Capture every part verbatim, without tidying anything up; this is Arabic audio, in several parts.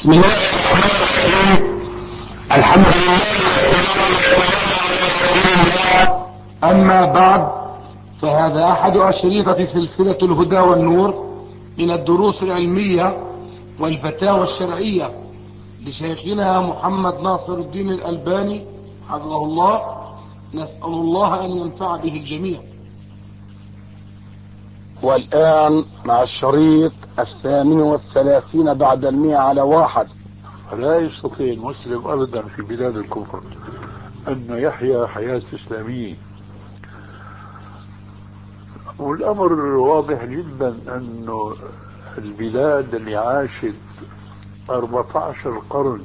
بسم الله الرحمن الرحيم. الحمد لله والصلاة والسلام على رسول الله. أما بعد، فهذا أحد أشرطة سلسلة الهدى والنور من الدروس العلمية والفتاوى الشرعية لشيخنا محمد ناصر الدين الألباني حفظه الله. نسأل الله أن ينفع به الجميع. والآن مع الشريط الثامن والثلاثين بعد المئة على واحد. لا يستطيع المسلم أبدا في بلاد الكفر أن يحيا حياة إسلامية، والأمر واضح جدا أنه البلاد اللي عاشت أربعة عشر قرن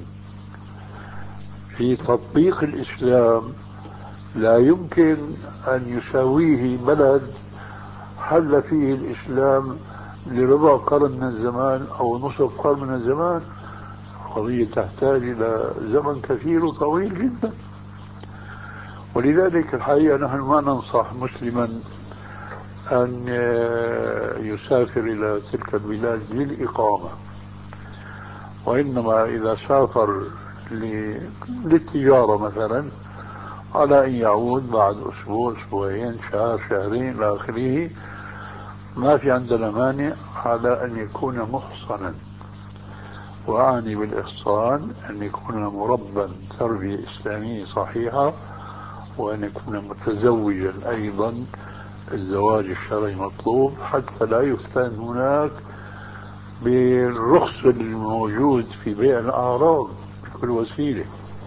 في تطبيق الإسلام لا يمكن أن يساويه بلد حل فيه الإسلام لربع قرن من الزمان أو نصف قرن من الزمان. قضية تحتاج إلى زمن كثير وطويل جدا، ولذلك الحقيقة نحن ما ننصح مسلما أن يسافر إلى تلك البلاد للإقامة، وإنما إذا سافر للتجارة مثلا على أن يعود بعد أسبوع أسبوعين شهر شهرين إلى آخره. ما في عندنا مانع على أن يكون محصنا، وأعني بالإحصان أن يكون مربا تربية إسلامية صحيحة، وأن يكون متزوجا أيضا. الزواج الشرعي مطلوب حتى لا يفتن هناك بالرخص الموجود في بيع الأعراض بكل وسيلة.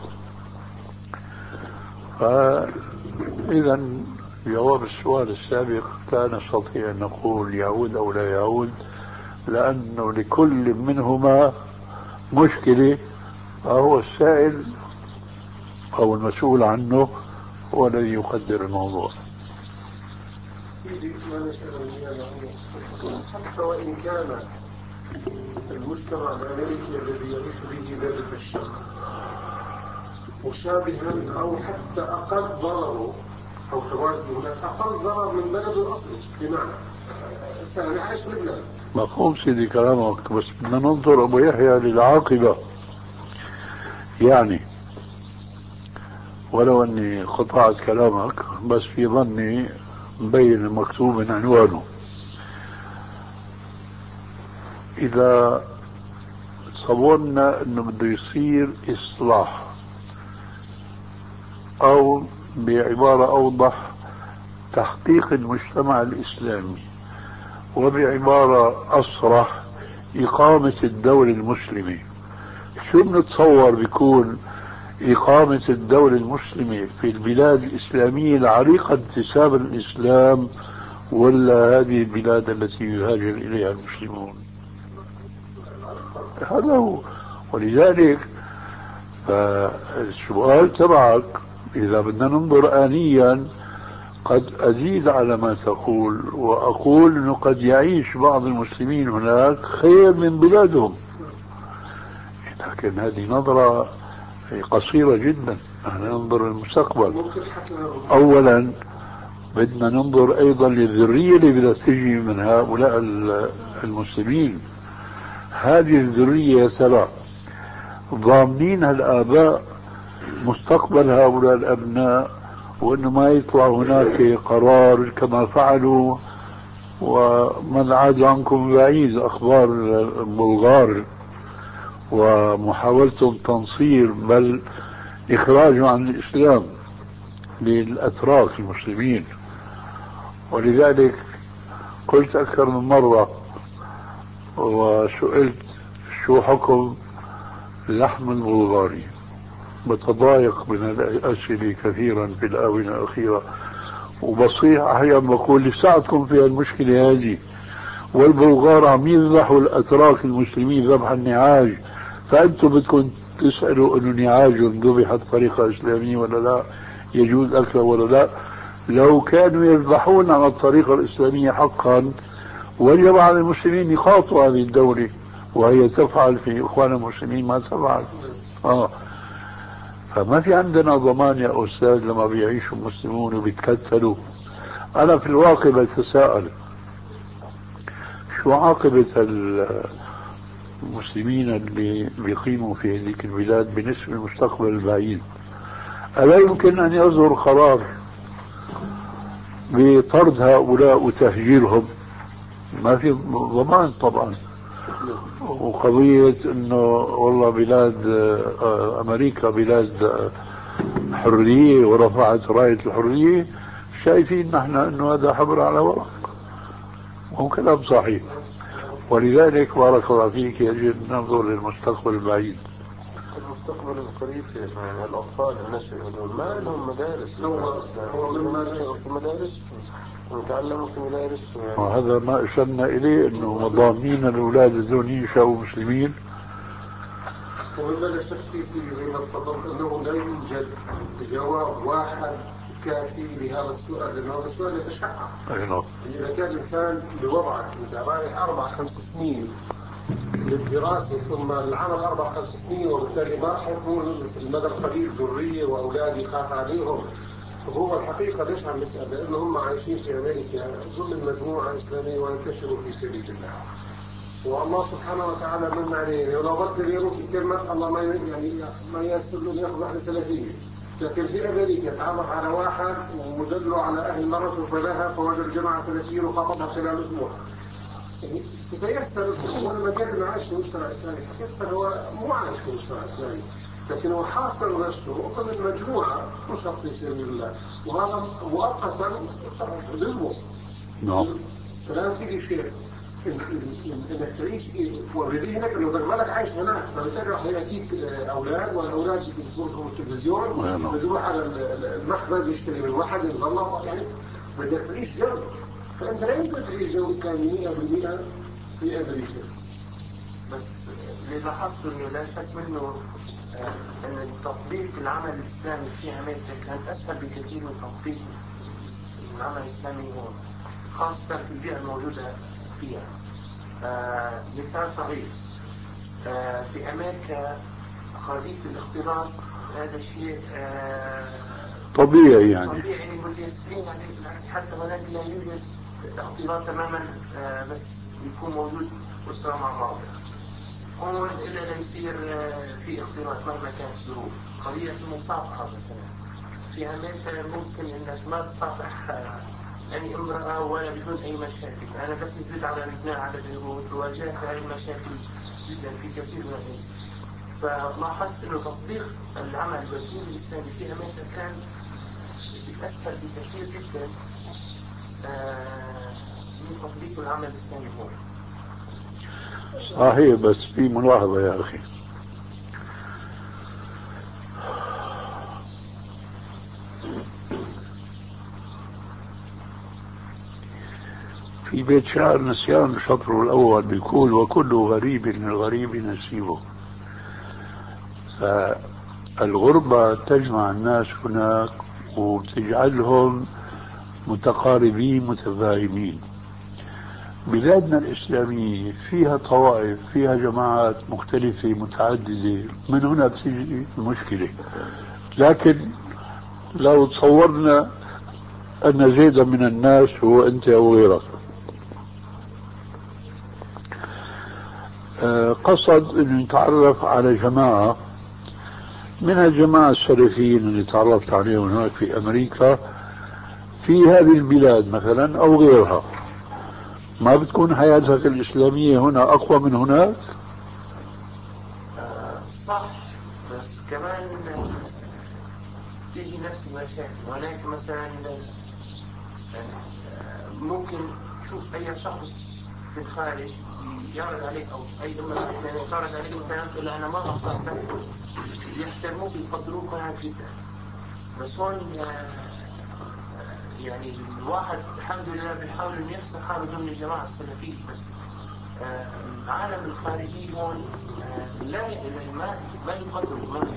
فإذا جواب السؤال السابق لا نستطيع أن نقول يعود أو لا يعود، لأنه لكل منهما مشكلة، فهو السائل أو المسؤول عنه هو الذي يقدر الموضوع. حتى وإن كان المجتمع الأمريكي الذي يعيش به ذلك الشخص مشابها أو حتى أقل ضرره أو تواجد هناك أقل ضرر من بلده الأصلي، بمعنى أنا عايش في لبنان. مفهوم سيدي كلامك، بس بدنا ننظر أبو يحيى للعاقبة. يعني ولو أني قطعت كلامك بس في ظني مبين المكتوب من عنوانه. إذا تصورنا أنه بده يصير إصلاح، أو بعبارة أوضح تحقيق المجتمع الإسلامي، وبعبارة أصرح إقامة الدولة المسلمة، شو بنتصور بيكون إقامة الدولة المسلمة في البلاد الإسلامية العريقة انتسابا للإسلام، ولا هذه البلاد التي يهاجر إليها المسلمون؟ هذا هو. ولذلك فالسؤال تبعك إذا بدنا ننظر آنيا قد أزيد على ما تقول وأقول أنه قد يعيش بعض المسلمين هناك خير من بلادهم، لكن هذه نظرة قصيرة جدا. نحن ننظر للمستقبل. أولا بدنا ننظر أيضا للذرية اللي بدها تجي من هؤلاء المسلمين. هذه الذرية ترى ضامنين الآباء مستقبل هؤلاء الأبناء، وأنه ما يطلع هناك قرار كما فعلوا ومن عاد عنكم بعيد أخبار البلغار ومحاولة تنصير بل إخراج عن الإسلام للأتراك المسلمين. ولذلك قلت أكثر من مرة وسئلت شو حكم اللحم البلغاري، بتضايق من الأسئلة كثيرا في الآونة الأخيرة، وبصيح أحيانا بقول لساعدكم في المشكلة هذه. والبلغار عم يذبحوا الأتراك المسلمين ذبح النعاج، فأنتم بدكم تسألوا أنه نعاج ذبح بطريقة إسلامية ولا لا، يجوز أكله ولا لا. لو كانوا يذبحون على الطريقة الإسلامية حقا وجب على المسلمين يخاطوا هذه الدولة، وهي تفعل في إخوان المسلمين ما تفعل. آه. فما في عندنا ضمان يا أستاذ لما بيعيشوا المسلمون وبيتكتلوا. أنا في الواقع بتساءل شو عاقبة المسلمين اللي بيقيموا في هذه البلاد بالنسبة للمستقبل البعيد، ألا يمكن أن يصدر قرار بطرد هؤلاء وتهجيرهم؟ ما في ضمان طبعا. وقضية انه والله بلاد امريكا بلاد حرية ورفعت راية الحرية، شايفين نحن انه هذا حبر على ورق، وهو كلام صحيح. ولذلك بارك الله فيك يجب ننظر للمستقبل البعيد. المستقبل القريب يعني الأطفال النشء هذول ما لهم مدارس، هو لما نشأوا في مدارس وتعلموا في مدارس يعني. وهذا ما أشرنا إليه، أنه مضامين الأولاد الذين ينشأوا مسلمين. ولا لا شك في زي ما تفضلت أنه لا يوجد جواب واحد كافي لهذا السؤال، لأن هذا السؤال يتشعب. إذا كان الإنسان بوضعك أنت رايح أربع خمس سنين للدراسة ثم العمل أربع خمس سنين، وبالتالي ما راح يكون في المدى القريب ذرية وأولادي خاف عليهم. هو الحقيقة ليش عم نسأل؟ لأنه هم عايشين في أمريكا ضمن مجموعة إسلامية وينتشروا في سبيل الله، والله سبحانه وتعالى من عليه. ولو ضربت اليوم في كلمة الله ما يعني ما ييسر له ياخذ واحدة سلفية، لكن في أمريكا تعرف على واحد ومدله على أهل مرته فلها فوجد جماعة سلفيين وخطبها خلال أسبوع. تتيسر هو لما كان عايش في مجتمع إسلامي، حقيقة هو مو عايش في مجتمع إسلامي، لكن هو حاصل نفسه ضمن مجموعة نشط في سبيل الله، وهذا مؤقتا ظلمه. نعم. فلا في شيء انك تعيش وبذهنك انه بالك عايش هناك، فبالتالي راح ياتيك اولاد، والاولاد يشوفوا التلفزيون بيروح على المخبز يشتري من واحد يتغلط، يعني بدك تعيش جو. فانت لا يمكن تعيش جو اسلامي مئة بالمئة في امريكا. بس اللي لاحظته انه لا شك منه ان تطبيق العمل الاسلامي في امريكا كان اسهل بكثير من تطبيق العمل الاسلامي هون، خاصة في البيئة الموجودة فيها. آه مثال صغير، آه في أمريكا قضية الاختلاط هذا شيء آه طبيعي يعني طبيعي متيسرين عليه، بالعكس حتى هناك لا يوجد اختلاط تماما، آه بس يكون موجود أسرة مع بعض. هون إلا لا يصير آه في اختلاط مهما كانت الظروف. قضية المصافحة مثلا في أمريكا ممكن إنك ما تصافح آه يعني امرأة ولا بدون أي مشاكل. أنا بس نزلت على لبنان على بيروت وواجهت هذه المشاكل جدا في كثير من الأمور. فلاحظت إنه تطبيق العمل والدين الإسلامي في أمريكا كان أسهل بكثير جدا من تطبيق العمل الإسلامي هون. صحيح، بس في ملاحظة يا أخي، في بيت شعر نسيان شطره الأول بيقول: وكل غريب للغريب نسيبه. فالغربة تجمع الناس هناك وتجعلهم متقاربين متفاهمين. بلادنا الإسلامية فيها طوائف، فيها جماعات مختلفة متعددة، من هنا بتيجي المشكلة. لكن لو تصورنا أن زيدا من الناس هو أنت أو غيرك، قصد أن يتعرف على جماعة من الجماعة السلفيين اللي تعرفت عليهم هناك في أمريكا في هذه البلاد مثلا أو غيرها، ما بتكون حياتك الإسلامية هنا أقوى من هناك؟ صح، بس كمان تيجي نفس المشاكل. هناك مثلا ممكن تشوف أي شخص في الخارج يعرض عليك أو أي امرأة يعرض عليك مثلا تقول أنا ما أصابك، يحترموك يقدروك هناك جدا. بس هون يعني الواحد الحمد لله بيحاول انه يفصل حاله ضمن الجماعة السلفية، بس العالم الخارجي هون لا ما ما يقدروا ما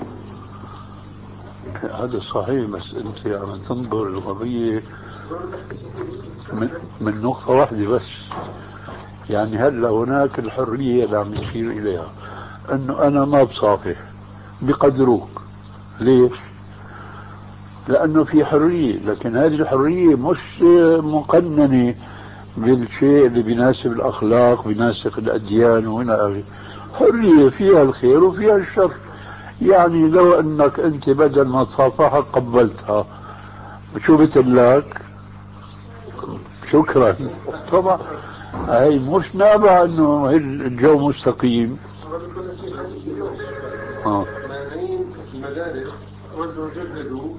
هذا صحيح، بس انت عم تنظر القضية من, من نقطة واحدة بس. يعني هلا هناك الحرية اللي عم يشير إليها انه انا ما بصافح، بقدروك. ليش؟ لانه في حرية، لكن هذه الحرية مش مقننة بالشيء اللي بيناسب الاخلاق بيناسب الاديان وهنا الحرية فيها الخير وفيها الشر. يعني لو انك انت بدل ما تصافحها قبلتها شو بتقلك؟ شكرا. طبعا هي مش نابع انه الجو مستقيم. اه مانعين في المدارس وزعوا جددوا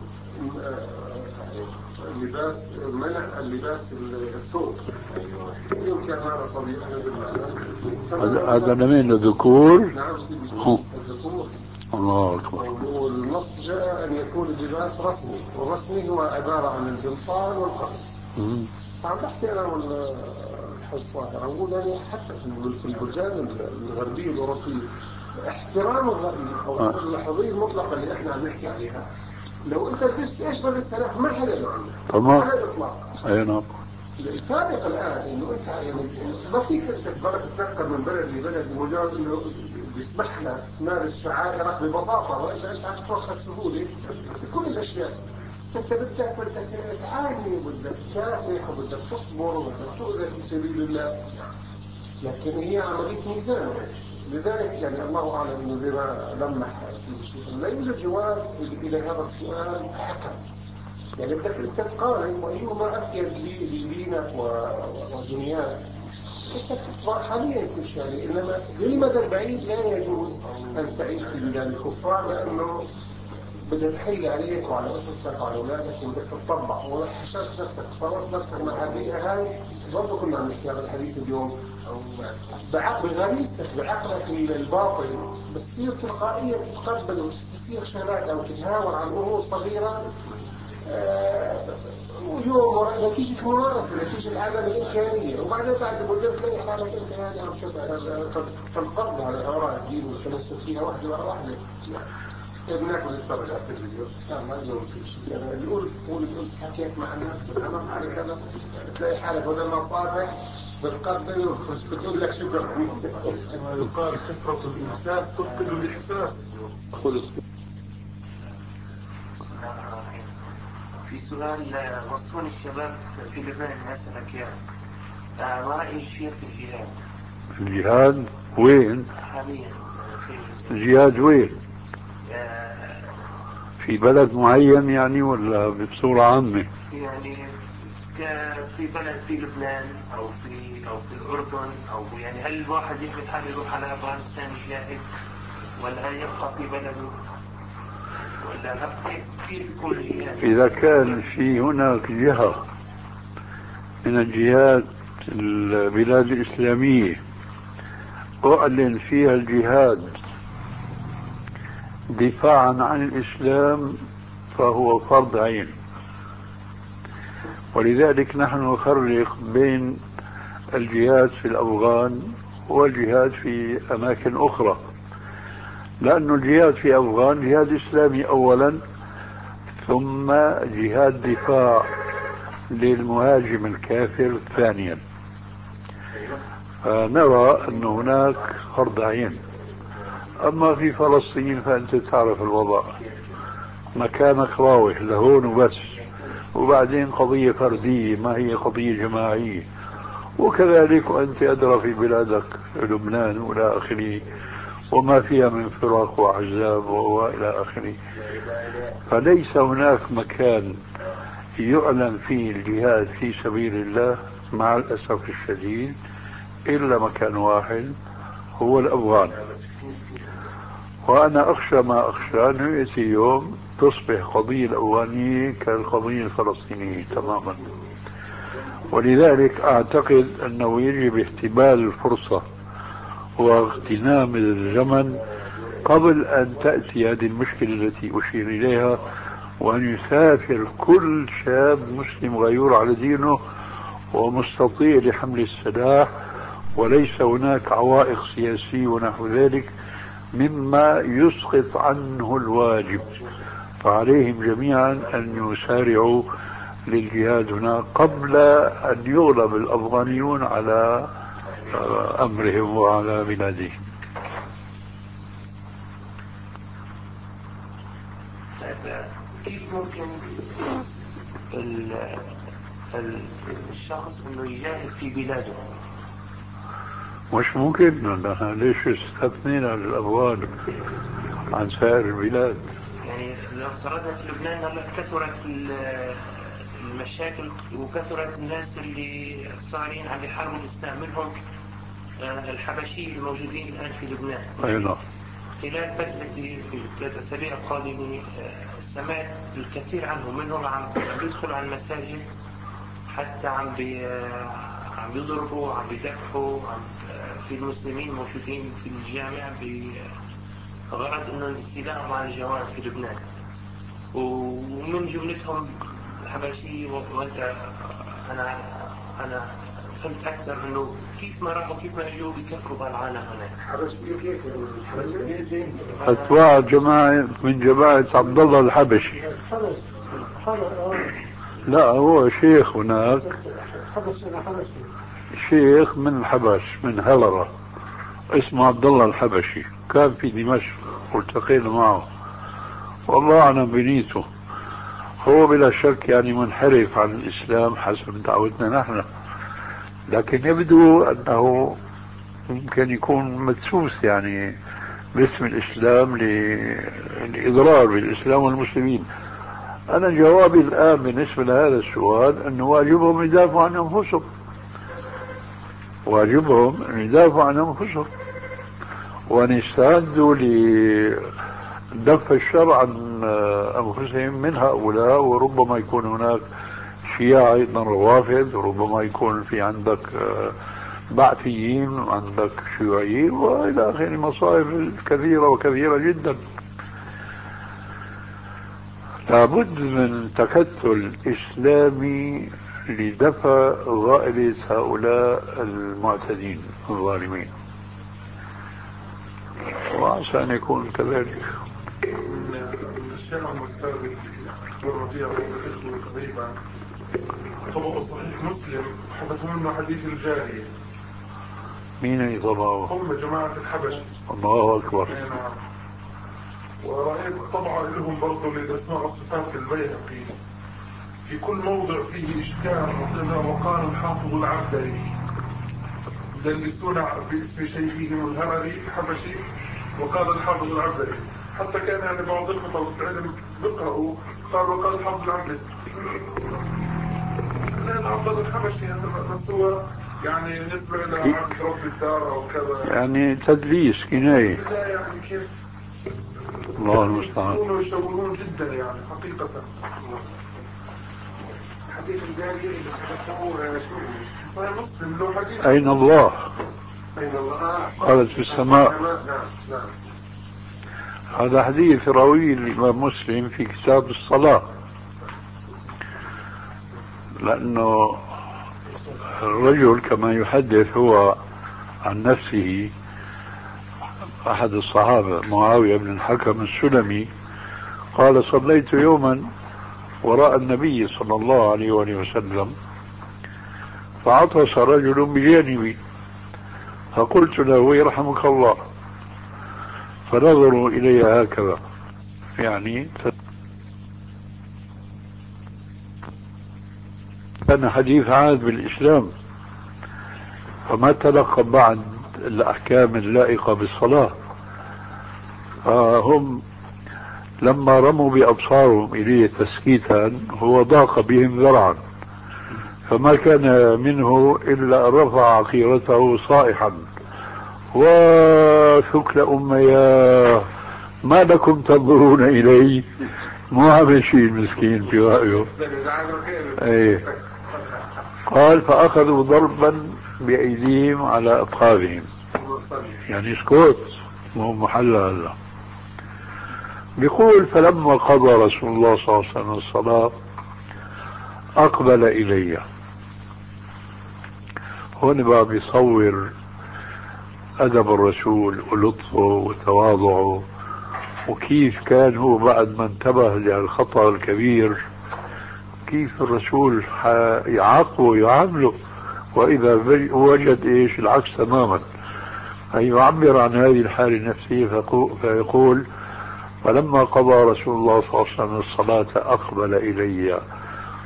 لباس منع اللباس السود. يوم كان معنا صبي هذا لمين الذكور؟ نعم الذكور. الله اكبر. والنص جاء ان يكون اللباس رسمي، والرسمي هو عباره عن القمصان والقميص. عم بحكي انا والحج طاهر اقول يعني حتى في البلدان الغربيه الاوروبيه احترام الرأي او اللحظيه المطلقه اللي احنا عم نحكي عليها، لو انت لبست ايش بدك تروح ما حدا له تمام على الاطلاق. اي نعم. الفارق الان انه انت يعني ما فيك انت تتنقل من بلد لبلد مجرد انه بيسمح لك تمارس شعائرك ببساطه، والا انت عم تتوخى سهوله في كل الاشياء. انت بدك بدك تعاني وبدك تكافح وبدك تصبر وبدك تؤذى في سبيل الله، لكن هي عمليه ميزان. لذلك يعني الله اعلم انه زي ما لمح لا يوجد جواب الى هذا السؤال حكم. يعني بدك انت تقارن وايهما افيد لدينك ودنياك. حاليا كل شيء، انما للمدى البعيد لا يجوز ان تعيش في بلاد الكفار، لانه بدها تحيي عليك وعلى اسرتك وعلى اولادك وبدك تطبع وحشرت نفسك صورت نفسك مع البيئه هاي. برضه كنا عم نحكي هذا الحديث اليوم، بغريزتك بعقلك الباطن بتصير تلقائيا تتقبل وتصير شغلات او تتهاون عن امور صغيره ويوم ورا نتيجة ممارسة نتيجة العدم الإمكانية، وبعدين بعد مدة تلاقي حالك أنت يعني عم تنقض على الأوراق الدين وتمسك فيها واحدة ورا واحدة. بناكل نتفرج على التلفزيون ما اليوم كل شيء يعني يقول يقول حكيت مع الناس بالعمل على كذا تلاقي حالك بدل ما صارت بتقبل وبتقول لك شكرا. يقال كثرة الإحساس تفقد الإحساس. في سؤال وصفوني الشباب في لبنان أسألك يا ما رأي الشيخ في الجهاد؟ في الجهاد وين؟ حاليا في الجهاد وين؟ في بلد معين يعني ولا بصورة عامة؟ يعني في بلد في لبنان أو في أو في الأردن أو يعني هل الواحد يحمل حاله يروح على أفغانستان يجاهد ولا يبقى في بلده؟ ولا كيف يكون الجهاد؟ إذا كان في هناك جهة من الجهات البلاد الإسلامية أعلن فيها الجهاد دفاعا عن الإسلام فهو فرض عين. ولذلك نحن نفرق بين الجهاد في الأفغان والجهاد في أماكن أخرى، لأن الجهاد في أفغان جهاد إسلامي أولا، ثم جهاد دفاع للمهاجم الكافر ثانيا. فنرى أن هناك فرض عين. أما في فلسطين فأنت تعرف الوضع، مكانك راوح لهون وبس، وبعدين قضية فردية ما هي قضية جماعية. وكذلك وأنت أدرى في بلادك لبنان وإلى آخره وما فيها من فرق وأحزاب وإلى آخره. فليس هناك مكان يعلن فيه الجهاد في سبيل الله مع الأسف الشديد إلا مكان واحد هو الأفغان. وأنا أخشى ما أخشى أنه يأتي يوم تصبح قضية الأفغانية كالقضية الفلسطينية تماما. ولذلك أعتقد أنه يجب احتمال الفرصة واغتنام الزمن قبل أن تأتي هذه المشكلة التي أشير إليها، وأن يسافر كل شاب مسلم غيور على دينه ومستطيع لحمل السلاح، وليس هناك عوائق سياسية ونحو ذلك مما يسقط عنه الواجب. فعليهم جميعا أن يسارعوا للجهاد هناك قبل أن يغلب الأفغانيون على أمرهم وعلى بلادهم. كيف ممكن الشخص انه يجاهد في بلاده؟ مش ممكن ليش استثنينا الأموال عن سائر البلاد؟ يعني لو افترضنا في لبنان هلا كثرت المشاكل وكثرت الناس اللي صارين عم يحاربوا الإسلام، منهم الحبشي الموجودين الآن في لبنان. أي نعم. خلال فترة في الثلاث أسابيع القادمة سمعت الكثير عنهم، منهم عم بيدخلوا على المساجد حتى عم بي عم بيضربوا، عم بيذبحوا، عم في المسلمين موجودين في الجامع بغرض انه الاستيلاء على الجواب في لبنان، ومن جملتهم الحبشي. وانت انا انا فهمت اكثر انه كيف ما راحوا كيف ما اجوا بيكفروا بالعالم هناك. أتباع جماعة من جماعة عبد الله الحبشي. لا هو شيخ هناك، شيخ من الحبش من هلرة اسمه عبد الله الحبشي، كان في دمشق والتقينا معه، والله أعلم بنيته. هو بلا شك يعني منحرف عن الإسلام حسب دعوتنا نحن، لكن يبدو أنه يمكن يكون مدسوس يعني باسم الإسلام للإضرار بالإسلام والمسلمين. أنا جوابي الآن بالنسبة لهذا السؤال أنه واجبهم يدافعوا عن أنفسهم، واجبهم أن يدافعوا عن أنفسهم وأن يستعدوا لدفع الشر عن أنفسهم من هؤلاء. وربما يكون هناك شيعة أيضا روافض، وربما يكون في عندك بعثيين، عندك شيوعيين، وإلى آخره مصائب كثيرة وكثيرة جدا. لابد من تكتل إسلامي لدفع غائبة هؤلاء المعتدين الظالمين، وعسى أن يكون كذلك. من الشيء المستقبل مرة فيها الإخوة قريبا طبق صحيح مسلم حدثوا منه حديث الجارية. مين اللي طبعه؟ هم جماعة الحبش. الله أكبر. نعم. ورأيت طبعا لهم برضو اللي اسمها صفات البيهقي، في كل موضع فيه إشكال وكذا. وقال الحافظ العبدري دلسون باسم شيخهم الهرري الحبشي، وقال الحافظ العبدري. حتى كان يعني بعض الخطب العلم بقرأوا قال وقال الحافظ العبدري. لا الأفضل الحبشي بس هو يعني نسبة إلى عبد رب الدار أو كذا، يعني تدليس كناية. لا يعني كيف الله المستعان. يكونوا يشوهون جدا يعني حقيقة. حديث الجارية اللي حدثه صحيح مسلم له حديث أين الله؟ أين الله؟ قالت في السماء. نعم نعم. هذا حديث روي الإمام مسلم في كتاب الصلاة، لأنه الرجل كما يحدث هو عن نفسه أحد الصحابة معاوية بن الحكم السلمي قال صليت يوما وراء النبي صلى الله عليه وآله وسلم فعطس رجل بجانبي فقلت له يرحمك الله، فنظروا إلي هكذا يعني كان حديث عهد بالإسلام، فما تلقى بعد الأحكام اللائقة بالصلاة. فهم لما رموا بأبصارهم إليه تسكيتا هو ضاق بهم ذرعا، فما كان منه إلا أن رفع عقيرته صائحا وثكل أمياه ما لكم تنظرون إلي، مو عامل شيء المسكين في رأيه. ايه. قال فأخذوا ضربا بأيديهم على أفخاذهم، يعني اسكت مو محل هلا. بيقول فلما قضى رسول الله صلى الله عليه وسلم الصلاة أقبل إلي. هون بقى بيصور أدب الرسول ولطفه وتواضعه، وكيف كان هو بعد ما انتبه للخطأ الكبير كيف الرسول يعاقبه ويعامله، وإذا وجد إيش العكس تماما. أي يعبر عن هذه الحالة النفسية فيقول فلما قضى رسول الله صلى الله عليه وسلم الصلاة أقبل إلي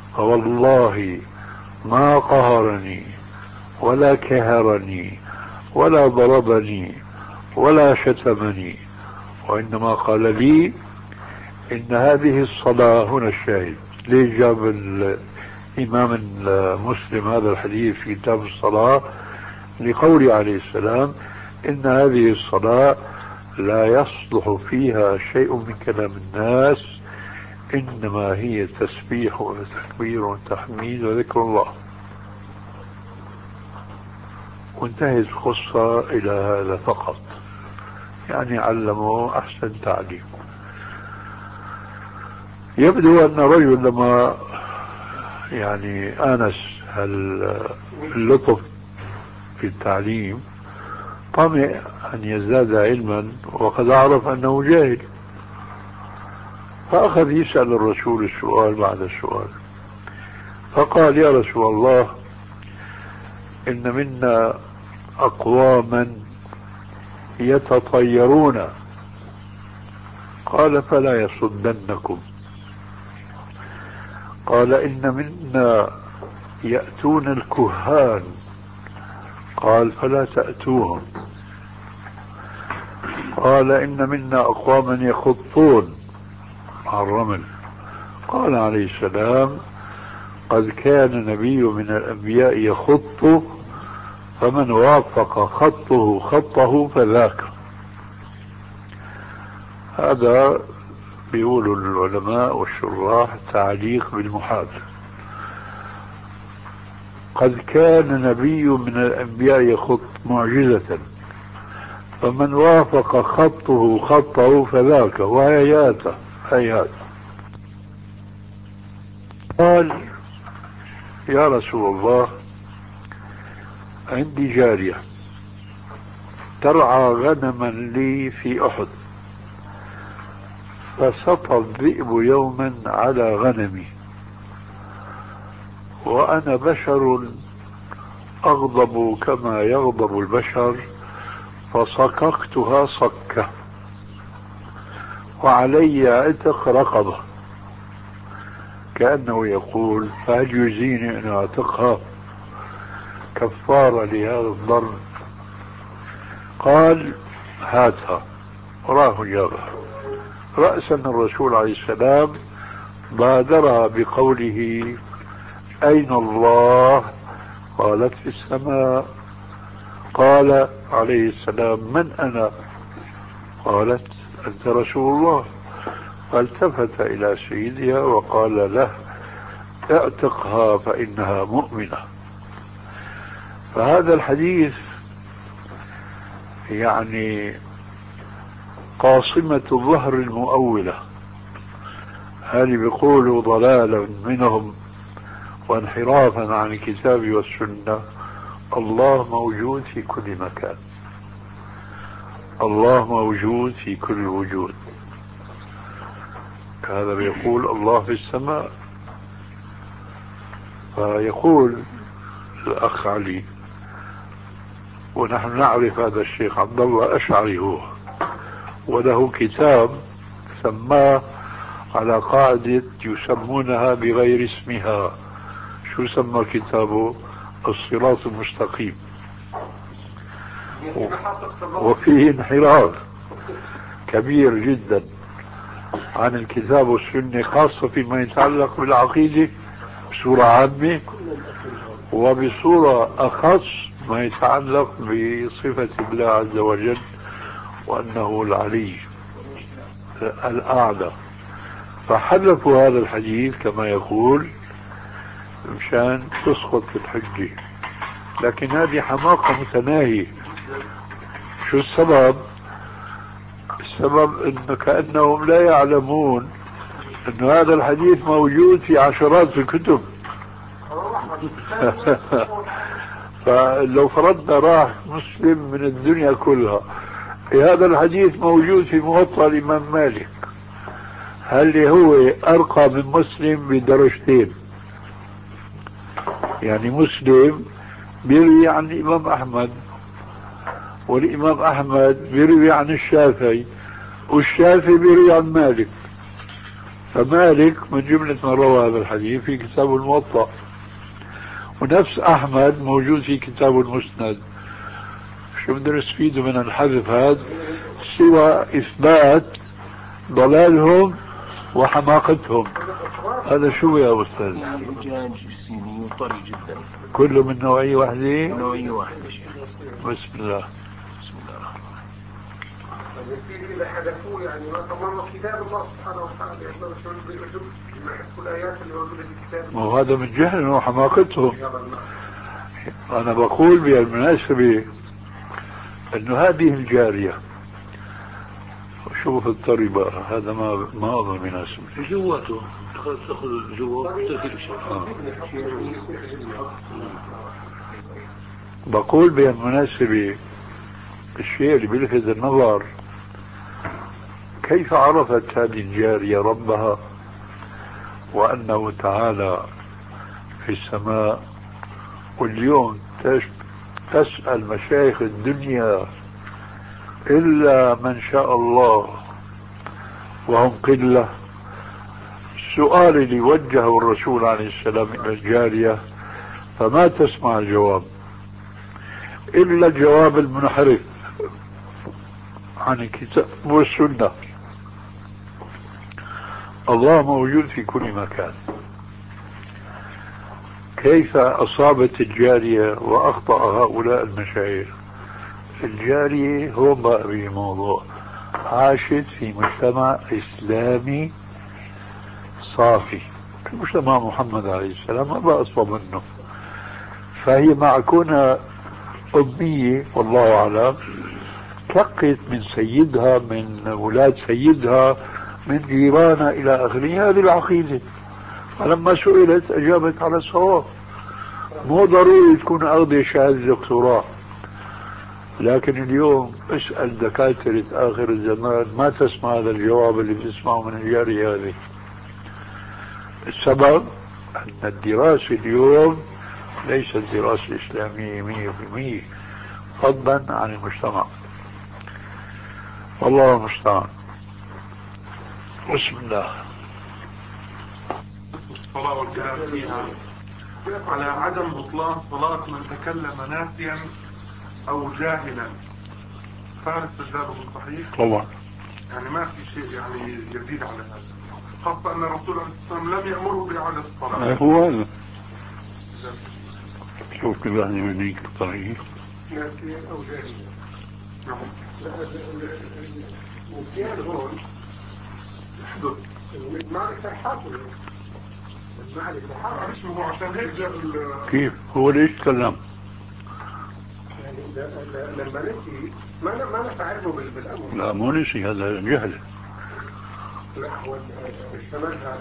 فوالله ما قهرني ولا كهرني ولا ضربني ولا شتمني، وإنما قال لي إن هذه الصلاة. هنا الشاهد، ليش جاب الإمام المسلم هذا الحديث في كتاب الصلاة؟ لقوله عليه السلام إن هذه الصلاة لا يصلح فيها شيء من كلام الناس، إنما هي تسبيح وتكبير وتحميد وذكر الله. وانتهت القصة إلى هذا فقط، يعني علمه أحسن تعليم. يبدو أن رجل لما يعني آنس اللطف في التعليم طمع أن يزداد علما، وقد أعرف أنه جاهل، فأخذ يسأل الرسول السؤال بعد السؤال، فقال يا رسول الله إن منا أقواما يتطيرون، قال فلا يصدنكم. قال إن منا يأتون الكهان، قال فلا تأتوهم. قال إن منا أقواما يخطون على الرمل، قال عليه السلام قد كان نبي من الأنبياء يخط، فمن وافق خطه خطه فذاك. هذا بيقولوا العلماء والشراح تعليق بالمحال. قد كان نبي من الأنبياء يخط معجزة، فمن وافق خطه خطه فذاك، وهيات هيات. قال يا رسول الله عندي جارية ترعى غنما لي في أحد، فسطى الذئب يوما على غنمي، وأنا بشر أغضب كما يغضب البشر، فصككتها صكة، وعلي عتق رقبة، كأنه يقول فهل يجزيني أن أعتقها كفارة لهذا الضرب؟ قال هاتها، وراه جابها. رأسا الرسول عليه السلام بادرها بقوله أين الله؟ قالت في السماء. قال عليه السلام من أنا؟ قالت أنت رسول الله. فالتفت إلى سيدها وقال له اعتقها فإنها مؤمنة. فهذا الحديث يعني قاصمة الظهر المؤولة، هذه بيقولوا ضلالا منهم وانحرافا عن الكتاب والسنة. الله موجود في كل مكان، الله موجود في كل وجود. هذا بيقول الله في السماء. فيقول الأخ علي، ونحن نعرف هذا الشيخ عبد الله أشعري هو، وله كتاب سماه على قاعدة يسمونها بغير اسمها. شو سمى كتابه؟ الصراط المستقيم. وفيه انحراف كبير جدا عن الكتاب والسنة، خاصة فيما يتعلق بالعقيدة بصورة عامة، وبصورة أخص ما يتعلق بصفة الله عز وجل وأنه العلي الأعلى. فحذفوا هذا الحديث كما يقول مشان تسقط الحجة، لكن هذه حماقة متناهية. شو السبب؟ السبب انه كأنهم لا يعلمون ان هذا الحديث موجود في عشرات الكتب. فلو فرضنا راح مسلم من الدنيا كلها، هذا الحديث موجود في موطأ الإمام مالك، هل هو أرقى من مسلم بدرجتين؟ يعني مسلم بيروي عن الإمام أحمد، والإمام أحمد بيروي عن الشافعي، والشافعي بيروي عن مالك، فمالك من جملة من روى هذا الحديث في كتاب الموطأ، ونفس أحمد موجود في كتاب المسند. شو بدنا نستفيد من الحذف هذا سوى إثبات ضلالهم وحماقتهم؟ هذا شو يا أستاذ؟ إعجاج سيني وطري جدا، كله من نوعية واحدة؟ نوعية واحدة. بسم الله. بسم الله. يصير إذا حدثوه يعني ما تمر كتاب الله سبحانه وتعالى يقدر شو بيجب ما يحكوا الآيات اللي موجودة في الكتاب. وهذا من جهل وحماقتهم. أنا بقول بالمناسبة إنه هذه الجارية، شوف الطريبة هذا ما ما أظن مناسب. جواته تأخذ جوا تأكل شيء. بقول بالمناسبة الشيء اللي بيلفت النظر كيف عرفت هذه الجارية ربها وأنه تعالى في السماء، واليوم تسأل مشايخ الدنيا إلا من شاء الله وهم قلة. السؤال اللي وجهه الرسول عليه السلام إلى الجارية فما تسمع الجواب إلا الجواب المنحرف عن الكتاب والسنة. الله موجود في كل مكان. كيف أصابت الجارية وأخطأ هؤلاء المشايخ؟ الجارية هو بقى الموضوع عاشت في مجتمع إسلامي صافي، في مجتمع محمد عليه السلام ما بقى أصفى منه، فهي مع كونها أمية والله أعلم تلقت من سيدها من أولاد سيدها من جيرانها إلى آخره هذه العقيدة، فلما سئلت أجابت على الصواب. مو ضروري تكون أخذ شهادة دكتوراه، لكن اليوم اسأل دكاترة آخر الزمان ما تسمع هذا الجواب اللي بتسمعه من الجارية هذه. السبب أن الدراسة اليوم ليست دراسة إسلامية مية بالمية فضلا عن المجتمع. والله المستعان. بسم الله. الصلاة والكلام فيها على عدم بطلان صلاة من تكلم ناسيا أو جاهلا، فهل استجابه صحيح؟ طبعا. يعني ما في شيء يعني يزيد على هذا، خاصة أن الرسول عليه الصلاة والسلام لم يأمره بإعادة الصلاة. هو هذا. شوف كل واحد يمنيك الطريق ناسيا أو جاهلا. النسيان هون يحدث المعرفة حاصلة، المعرفة حاصلة. معلش هو عشان هيك جاء كيف هو ليش تكلم؟ يعني لما نسي ما ما نفعله بالأمر. لا مو نسي، هذا جهل. لا هو اشتملها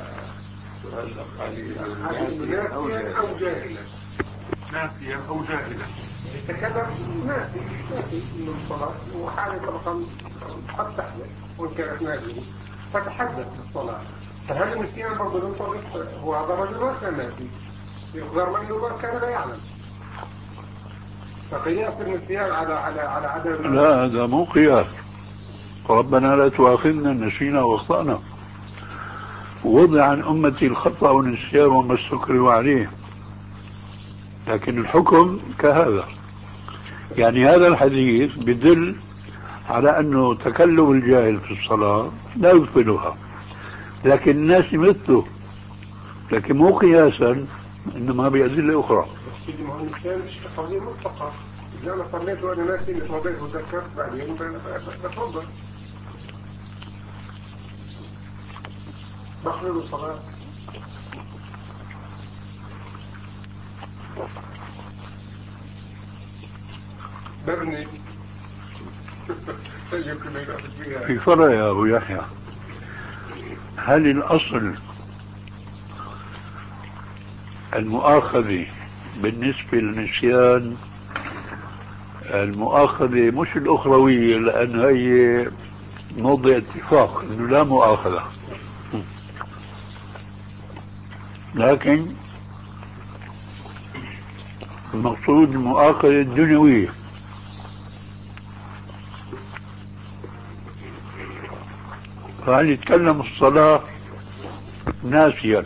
ناسيا أو جاهلا. ناسيا أو جاهلا يتكلم ناسي ناسي من الصلاة وحالة طبقا قد تحدث وإن كانت ناسية فتحدث بالصلاة، فهل النسيان برضو ينطبق؟ هو هذا الرجل ما كان ناسي، يقدر منه ما كان لا يعلم، فقياس النسيان على على على عدم. لا هذا مو قياس. ربنا لا تؤاخذنا نسينا واخطأنا، ووضع عن أمتي الخطأ والنسيان وما استكرهوا عليه، لكن الحكم كهذا. يعني هذا الحديث بدل على أنه تكلم الجاهل في الصلاة لا يبطلها، لكن الناس مثله، لكن مو قياسا، إنما بأدلة أخرى. سيدي ما هو النسيان مش قضية مطلقة، إذا أنا صليت وأنا ناسي إني صليت وذكرت بعدين بتفضل بخلل الصلاة. برني في فرق يا أبو يحيى، هل الأصل المؤاخذة بالنسبة للنسيان المؤاخذة مش الأخروية، لأن هي موضع اتفاق إنه لا مؤاخذة، لكن المقصود المؤاخذة الدنيوية. فهل يتكلم الصلاة ناسيا؟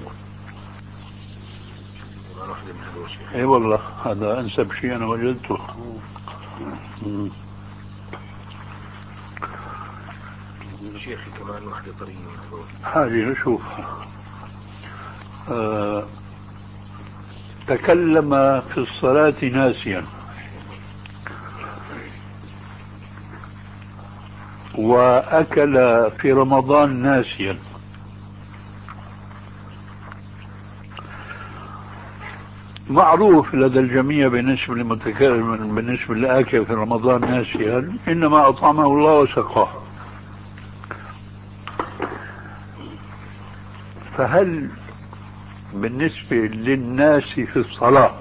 اي والله هذا انسب شيء انا وجدته. شيخي كمان واحدة طريقة حاجة نشوف. آه تكلم في الصلاة ناسيا وأكل في رمضان ناسيا، معروف لدى الجميع بالنسبة للمتكلم بالنسبة للآكل في رمضان ناسيا إنما أطعمه الله وسقاه. فهل بالنسبة للناس في الصلاة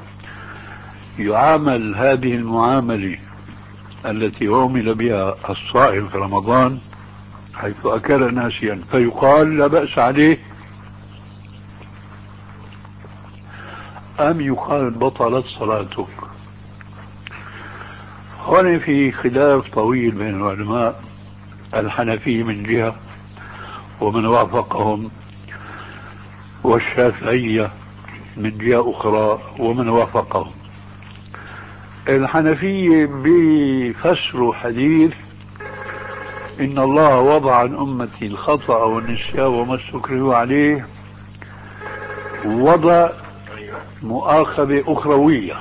يعامل هذه المعاملة التي عُمل بها الصائم في رمضان حيث أكل ناسيا فيقال لا بأس عليه، أم يقال بطلت صلاتك؟ هنا في خلاف طويل بين العلماء، الحنفية من جهة ومن وافقهم، والشافعية من جهة أخرى ومن وافقهم. الحنفية بفسروا حديث إن الله وضع عن أمتي الخطأ والنسيان وما استكرهوا عليه، وضع مؤاخذة أخروية.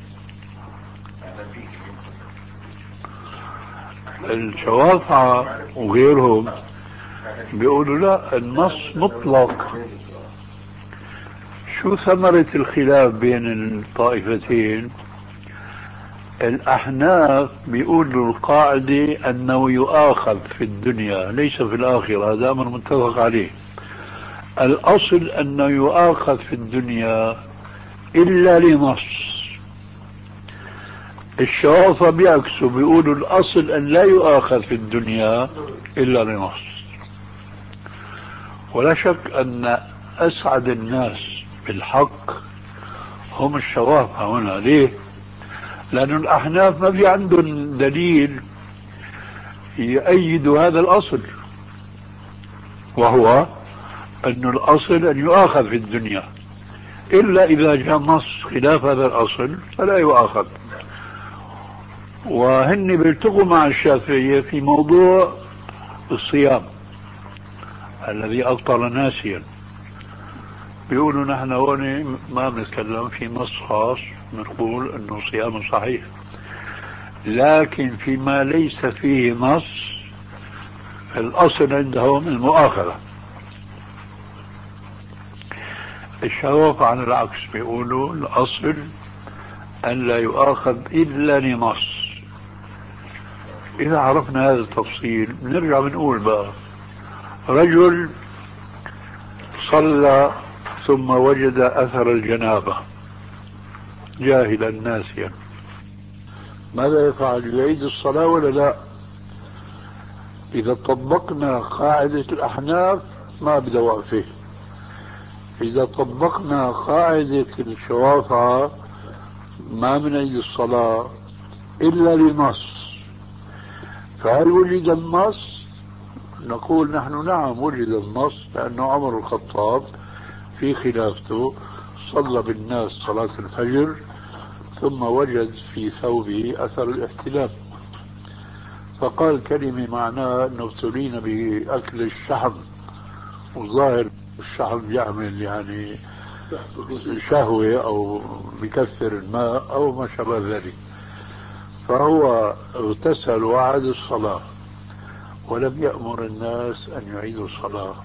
الشوافعة وغيرهم بيقولوا لا، النص مطلق. شو ثمرة الخلاف بين الطائفتين؟ الأحناف بيقولوا القاعدة أنه يؤاخذ في الدنيا ليس في الآخرة، هذا أمر متفق عليه. الأصل أنه يؤاخذ في الدنيا إلا لنص. الشوافة بيعكسوا بيقولوا الأصل أن لا يؤاخذ في الدنيا إلا لنص. ولا شك أن أسعد الناس بالحق هم الشوافة هنا. ليه؟ لأن الأحناف ما في عندهم دليل يؤيد هذا الأصل، وهو أن الأصل أن يؤاخذ في الدنيا، إلا إذا جاء نص خلاف هذا الأصل فلا يؤاخذ. وهن بيلتقوا مع الشافعية في موضوع الصيام الذي أفطر ناسيا. بيقولوا نحن هون ما بنتكلم في نص خاص بنقول انه صيام صحيح، لكن فيما ليس فيه نص الاصل عندهم المؤاخذة. الشوافع عن العكس بيقولوا الاصل ان لا يؤاخذ الا لنص. اذا عرفنا هذا التفصيل نرجع بنقول بقى رجل صلى ثم وجد أثر الجنابة جاهلا ناسيا، ماذا يفعل؟ يعيد الصلاة ولا لا؟ إذا طبقنا قاعدة الأحناف ما بدأ وقفه. إذا طبقنا قاعدة الشوافعة ما بنعيد الصلاة إلا لنص. فهل وجد النص؟ نقول نحن نعم وجد النص، لأنه عمر الخطاب في خلافته صلى بالناس صلاة الفجر ثم وجد في ثوبه أثر الاحتلام، فقال كلمة معناها أنه ابتلينا بأكل الشحم، وظاهر الشحم يعمل يعني شهوة أو بكثر الماء أو ما شابه ذلك. فهو اغتسل وعاد الصلاة ولم يأمر الناس أن يعيدوا الصلاة.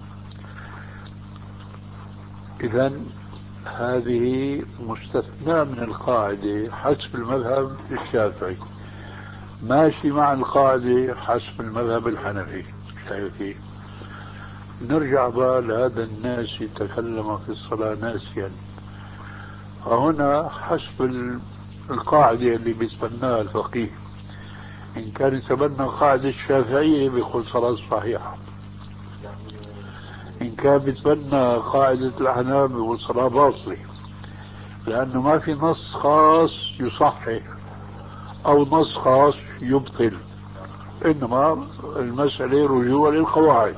إذن هذه مستثناة من القاعدة حسب المذهب الشافعي، ماشي مع القاعدة حسب المذهب الحنفي. شايفين؟ نرجع بقى لهذا الناس يتكلم في الصلاة ناسيا. فهنا حسب القاعدة اللي بيتبناها الفقيه، إن كان يتبنى قاعدة الشافعية بيقول صلاة صحيحة، إن كان بيتبنى قاعدة الأحناف بيقول صلاة باطلة، لأنه ما في نص خاص يصحح أو نص خاص يبطل، إنما المسألة رجوع للقواعد.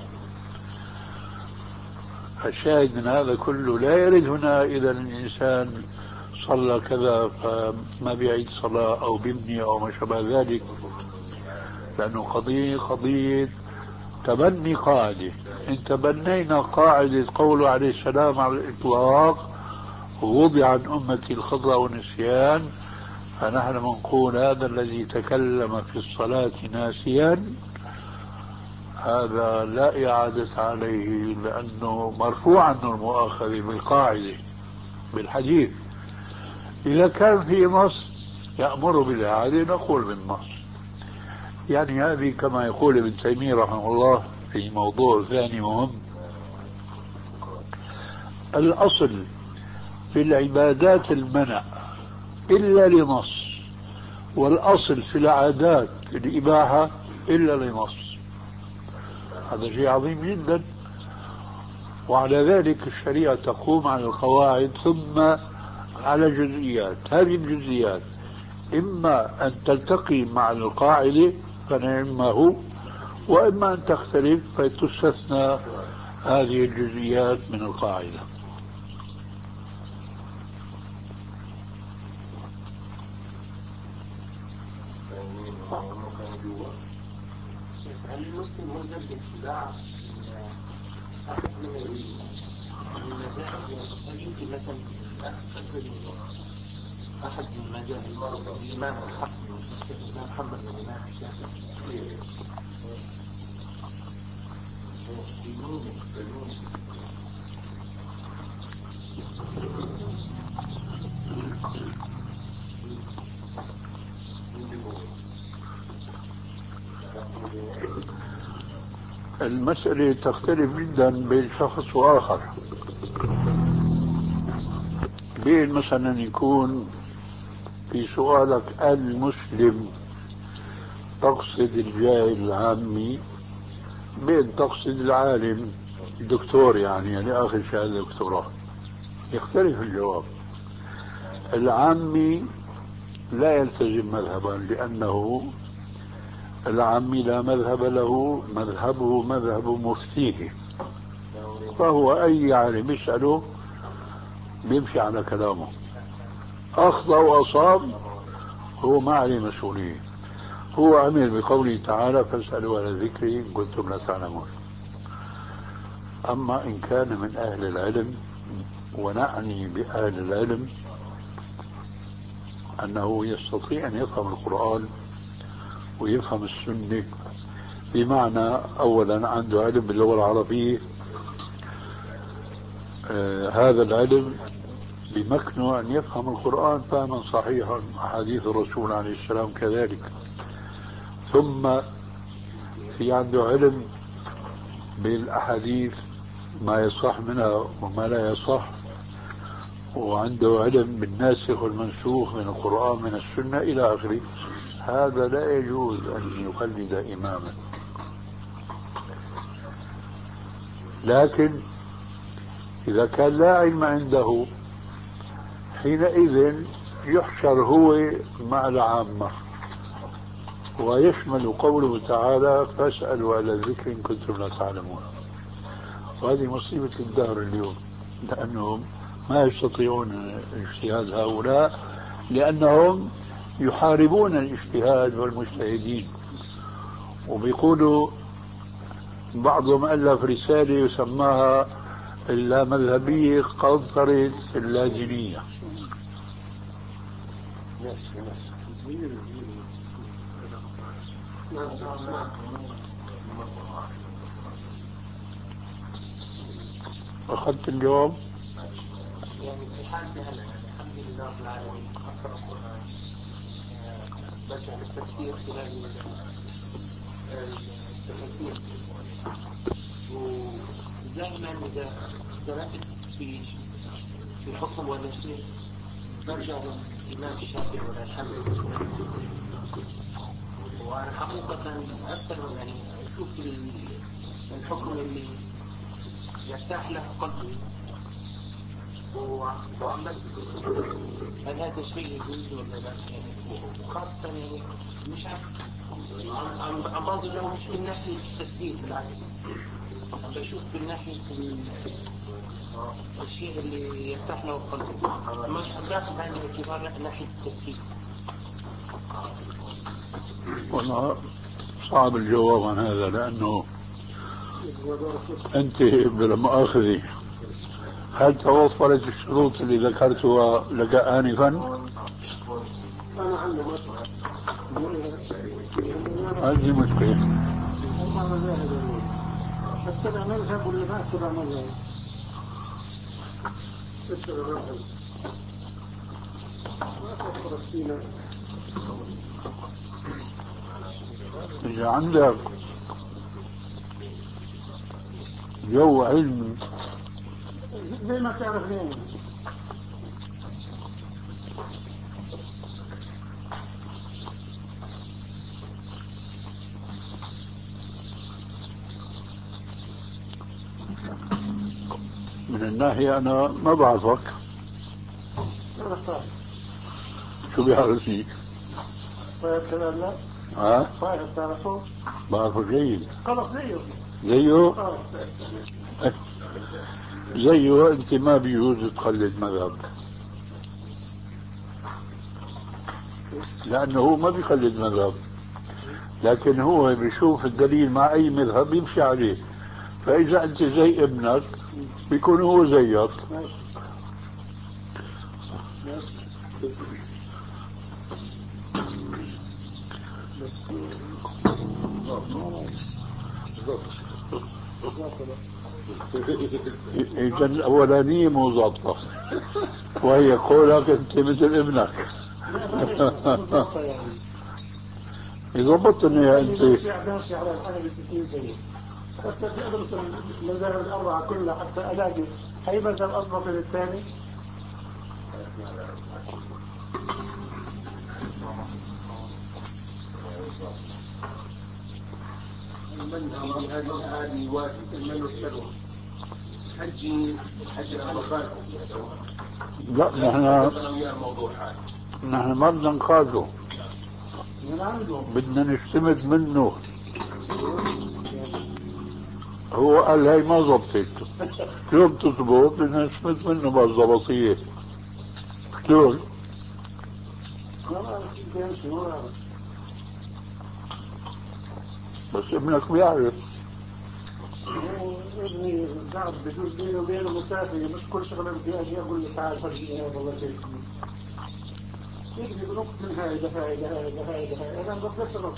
الشاهد من هذا كله لا يرد هنا إذا الإنسان صلى كذا فما بيعيد صلاة أو بيبني أو ما شابه ذلك، لأنه قضية قضية تبني قاعدة. إن تبنينا قاعدة قوله عليه السلام على الإطلاق وضع عن أمتي الخطأ والنسيان، فنحن منقول هذا الذي تكلم في الصلاة ناسيا هذا لا إعادة عليه، لأنه مرفوع عنه المؤاخذة بالقاعدة بالحديث. إذا كان في نص يأمر بالإعادة نقول بالنص. يعني هذه كما يقول ابن تيمية رحمه الله في موضوع ثاني مهم، الأصل في العبادات المنع إلا لنص، والأصل في العادات الإباحة إلا لنص. هذا شيء عظيم جدا. وعلى ذلك الشريعة تقوم على القواعد ثم على جزئيات. هذه الجزئيات إما أن تلتقي مع القاعدة فنعمه، وإما أن تختلف فتستثنى هذه الجزئيات من القاعدة. هل المسلم ملزم باتباع أحد من المذاهب؟ هل يمكن مثلا أحد من المذاهب الإمام الحسن الإمام محمد والإمام الشافعي؟ المسألة تختلف جدا بين شخص وآخر. بين مثلا يكون في سؤالك المسلم تقصد الجاهل العامي، بين تقصد العالم الدكتور يعني يعني آخر شهادة دكتوراه، يختلف الجواب. العامي لا يلتزم مذهبا لأنه العامي لا مذهب له، مذهبه مذهب مفتيه، فهو أي عالم يسأله بيمشي على كلامه، أخطأ وأصاب هو ما عليه مسؤولية، هو عمل بقوله تعالى فاسألوا على ذكري إن كنتم لا تعلمون. أما إن كان من أهل العلم، ونعني بأهل العلم أنه يستطيع أن يفهم القرآن ويفهم السنة، بمعنى أولا عنده علم باللغة العربية، آه هذا العلم بمكنه أن يفهم القرآن فهما صحيحا، أحاديث الرسول عليه السلام كذلك. ثم في عنده علم بالأحاديث ما يصح منها وما لا يصح، وعنده علم بالناسخ والمنسوخ من القرآن من السنة إلى آخره. هذا لا يجوز أن يقلد إماما. لكن إذا كان لا علم عنده حينئذ يحشر هو مع العامة، ويشمل قوله تعالى فاسألوا على الذكر إن كنتم لا تعلمون. وهذه مصيبة الدهر اليوم، لأنهم ما يستطيعون اجتهاد هؤلاء، لأنهم يحاربون الاجتهاد والمجتهدين. وبيقولوا بعضهم ألف رسالة يسماها اللامذهبية قنطرة اللازمية. أخذت الجواب؟ يعني في حالتي هلا الحمد لله رب العالمين أقرأ القرآن، برجع للتفسير خلال التفاسير، ودائما إذا درست في في حكم ولا شيء برجع للإمام الشافعي ولا الحنبلي. وأنا حقيقة أكثر يعني أشوف الحكم اللي يرتاح له قلبي وعم بس هل هذا شيء يجوز ولا لا؟ يعني وخاصة يعني مش عارف، عم عم بنظر له مش من ناحية التسهيل، بالعكس عم بشوف من ناحية الشيء اللي يرتاح له قلبي، مش عم باخذ بعين الاعتبار ناحية التسهيل. والله صعب الجواب عن هذا، لأنه أنت بالمؤاخذة هل توفرت الشروط اللي ذكرتها لك آنفا؟ أنا عندي مشكلة. هذه مشكلة. اتبع مذهب ولا ما اتبع مذهب؟ اتبع مذهب. ما توفرت فينا. إذا عندك جو علمي زي ما تعرف ليه من الناحية أنا ما بعرفك. شو بيعرفني؟ طيب كلام لا؟ ها؟ طيب تعرفه؟ بعرفه جيد. خلص زيه. زيه؟ اه زيه. أنت ما بيجوز تقلد مذهب، لأنه هو ما بيقلد مذهب، لكن هو بيشوف الدليل مع أي مذهب يمشي عليه. فإذا أنت زي ابنك بيكون هو زيك. إذا الأولانية مو ضابطة، وهي قولك أنت مثل ابنك. يضبطني أنت. ماشي على الحنبي ستين سنة. حتى أدرس المذاهب الأربعة كلها حتى ألاقي أي مذهب أضبط من الثاني. هذه هذه واجب المن والسلوى. حجي حج الأربعين. لا نحن نحن ما بدنا نقاده، بدنا نشتمد منه. هو قال هاي ما زبطت، شو بتزبط؟ بدنا نشتمد منه بالضبطية. شلون؟ بس ابنك بيعرف. ابني قاعد بجوز بيني وبينه مسافر، مش كل شغله بدي اجي اقول له تعال فرجيني هذا والله كيف يبني بنقص من هاي لهاي لهاي لهاي لهاي. انا بقدرش انقص.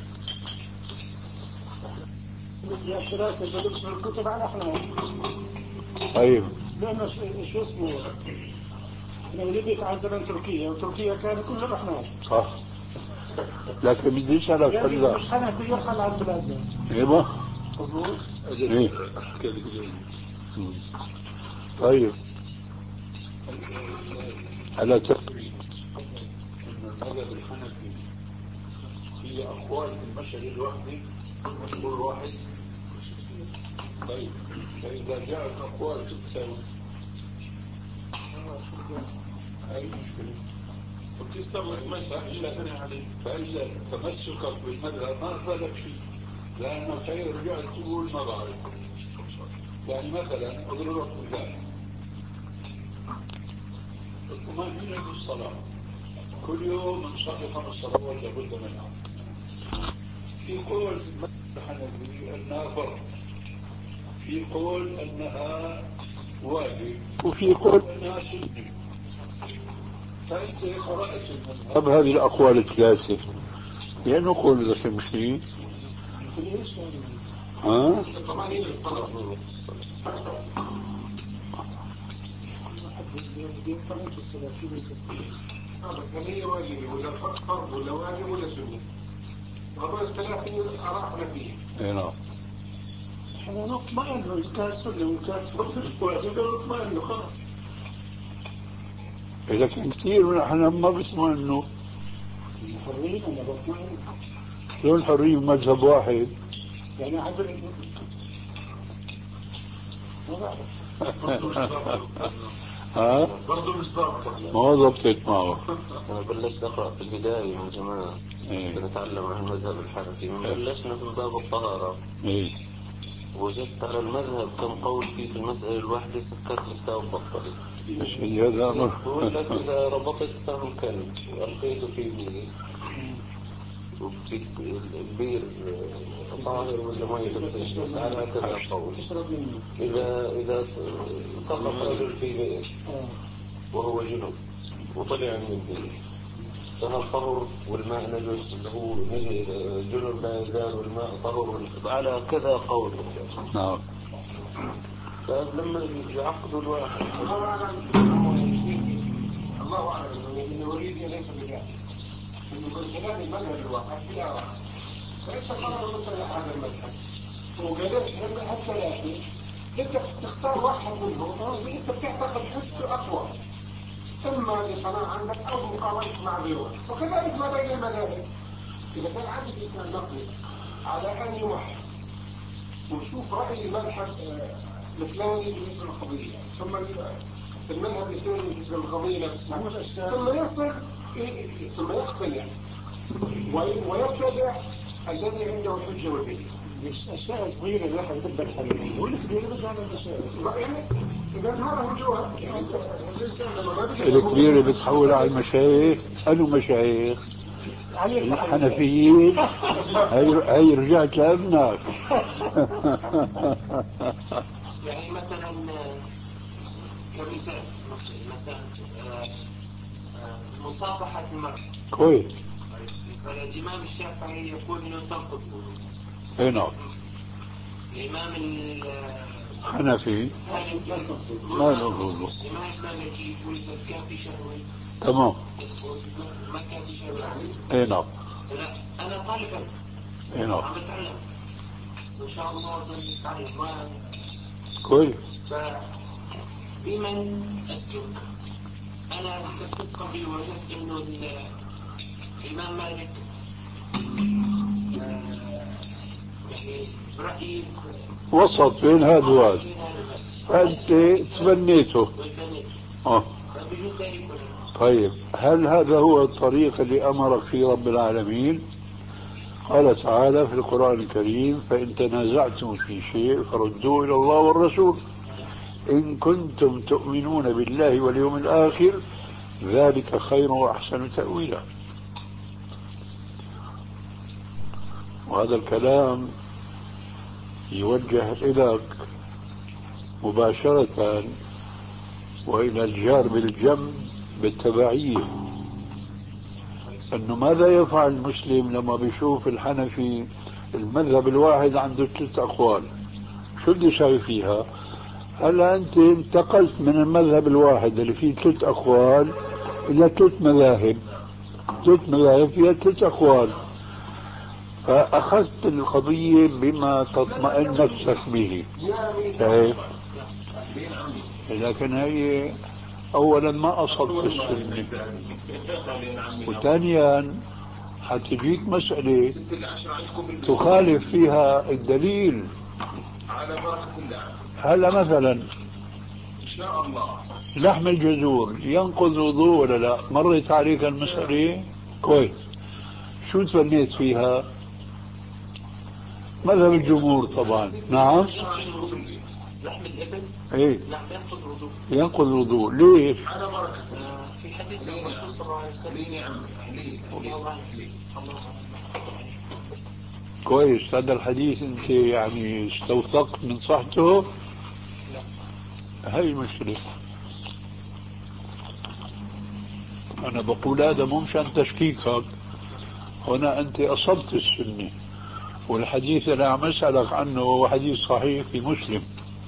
بدي الدراسه بدرس من الكتب على احنا. طيب لانه شو اسمه انا ولدت على زمن تركيا، وتركيا كان كله احنا. صح، لكن بدي اسالك يعني مش حنفي يرحل عن بلادنا. ايوه مظبوط. ايه. طيب ألا تدري أن المذهب الحنفي هي أقوال في المشهد الوحدي مشهور واحد؟ طيب فإذا جاءت أقوال تتساوي هاي مشكلة، وتستمر المذهب إلا فإذا تمسكك بالمذهب ما أفادك شيء، لأنك رجعت تقول ما بعرف. يعني مثلا أضرب لك مثال، الطمأنينة في الصلاة كل يوم نصلي خمس صلوات لابد منها. في قول الحنفي انها فرض، في قول انها واجب، وفي قول انها سنة. فانت قرأت المذهب هذه الاقوال الثلاثة، لانه قول ذاك المشي ها؟ هي واجبة ولا فرض ولا واجب ولا سنة. هذول الثلاثين أراحنا فيه. اي نعم. احنا نطمئن إذا كان سنة وإن كان فرض واجب نطمئن خلاص. لكن كثير من احنا ما بيطمئنوا. حرين أنا بطمئن. شلون حرية مذهب واحد؟ يعني عبر ما بعرف. ها؟ برضه مش ضابطة. ما ضبطت معه. أنا بلشت أقرأ في البداية من زمان. إيه. نتعلم عن المذهب الحنفي، بلشنا من باب الطهارة. إيه. وجدت على المذهب كم قول فيه في المسألة الواحدة سكت الكتاب بطلت. هذا أمر. بقول لك إذا ربطت فم كلب وألقيته في مية البير طاهر ولا ما يغسل على هكذا القول. إذا إذا سقط رجل في بئر وهو جنب وطلع من البئر فهل طهر والماء نجس اللي هو جنب لا يزال والماء طهر على كذا قول. نعم. فلما يعقدوا الواحد الله أعلم الله أعلم إن وليدي ليس بجاهل من خلال المذهب الواحد في آراء فإنت قرر مثل هذا المذهب وقدرت حتى لكن أنت تختار واحد منهم أنت بتعتقد حسه أقوى إما لقناعة عندك أو مقارنة مع غيره وكذلك ما بين المذاهب. إذا كان عندك إنسان نقلي على أن يوحد ونشوف رأي المذهب الفلاني بالنسبة للقضية ثم المذهب الثاني بالنسبة للقضية نفسها ثم يصل ثم يقتنع ويبتدع الذي عنده الحجة والدليل. مش أشياء صغيرة الواحد يقدر حلها والكبيرة بس على الأشياء يعني إذا هذا هو الجواب. الكبيرة بتحول على المشايخ. أنو مشايخ؟ الحنفيين. هاي رجعت لابنك. يعني مثلا كمثال مثلا مصافحة المرأة. كويس. فالإمام الشافعي يقول إنه تنقض الوضوء. اي نعم. الإمام الحنفي ما له وضوء. الإمام المالكي يقول إذا كان في شهوة. تمام. ما كان في شهوة. اي نعم. لا أنا طالب علم. اي نعم. عم بتعلم. إن شاء الله بنتعلم ما. كويس. فبمن أسلك أنا كنت قبل وجدت إنه الإمام مالك يعني رأيي وسط بين هذا وهذا فأنت تبنيته. آه. طيب هل هذا هو الطريق اللي أمرك فيه رب العالمين؟ قال تعالى في القرآن الكريم فإن تنازعتم في شيء فردوه إلى الله والرسول إن كنتم تؤمنون بالله واليوم الآخر ذلك خير وأحسن تأويلا. وهذا الكلام يوجه إليك مباشرة وإلى الجار بالجنب بالتبعية أنه ماذا يفعل المسلم لما بيشوف الحنفي المذهب الواحد عنده ثلاث أقوال؟ شو اللي يساوي فيها؟ هلا أنت انتقلت من المذهب الواحد اللي فيه ثلاث أقوال إلى ثلاث مذاهب ثلاث مذاهب فيها ثلاث أقوال فأخذت القضية بما تطمئن نفسك به. كيف؟ لكن هي أولا ما أصبت السنة وثانيا حتجيك مسألة تخالف فيها الدليل. هلا مثلا إن شاء الله لحم الجزور ينقض وضوء ولا لا؟ مرت عليك المسألة كويس. شو تبنيت فيها؟ مذهب الجمهور طبعا. نعم. لحم الإبل ايه نعم ينقض الوضوء. ينقض الوضوء. ليش؟ على بركة في حديث الرسول صلى الله عليه وسلم. كويس. هذا الحديث انت يعني استوثقت من صحته؟ هاي المشكلة. انا بقول هذا مو مشان تشكيكك، هنا انت اصبت السنة والحديث اللي عم اسألك عنه هو حديث صحيح في مسلم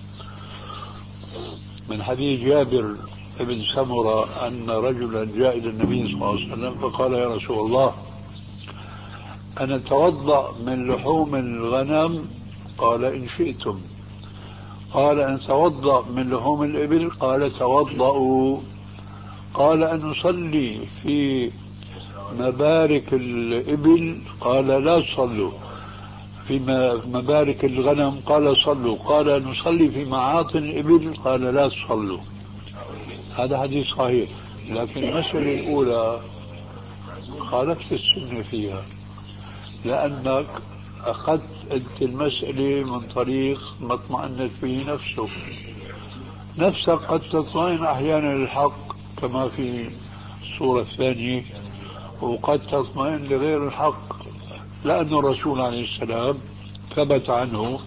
من حديث جابر بن سمرة أن رجلا جاء إلى النبي صلى الله عليه وسلم فقال يا رسول الله أنا أتوضأ من لحوم الغنم؟ قال إن شئتم. قال أن توضأ من لحوم الإبل؟ قال توضأوا. قال أن نصلي في مبارك الإبل؟ قال لا تصلوا. في مبارك الغنم؟ قال صلوا. قال نصلي في معاطن الإبل؟ قال لا تصلوا. هذا حديث صحيح. لكن المسألة الأولى خالفت السنة فيها لأنك أخذت أنت المسألة من طريق ما اطمأنت به نفسه. نفسك قد تطمئن أحيانا للحق كما في الصورة الثانية وقد تطمئن لغير الحق لأن الرسول عليه السلام ثبت عنه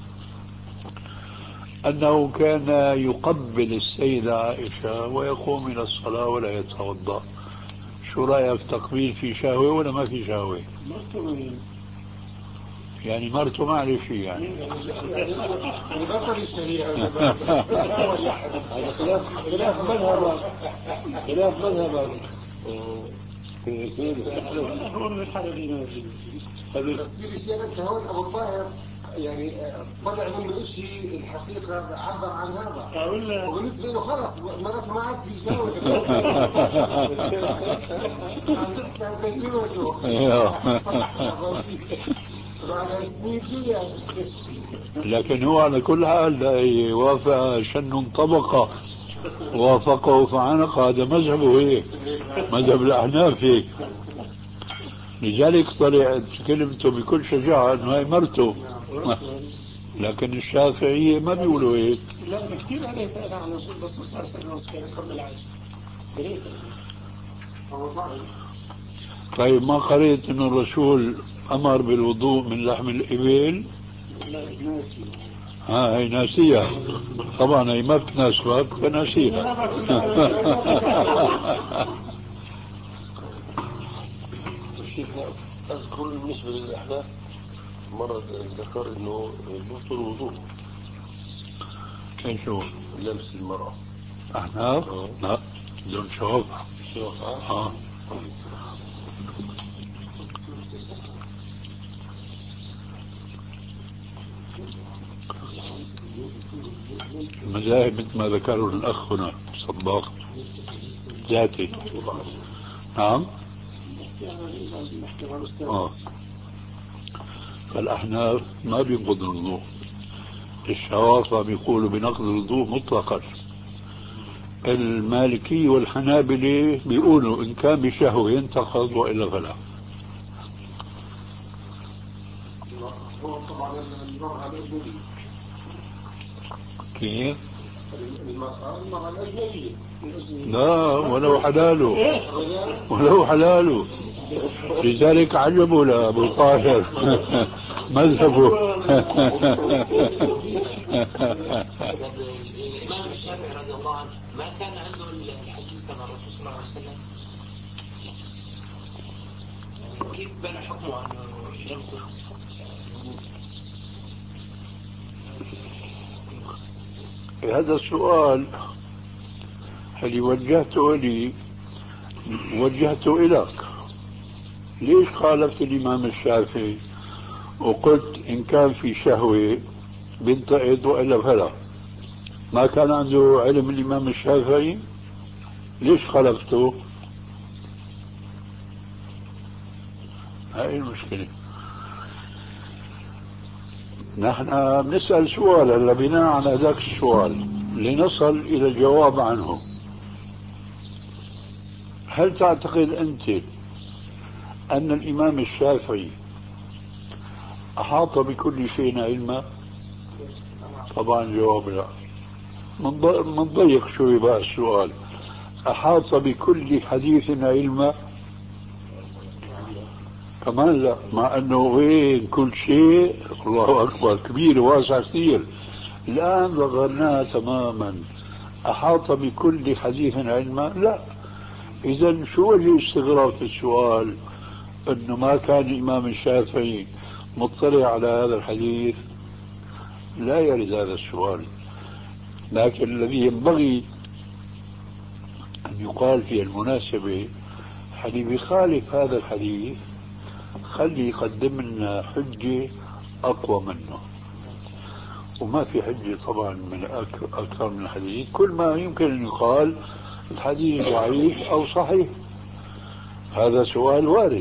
أنه كان يقبل السيدة عائشة ويقوم إلى الصلاة ولا يتوضأ. شو رأيك، تقبيل في شهوة ولا ما في شهوة؟ يعني مرته ما عليه شيء يعني. بطل الشريعة. هذا خلاف خلاف مذهب خلاف مذهب هو من الحرمين. هذا في رسالة هون أبو الطاهر يعني طلع منه شيء الحقيقة عبر عن هذا. وبالنسبة له خلص مرات ما عاد بيجاوب. لكن هو على كل حال وافق شن طبقة وافقه فعنق. هذا مذهبه هيك، مذهب الأحناف هيك. لذلك طلع كلمته بكل شجاعة انه هي مرته. لكن الشافعية ما بيقولوا هيك. لا كثير عليه فعلا عن الرسول بس صار سنة كانت قبل العيش. طيب ما قريت انه الرسول امر بالوضوء من لحم الابل؟ لا ناسي. ها هي ناسية طبعا، هي ما بتناسبك فناسيها. أذكر بالنسبة للأحناف مرة ذكر إنه يبطل الوضوء. ايش هو؟ لمس المرأة. أحناف؟ لا بدون شوف. شوف اه المذاهب مثل ما ذكروا الأخ هنا صباغ ذاتي. نعم. آه. فالأحناف ما بينقض الوضوء، الشوافع بيقولوا بنقض الوضوء مطلقا. المالكي والحنابلة بيقولوا إن كان بشهوة ينتقض وإلا فلا. هو طبعا المرأة الأجنبية. كيف؟ المرأة المرأة الأجنبية. لا ولو حلاله ولو حلاله. لذلك عجبوا لأبو طاهر مذهبه. الإمام الشافعي رضي الله عنه ما كان عنده الحديث عن الرسول صلى الله عليه وسلم، كيف بنى حكمه عن يمسك؟ هذا السؤال اللي وجهته لي وجهته إليك. ليش خالفت الإمام الشافعي وقلت إن كان في شهوة بنتقد وإلا فلا؟ ما كان عنده علم الإمام الشافعي؟ ليش خالفته؟ هاي المشكلة. نحن بنسأل سؤال هلا بناء على ذاك السؤال لنصل إلى الجواب عنه. هل تعتقد أنت أن الإمام الشافعي أحاط بكل شيء علما؟ طبعا جواب لا. منضيق شوي بقى السؤال، أحاط بكل حديث علما؟ كمان لا، مع أنه وين كل شيء الله أكبر كبير واسع كثير. الآن ضغرناها تماما. أحاط بكل حديث علما؟ لا. إذا شو وجه استغراب في السؤال أنه ما كان الإمام الشافعي مطلع على هذا الحديث؟ لا يرد هذا السؤال. لكن الذي ينبغي أن يقال في المناسبة حديث بيخالف هذا الحديث خلي يقدم لنا حجة أقوى منه. وما في حجة طبعا من أكثر من الحديث. كل ما يمكن أن يقال الحديث ضعيف أو صحيح، هذا سؤال وارد.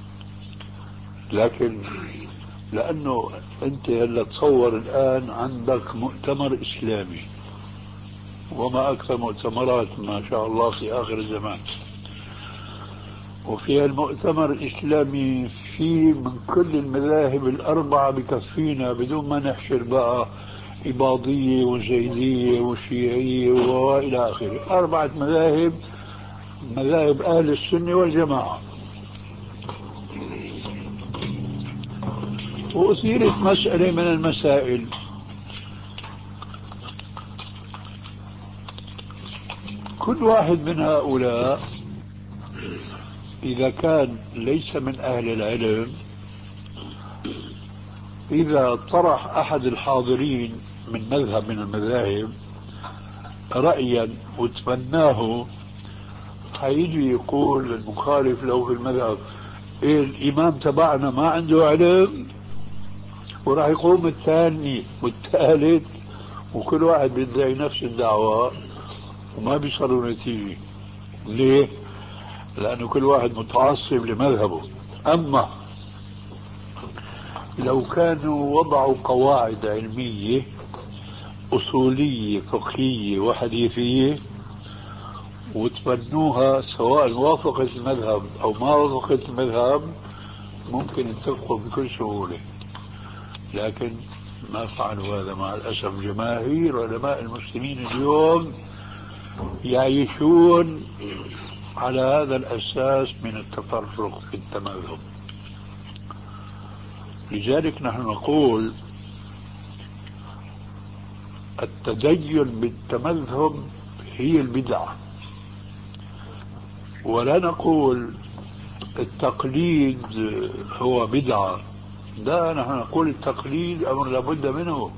لكن لأنه أنت هلا تصور الآن عندك مؤتمر إسلامي، وما أكثر مؤتمرات ما شاء الله في آخر الزمان، وفي المؤتمر الإسلامي في من كل المذاهب الأربعة بكفينا بدون ما نحشر بقى إباضية وزيدية وشيعية وإلى آخره. أربعة مذاهب، مذاهب أهل السنة والجماعة. وأثيرت مسألة من المسائل. كل واحد من هؤلاء إذا كان ليس من أهل العلم، إذا طرح أحد الحاضرين من مذهب من المذاهب رأيا وتبناه، هيجي يقول المخالف له في المذهب إيه الإمام تبعنا ما عنده علم، وراح يقوم الثاني والثالث وكل واحد بيدعي نفس الدعوة وما بيصلوا نتيجة. ليه؟ لأنه كل واحد متعصب لمذهبه. أما لو كانوا وضعوا قواعد علمية أصولية فقهية وحديثية وتبنوها، سواء وافقت المذهب أو ما وافقت المذهب، ممكن يتفقوا بكل سهولة. لكن ما فعلوا هذا مع الأسف. جماهير علماء المسلمين اليوم يعيشون على هذا الأساس من التفرق في التمذهب. لذلك نحن نقول التدين بالتمذهب هي البدعة، ولا نقول التقليد هو بدعة. لا، نحن نقول التقليد أمر لابد منه،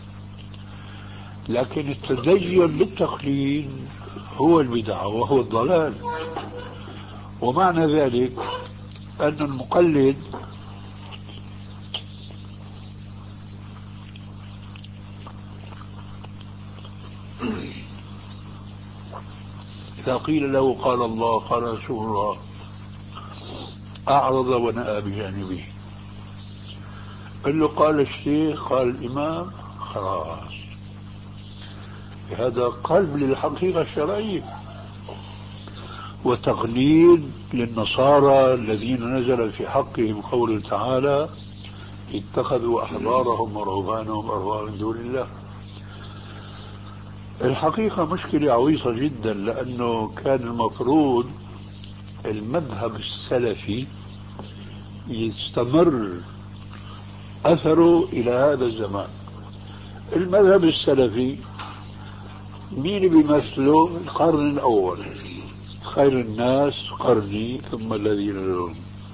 لكن التدين بالتقليد هو البدعة وهو الضلال. ومعنى ذلك أن المقلد إذا قيل له قال الله قال رسول الله أعرض ونأى بجانبه. قل له قال الشيخ قال الإمام، خلاص، هذا قلب للحقيقة الشرعية. وتقليد للنصارى الذين نزل في حقهم قوله تعالى اتخذوا أحبارهم ورهبانهم أربابا من دون الله. الحقيقة مشكلة عويصة جدا، لأنه كان المفروض المذهب السلفي يستمر أثره إلى هذا الزمان. المذهب السلفي مين بيمثله؟ القرن الأول، خير الناس قرني ثم الذين لهم.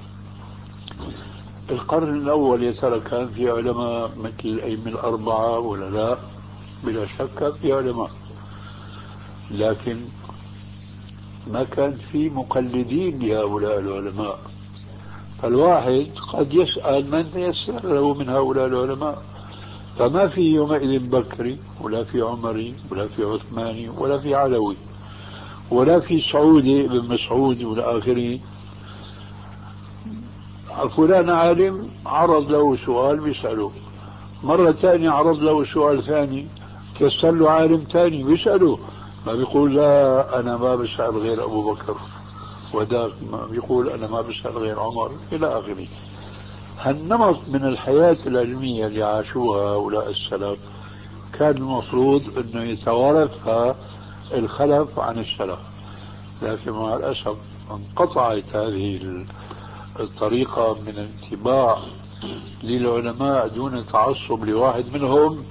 القرن الأول يا ترى كان في علماء مثل الأئمة الأربعة ولا لا؟ بلا شك في علماء، لكن ما كان في مقلدين لهؤلاء العلماء. فالواحد قد يسأل من يسأل له من هؤلاء العلماء، فما في يومئذ بكري ولا في عمري ولا في عثماني ولا في علوي ولا في سعودي بن مسعود ولا آخره. فلان عالم عرض له سؤال بيسأله، مرة ثانية عرض له سؤال ثاني تيسر له عالم ثاني بيسأله، ما بيقول لا أنا ما بسأل غير أبو بكر، وذاك ما بيقول أنا ما بسأل غير عمر، إلى آخره. هالنمط من الحياة العلمية اللي عاشوها هؤلاء السلف كان المفروض أنه يتوارثها الخلف عن السلف، لكن مع الأسف انقطعت هذه الطريقة من الاتباع للعلماء دون تعصب لواحد منهم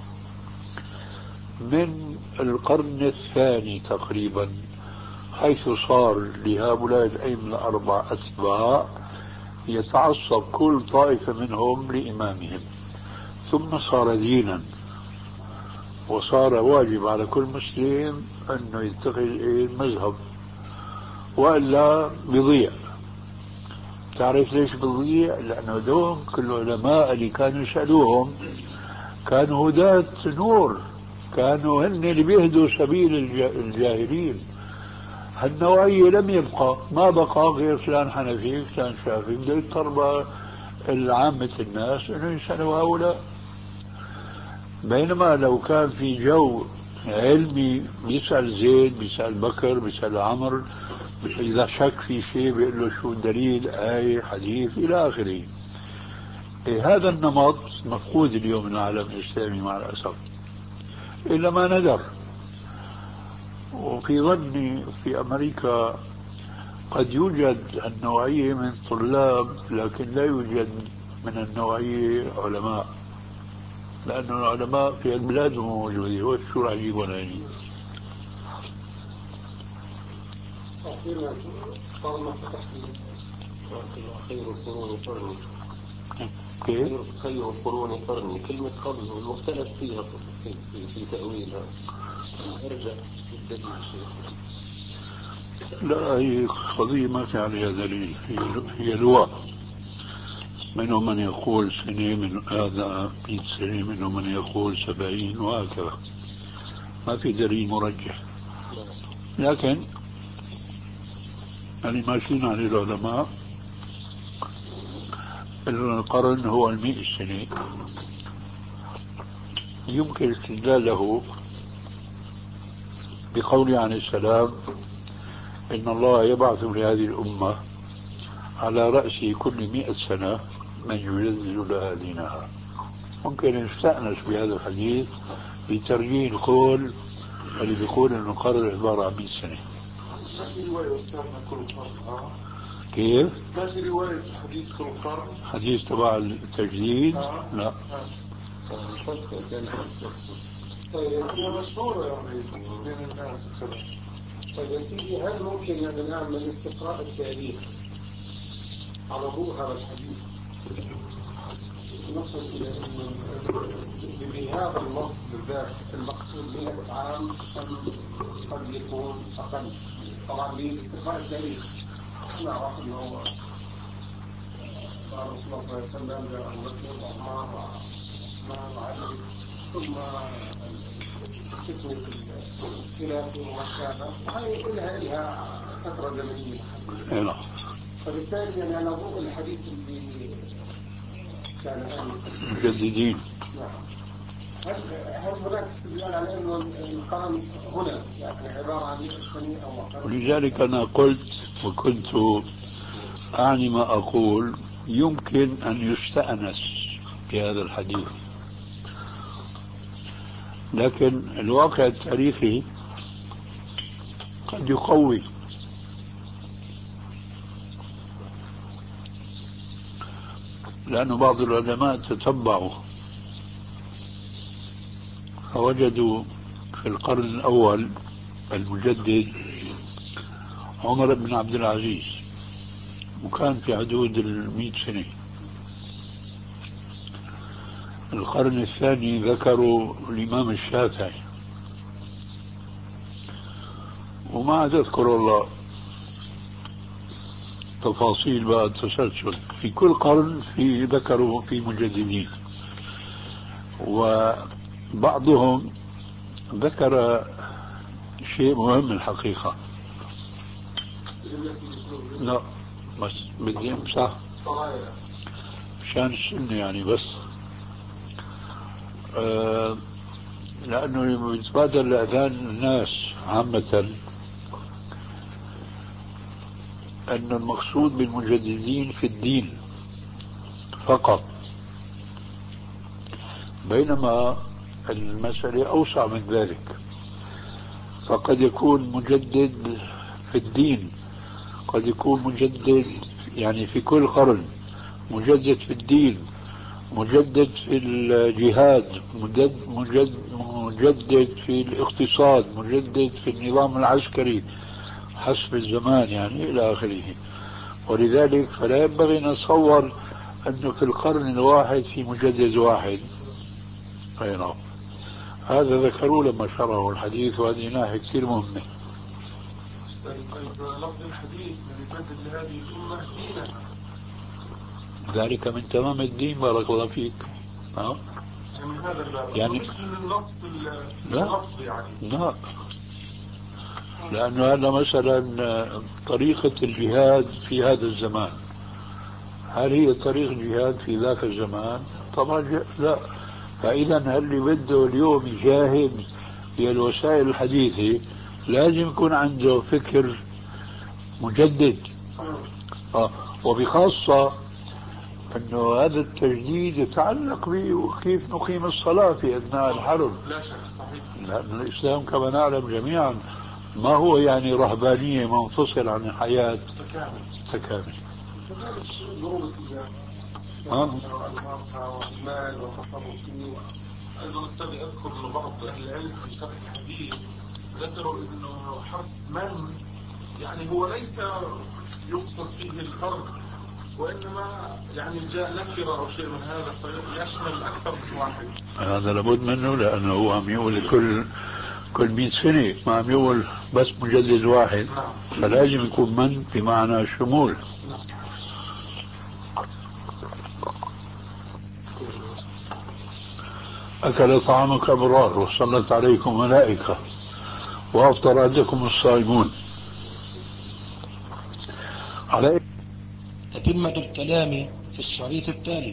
من القرن الثاني تقريبا، حيث صار لهؤلاء الأئمة الأربعة أتباع يتعصب كل طائفة منهم لإمامهم، ثم صار دينا، وصار واجب على كل مسلم أنه يتخذ المذهب وإلا بيضيع. تعرف ليش بيضيع؟ لأنه دوم كل العلماء اللي كانوا يسألوهم كانوا هداة نور، كانوا هن اللي بيهدوا سبيل الجاهلين. هالنوعية لم يبقى، ما بقى غير فلان حنفي فلان شافعي، بده يضطر العامة الناس انه يسألوا هؤلاء. بينما لو كان في جو علمي بيسأل زيد بيسأل بكر بيسأل عمر، إذا شك في شيء بيقول له شو الدليل، آية حديث إلى آخره. إيه هذا النمط مفقود اليوم من العالم الإسلامي مع الأسف، إلا ما ندر. وفي ظني في أمريكا قد يوجد النوعية من الطلاب، لكن لا يوجد من النوعية علماء، لأن العلماء في البلاد موجودين، وشو راح يجيبون هني؟ خير القرون قرني. كيف؟ خير القرون قرني، كلمة قرن المختلف فيها في, في, في تأويلها. ارجع للدليل شيخ. لا، هي قضية ما في عليها دليل، هي هي لغة. منهم من يقول سنة، من هذا مئة سنة، منهم من يقول سبعين، وهكذا. ما في دليل مرجح. لكن اللي ماشيين عليه العلماء القرن هو المئة سنة. يمكن استدلاله بقوله عليه السلام: إن الله يبعث لهذه الأمة على رأس كل مئة سنة من يجدد لها دينها. ممكن نستأنس بهذا الحديث بترجيح القول اللي بيقول إن القرن عبارة عن مئة سنة. ما في رواية أستاذنا كل قرن؟ كيف؟ ما في رواية حديث كل قرن؟ حديث تبع التجديد؟ آه. لا. آه. طيب هي مشهورة يعني بين الناس وكذا. طيب يا سيدي، هل ممكن يعني نعمل استقراء التاريخ على ضوء هذا الحديث؟ نصل إلى أن بهذا النص بالذات المقصود مئة عام أم قد يكون أقل؟ طبعا باستقراء التاريخ نعرف أنه قال رسول الله صلى الله عليه وسلم جاء أبو بكر وعمر وعثمان وعلي، ثم فتنة الخلافة وما شابه، وهي إلها إلها فترة زمنية محددة. فبالتالي يعني على ضوء الحديث اللي كان آنفا مجددين. نعم، هل هل هناك استدلال على أنه القرن هنا يعني عبارة عن مئة سنة أو أقل؟ ولذلك أنا قلت وكنت أعني ما أقول، يمكن أن يستأنس بهذا الحديث، لكن الواقع التاريخي قد يقوي. لأن بعض العلماء تتبعوا فوجدوا في القرن الأول المجدد عمر بن عبد العزيز، وكان في حدود المئة سنة. القرن الثاني ذكروا الإمام الشافعي، وما تذكر الله تفاصيل بقى التسلسل. في كل قرن في ذكروا في مجددين، وبعضهم ذكر شيء مهم الحقيقة. لا بس بدي امسح مشان السنة يعني، بس آه لأنه يتبادل لأذهان الناس عامة أن المقصود بالمجددين في الدين فقط، بينما المسألة أوسع من ذلك. فقد يكون مجدد في الدين، قد يكون مجدد يعني في كل قرن، مجدد في الدين، مجدد في الجهاد، مجدد, مجدد, مجدد في الاقتصاد، مجدد في النظام العسكري حسب الزمان يعني إلى آخره. ولذلك فلا ينبغي نتصور أنه في القرن الواحد في مجدد واحد. أي نعم، هذا ذكروا لما شرحوا الحديث، وهذه ناحية كثير مهمة. طيب لفظ الحديث من يجدد لهذه الأمة دينها، ذلك من تمام الدين. بارك الله فيك. ها؟ يعني هذا الباب يعني مش من النص اللفظ يعني. لا، لأنه هذا مثلا طريقة الجهاد في هذا الزمان، هل هي طريقة الجهاد في ذاك الزمان؟ طبعا لا. فإذا اللي بده اليوم يجاهد بالوسائل الحديثة لازم يكون عنده فكر مجدد. آه. وبخاصة أنه هذا التجديد يتعلق بكيف نقيم الصلاة في أثناء الحرب. لا شك صحيح. لأن الإسلام كما نعلم جميعا ما هو يعني رهبانية منفصل عن الحياة تكامل. كذلك ضروب التجارة والمرأة والمال والتصرف فيه. أيضا السبب أذكر بعض أهل العلم في شرح الحديث ذكروا إنه حرف من يعني هو ليس يقصد فيه الفرد، وإنما يعني جاء نكرة أو شيء من هذا فيشمل أكثر من واحد. هذا لابد منه، لأنه هو عم يقول كل كل مئة سنة، ما عم يقول بس مجدد واحد. فلازم يكون من بمعنى شمول. أكل طعامك أبرار وصلت عليكم ملائكة وأفطر عندكم الصائمون. على تتمة الكلام في الشريط التالي.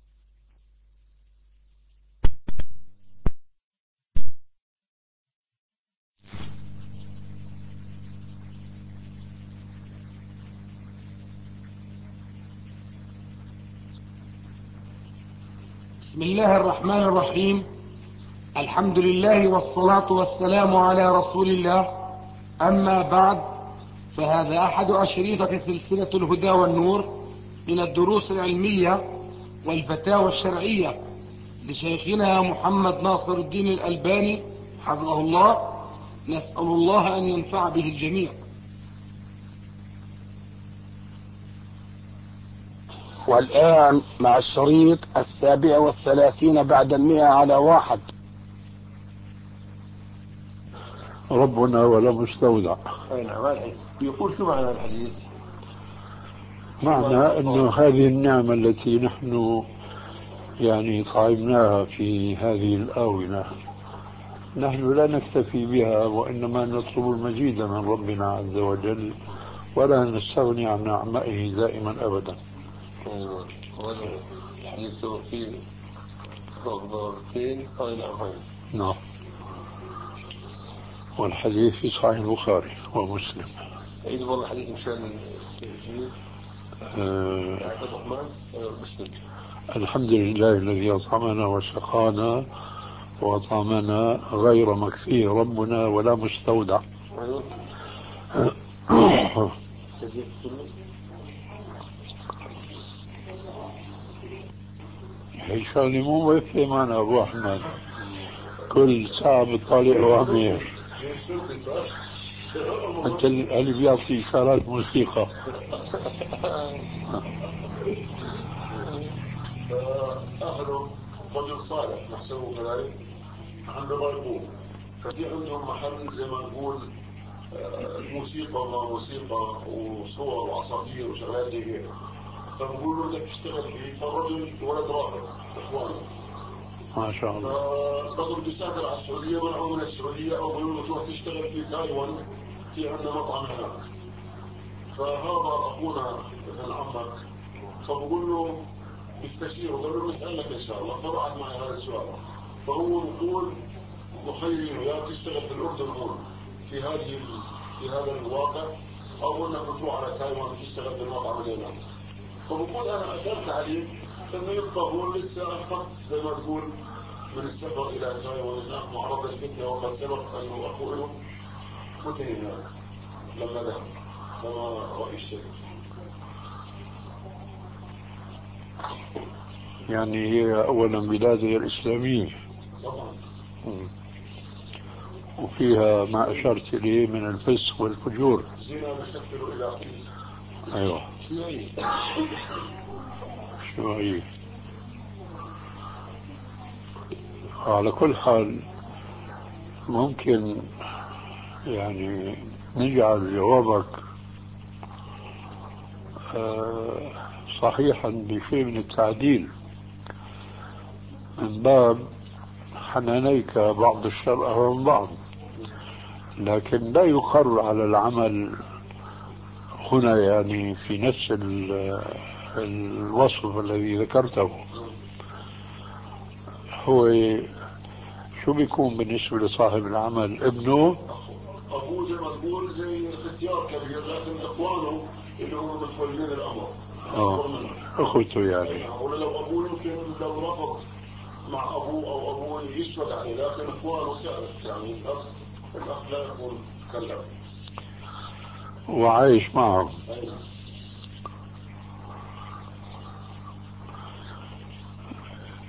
بسم الله الرحمن الرحيم. الحمد لله والصلاة والسلام على رسول الله. أما بعد، فهذا أحد أشريطة سلسلة الهدى والنور من الدروس العلمية والفتاوى الشرعية لشيخنا محمد ناصر الدين الألباني حفظه الله. نسأل الله أن ينفع به الجميع. والآن مع الشريط السابع والثلاثين بعد المئة على واحد. ربنا ولا مستودع. يقول شو معنى الحديث؟ معنى أنه هذه النعمة التي نحن يعني طعمناها في هذه الآونة نحن لا نكتفي بها، وإنما نطلب المزيد من ربنا عز وجل، ولا نستغني عن نعمائه دائما أبدا. الحديث فيه ضربتين قائلين. نعم. والحديث في صحيح البخاري ومسلم. عيد والله الحديث مشان التسجيل. أه الحمد لله الذي أطعمنا وسقانا وأطعمنا غير مكفي ربنا ولا مستودع. هي شغلة مو وقفة معنا أبو أحمد، كل ساعة بطالع وعمير. أنت اللي بيعطي إشارات موسيقى. فأهله رجل صالح نحسبه كذلك، عنده ضيفون، ففي عندهم محل زي ما نقول موسيقى وما موسيقى وصور وعصافير وشغلات زي هيك. فبقول له بدك تشتغل فيه، فالرجل ولد راغب اخوانه ما شاء الله. فبقول بدي اسافر على السعوديه، منعوا من السعوديه او بيقولوا له تروح تشتغل في تايوان، في عندنا مطعم هناك. فهذا اخونا ابن عمك، فبقول له بيستشيره، قال له نسالك ان شاء الله. فبعد معي هذا السؤال، فهو يقول مخيرين يا تشتغل في الاردن هون في هذه في هذا الواقع، او انك تروح على تايوان تشتغل في المطعم اللي هناك. فبقول انا اشرت عليه انه يبقى هون لسه اخذ زي ما تقول من السفر الى تايوان هناك معرض الفتنه، وقد سبق انه اخو له فتن هناك لما ذهب كما راي الشيخ. يعني هي اولا بلاد غير اسلاميه طبعا، وفيها ما اشرت اليه من الفسق والفجور. زنا نشكل الى حين. ايوه شيوعيه شيوعيه. على كل حال ممكن يعني نجعل جوابك صحيحا بشيء من التعديل من باب حنانيك بعض الشر أمام بعض، لكن لا يقر على العمل هنا يعني في نفس الوصف الذي ذكرته. هو شو بيكون بالنسبة لصاحب العمل؟ ابنه ابوه زي ما تقول زي اختيار كبير، لكن اخوانه اللي هم متولين الامر اه اخوته يعني. ولا لو ابوه يمكن لو رفض مع ابوه او ابوه يشفق عليه، لكن اخوانه ثابت يعني الاخ الاخ لا يكون كالاب وعايش معهم.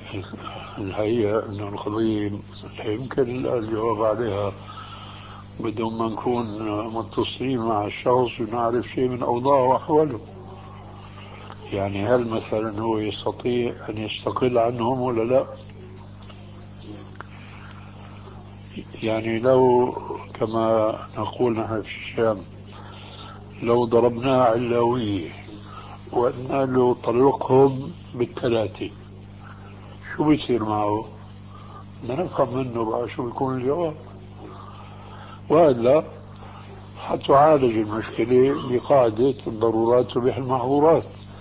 الحقيقة أن القضية يمكن الجواب عليها بدون ما نكون متصلين مع الشخص ونعرف شيء من أوضاعه وأحواله. يعني هل مثلا هو يستطيع أن يستقل عنهم ولا لا؟ يعني لو كما نقول نحن في الشام لو ضربناه علاوية وقلنا له طلقهم بالثلاثة شو بيصير معه؟ بدنا نفهم منه بقى شو بيكون الجواب. وإلا حتعالج المشكلة بقاعدة الضرورات تبيح المحظورات.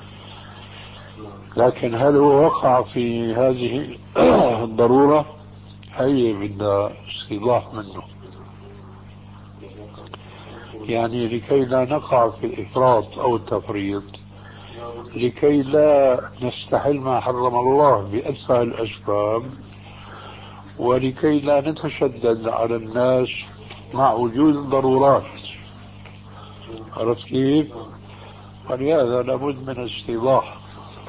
لكن هل هو وقع في هذه الضرورة؟ هي بدها استيضاح منه. يعني لكي لا نقع في الإفراط أو التفريط، لكي لا نستحل ما حرم الله بأسهل الأسباب، ولكي لا نتشدد على الناس مع وجود الضرورات. عرفت كيف؟ ولهذا لابد من استيضاح.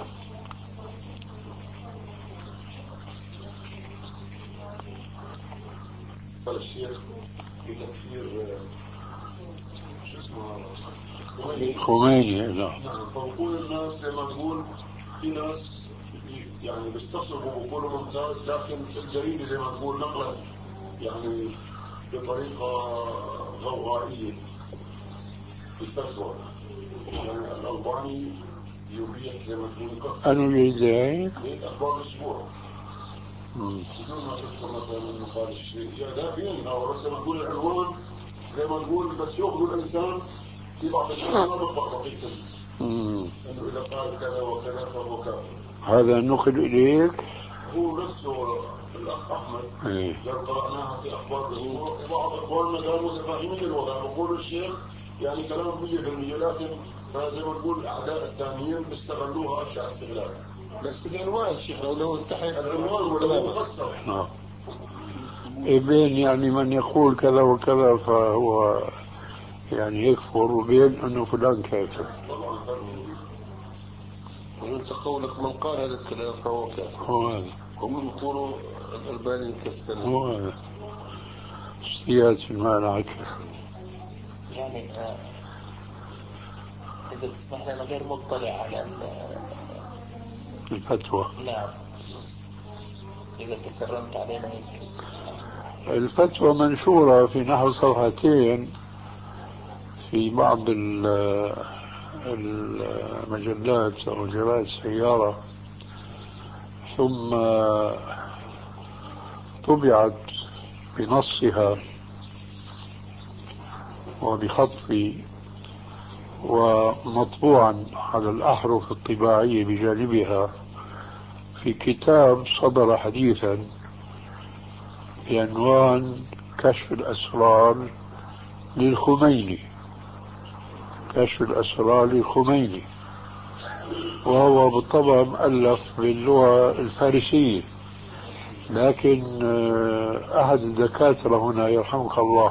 الشيخ بتكفير شو اسمه خميني. لا فنقول الناس زي ما نقول في ناس يعني بيستصرفوا ويقولوا ممتاز، لكن الجريمة زي ما نقول نقلت يعني بطريقة غوغائية بالفتوى. يعني الألباني يبيح زي ما تقول يكفر. أنا جيدين أخبار الأسبوع بدون ما تذكر مثلا انه قال الشيء يعني لا فين او بس لما نقول العنوان زي ما نقول بس ياخذوا الانسان في بعض الاشياء ما بقى بقيه انه اذا قال كذا وكذا فهو كافر. هذا نقل اليك هو نفسه الاخ احمد قال قراناها في اخبار الاسبوع وبعض اخبارنا قالوا متفاهمين الوضع بقول الشيخ يعني كلام مية بالمية، لكن زي ما نقول الاعداء الثانيين بيستغلوها اشياء استغلال. بس العنوان شيخ لو لو انتحل العنوان ولا مفسر اه بين يعني من يقول كذا وكذا فهو يعني يكفر، وبين انه فلان كافر. طبعا وانت قولك من قال هذا الكلام فهو كافر. هو هذا هم يقولوا الألباني كفر. هو هذا سياسة المال عكس. يعني آه إذا تسمح لي أنا غير مطلع على الفتوى. نعم إذا تكرمت علينا يمكن. الفتوى منشورة في نحو صفحتين في بعض المجلات أو جرائد السيارة، ثم طبعت بنصها وبخطي ومطبوعا على الأحرف الطباعية بجانبها في كتاب صدر حديثا بعنوان كشف الأسرار للخميني. كشف الأسرار للخميني، وهو بالطبع مؤلف باللغة الفارسية، لكن أحد الدكاترة هنا يرحمك الله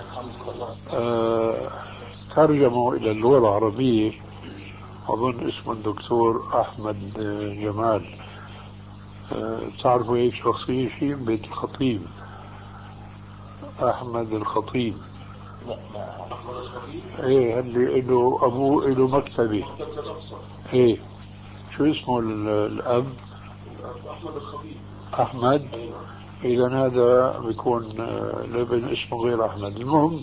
ترجمه إلى اللغة العربية، أظن اسمه الدكتور أحمد جمال. تعرفوا هيك شخصية شيء بيت الخطيب أحمد الخطيب؟ ايه اللي له ابوه له مكتبه. ايه شو اسمه الاب؟ احمد الخطيب. احمد. اذا هذا بيكون لابن اسمه غير احمد. المهم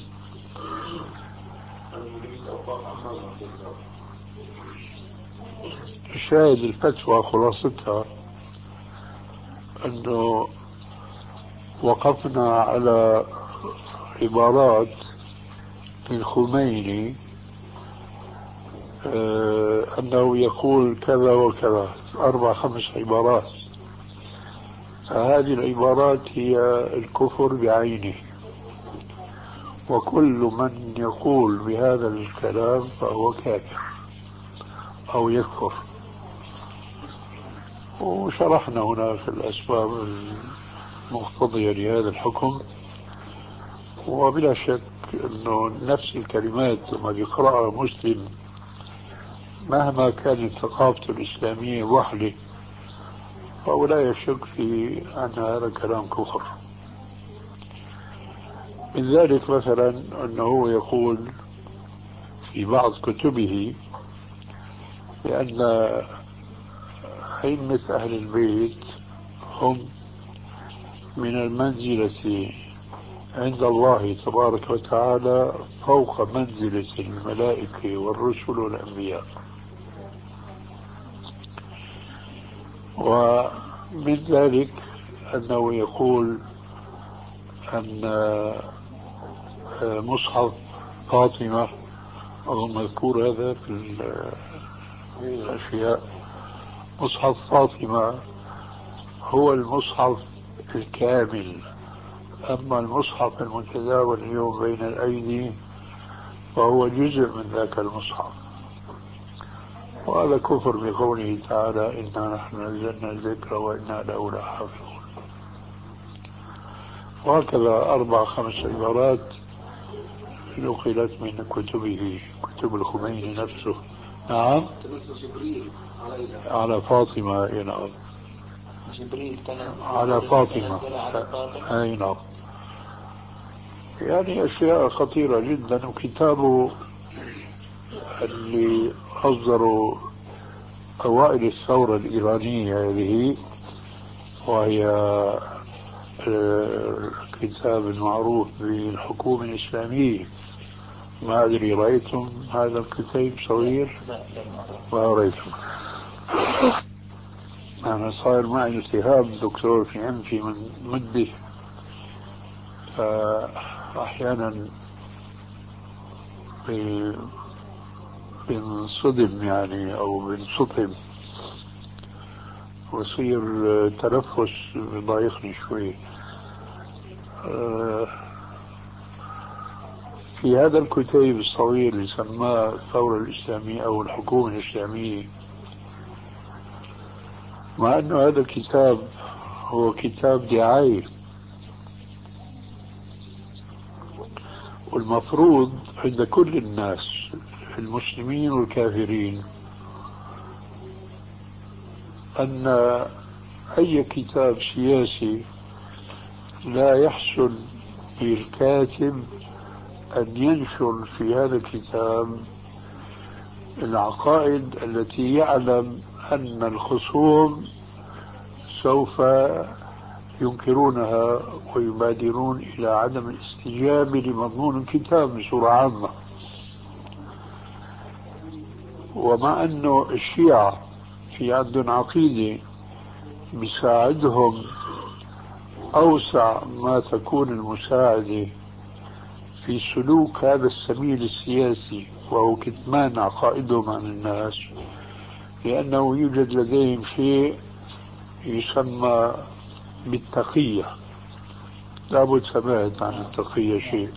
الشاهد الفتوى خلاصتها انه وقفنا على عبارات للخميني آه أنه يقول كذا وكذا، أربع خمس عبارات. فهذه العبارات هي الكفر بعينه، وكل من يقول بهذا الكلام فهو كافر أو يكفر. وشرحنا هناك الأسباب المقتضية لهذا الحكم. وبلا شك أنه نفس الكلمات لما يقرأها مسلم مهما كانت ثقافته الإسلامية وحده فهو لا يشك في أن هذا كلام كفر. من ذلك مثلا أنه يقول في بعض كتبه بأن أئمة أهل البيت هم من المنزلة عند الله تبارك وتعالى فوق منزلة الملائكة والرسل والأنبياء. ومن ذلك أنه يقول أن مصحف فاطمة، أظن مذكور هذا في الأشياء، مصحف فاطمة هو المصحف الكامل، أما المصحف المتداول اليوم بين الأيدي فهو جزء من ذاك المصحف. وهذا كفر بقوله تعالى إنا نحن نزلنا الذكر وإنا له لحافظون. وهكذا أربع خمس عبارات نقلت من كتبه، كتب الخميني نفسه. نعم، على فاطمة. نعم، جبريل كان على فاطمة. أي نعم. يعني أشياء خطيرة جدا. وكتابه اللي أصدروا أوائل الثورة الإيرانية هذه، وهي الكتاب المعروف بالحكومة الإسلامية، ما أدري رأيتم هذا الكتاب صغير؟ ما رأيتم. أنا صاير معي التهاب دكتور في أنفي من مدة، فأحيانا بنصدم يعني أو بنصطم ويصير تنفس بضايقني شوي. في هذا الكتاب الصغير اللي سماه الثورة الإسلامية أو الحكومة الإسلامية، مع أنه هذا الكتاب هو كتاب دعاية، والمفروض عند كل الناس المسلمين والكافرين أن أي كتاب سياسي لا يحسن للكاتب أن ينشر في هذا الكتاب العقائد التي يعلم أن الخصوم سوف ينكرونها ويبادرون إلى عدم الاستجابة لمضمون الكتاب بصورة عامة. ومع أنه الشيعة في عندهم عقيدة بيساعدهم أوسع ما تكون المساعدة في سلوك هذا السبيل السياسي، وهو كتمان عقائدهم عن الناس، لأنه يوجد لديهم شيء يسمى بالتقية. لابد سمعت عن التقية شيء.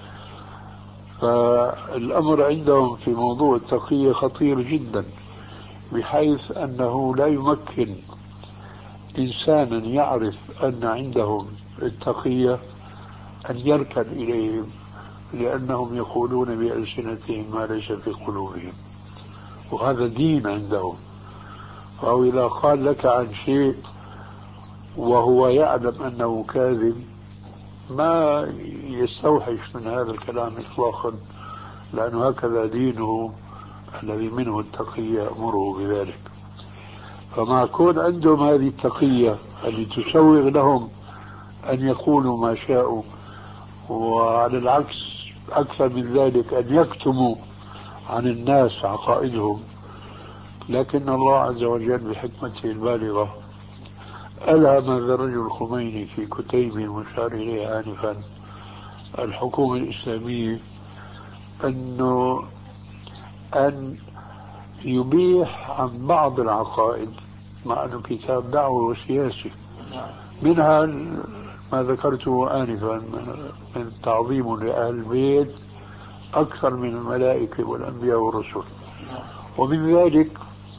فالأمر عندهم في موضوع التقية خطير جدا، بحيث أنه لا يمكن إنسانا يعرف أن عندهم التقية أن يركن إليهم، لأنهم يقولون بألسنتهم ما ليس في قلوبهم، وهذا دين عندهم. فهو إذا قال لك عن شيء وهو يعلم أنه كاذب ما يستوحش من هذا الكلام إطلاقا، لأنه هكذا دينه الذي منه التقية يأمره بذلك. فمع كون عندهم هذه التقية اللي تسوغ لهم أن يقولوا ما شاءوا، وعلى العكس أكثر من ذلك أن يكتموا عن الناس عقائدهم، لكن الله عز وجل بحكمته البالغة ألهم هذا الرجل الخميني في كتيبه المشار إليه آنفا الحكومة الإسلامية أنه أن يبيح عن بعض العقائد، مع أنه كتاب دعوة وسياسي، منها ما ذكرته آنفا من تعظيم لأهل البيت أكثر من الملائكة والأنبياء والرسل. ومن ذلك،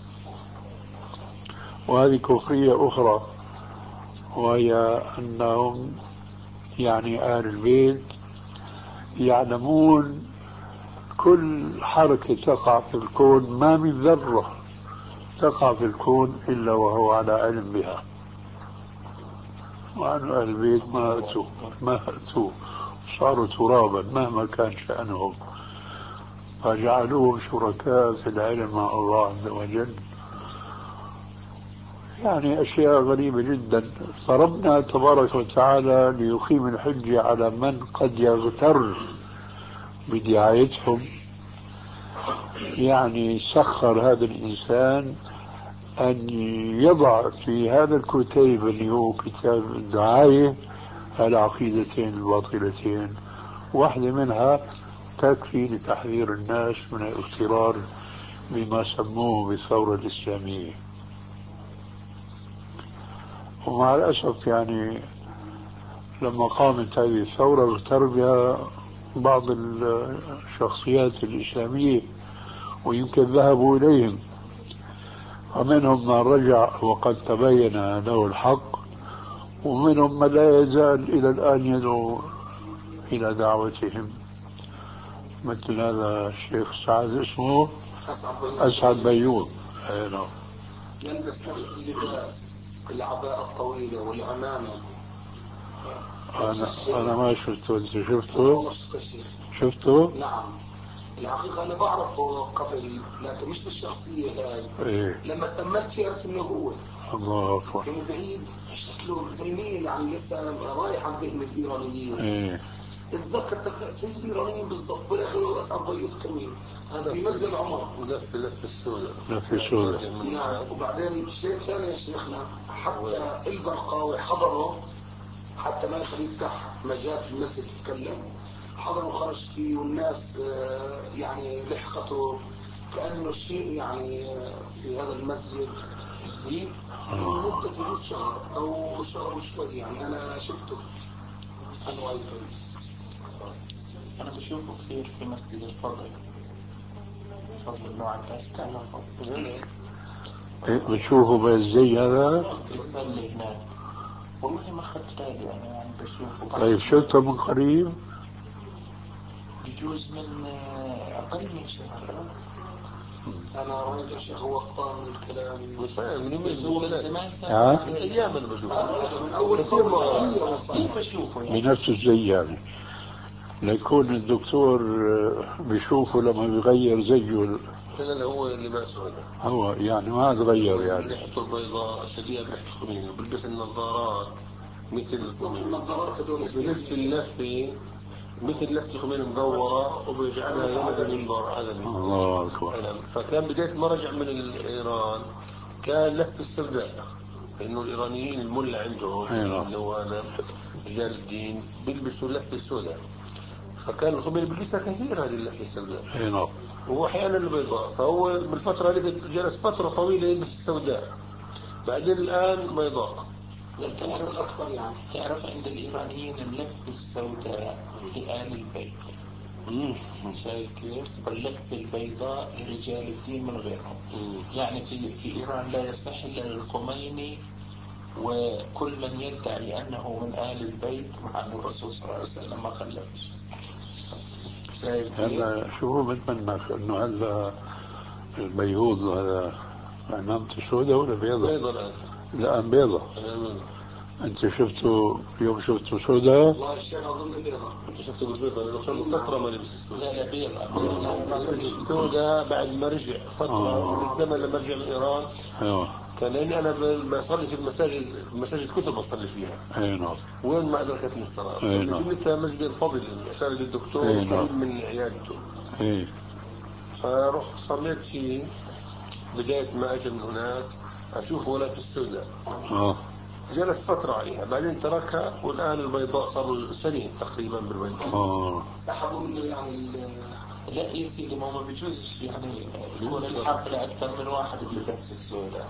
وهذه كفرية أخرى، وهي أنهم يعني أهل البيت يعلمون كل حركة تقع في الكون، ما من ذرة تقع في الكون إلا وهو على علم بها. وعنوا أهل البيت ماتوا ماتوا صاروا ترابا مهما كان شأنهم، فجعلوهم شركاء في العلم مع الله عز وجل. يعني أشياء غريبة جدا. فربنا تبارك وتعالى ليقيم الحجة على من قد يغتر بدعايتهم، يعني سخر هذا الإنسان أن يضع في هذا الكتيب اللي هو كتاب الدعاية العقيدتين الباطلتين، واحدة منها تكفي لتحذير الناس من الاغترار بما سموه بالثورة الإسلامية. ومع الأسف يعني لما قامت هذه الثورة اغتر بها بعض الشخصيات الإسلامية، ويمكن ذهبوا إليهم، ومنهم من رجع وقد تبين له الحق، ومنهم من لا يزال إلى الآن يدعو إلى دعوتهم، مثل هذا الشيخ سعد اسمه أسعد بيوض. يلبس نفس اللباس، العباءة الطويلة والعمامة. أنا أنا ما شفته، أنت شفته؟ شفته؟ نعم. الحقيقة أنا بعرفه قبل، لكن مش بالشخصية هاي. إيه. لما تأملت فيه عرفت إنه هو. الله أكبر. من بعيد شكله زي مين يعني، لسه رايح عن ذهن الإيرانيين. إيه. تتذكر زي الإيرانيين بالضبط، بالآخر أسعد بيوض كمين. هذا في مسجد عمر. لف لف السوداء. لف السوداء. نعم. وبعدين شيء ثاني يا شيخنا، حتى البرقاوي حضروا، حتى ما يخلي يفتح مجال في المسجد يتكلم، حضروا خرج فيه، والناس يعني لحقته كأنه شيء يعني في هذا المسجد جديد لمدة حدود شهر أو شهر وشوي. يعني أنا شفته أنا وأيضا. أنا بشوفه كثير في مسجد الفضل، فضل النوع الناس كان فضل. إيه بتشوفه بالزي هذا؟ بيصلي هناك. والله ما أخذت بالي أنا، يعني بشوفه. طيب شفته من قريب؟ بجوز من أقل من شهر. أنا رأيت الشيخ هو قام الكلام مش فاهم من يومين من زمان، ها؟ من أيام أنا بشوفه من أول مرة كيف بشوفه يعني؟ بنفس الزي يعني، ليكون الدكتور بيشوفه لما بيغير زيه. هذا هو لباسه هذا. هو يعني ما تغير يعني. ريحته البيضاء شبيهة بريحة الخميني، وبلبس النظارات مثل النظارات هذول بلف اللفة مثل لفة الخميني مدورة، وبيجعلها يمد المنبر هذا. الله أكبر. فكان بداية ما رجع من إيران كان لف السوداء، لأنه الإيرانيين الملة عندهم اللي هو أنا رجال الدين بيلبسوا اللفة السوداء، فكان الخميني بيلبسها كثير هذه اللفة السوداء، وهو أحيانا البيضاء. فهو بالفترة اللي جلس فترة طويلة يلبس السوداء، بعدين الآن بيضاء. تعرف أكثر يعني. تعرف عند الإيرانيين اللفة السوداء لآل البيت، شايف كيف؟ واللفة البيضاء لرجال الدين من غيرهم. يعني في في إيران لا يصح إلا الخميني وكل من يدعي أنه من آل البيت، مع أن الرسول صلى الله عليه وسلم ما خلفش. هلا شو بتمنى انه هلا البيوض هذا عمامته سوداء ولا بيضاء؟ بيضاء الآن. الآن بيضاء. أنت شفته يوم شفته سوداء؟ والله الشيخ أظن بيضاء. أنت شفته بالبيضاء لأنه صار فترة ما لبس السوداء. لا لا بيضاء. السوداء بعد ما رجع فترة من الزمن لما رجع من إيران. أيوه. كان لأني أنا بصلي في المساجد، مساجد كتب بصلي فيها. أي نعم. وين ما أدركتني الصلاة. أي نعم. جملتها مسجد الفضل عشان الدكتور قريب من عيادته. إيه. فرحت صليت فيه بداية ما أجل من هناك أشوف ولا في السوداء. آه. جلس فترة عليها بعدين تركها، والآن البيضاء صار سنين تقريبا بالبيضاء. آه. سحبوا منه يعني. لا يا سيدي ما ما بيجوزش يعني يكون الحفلة أكثر من واحد بلبس السوداء.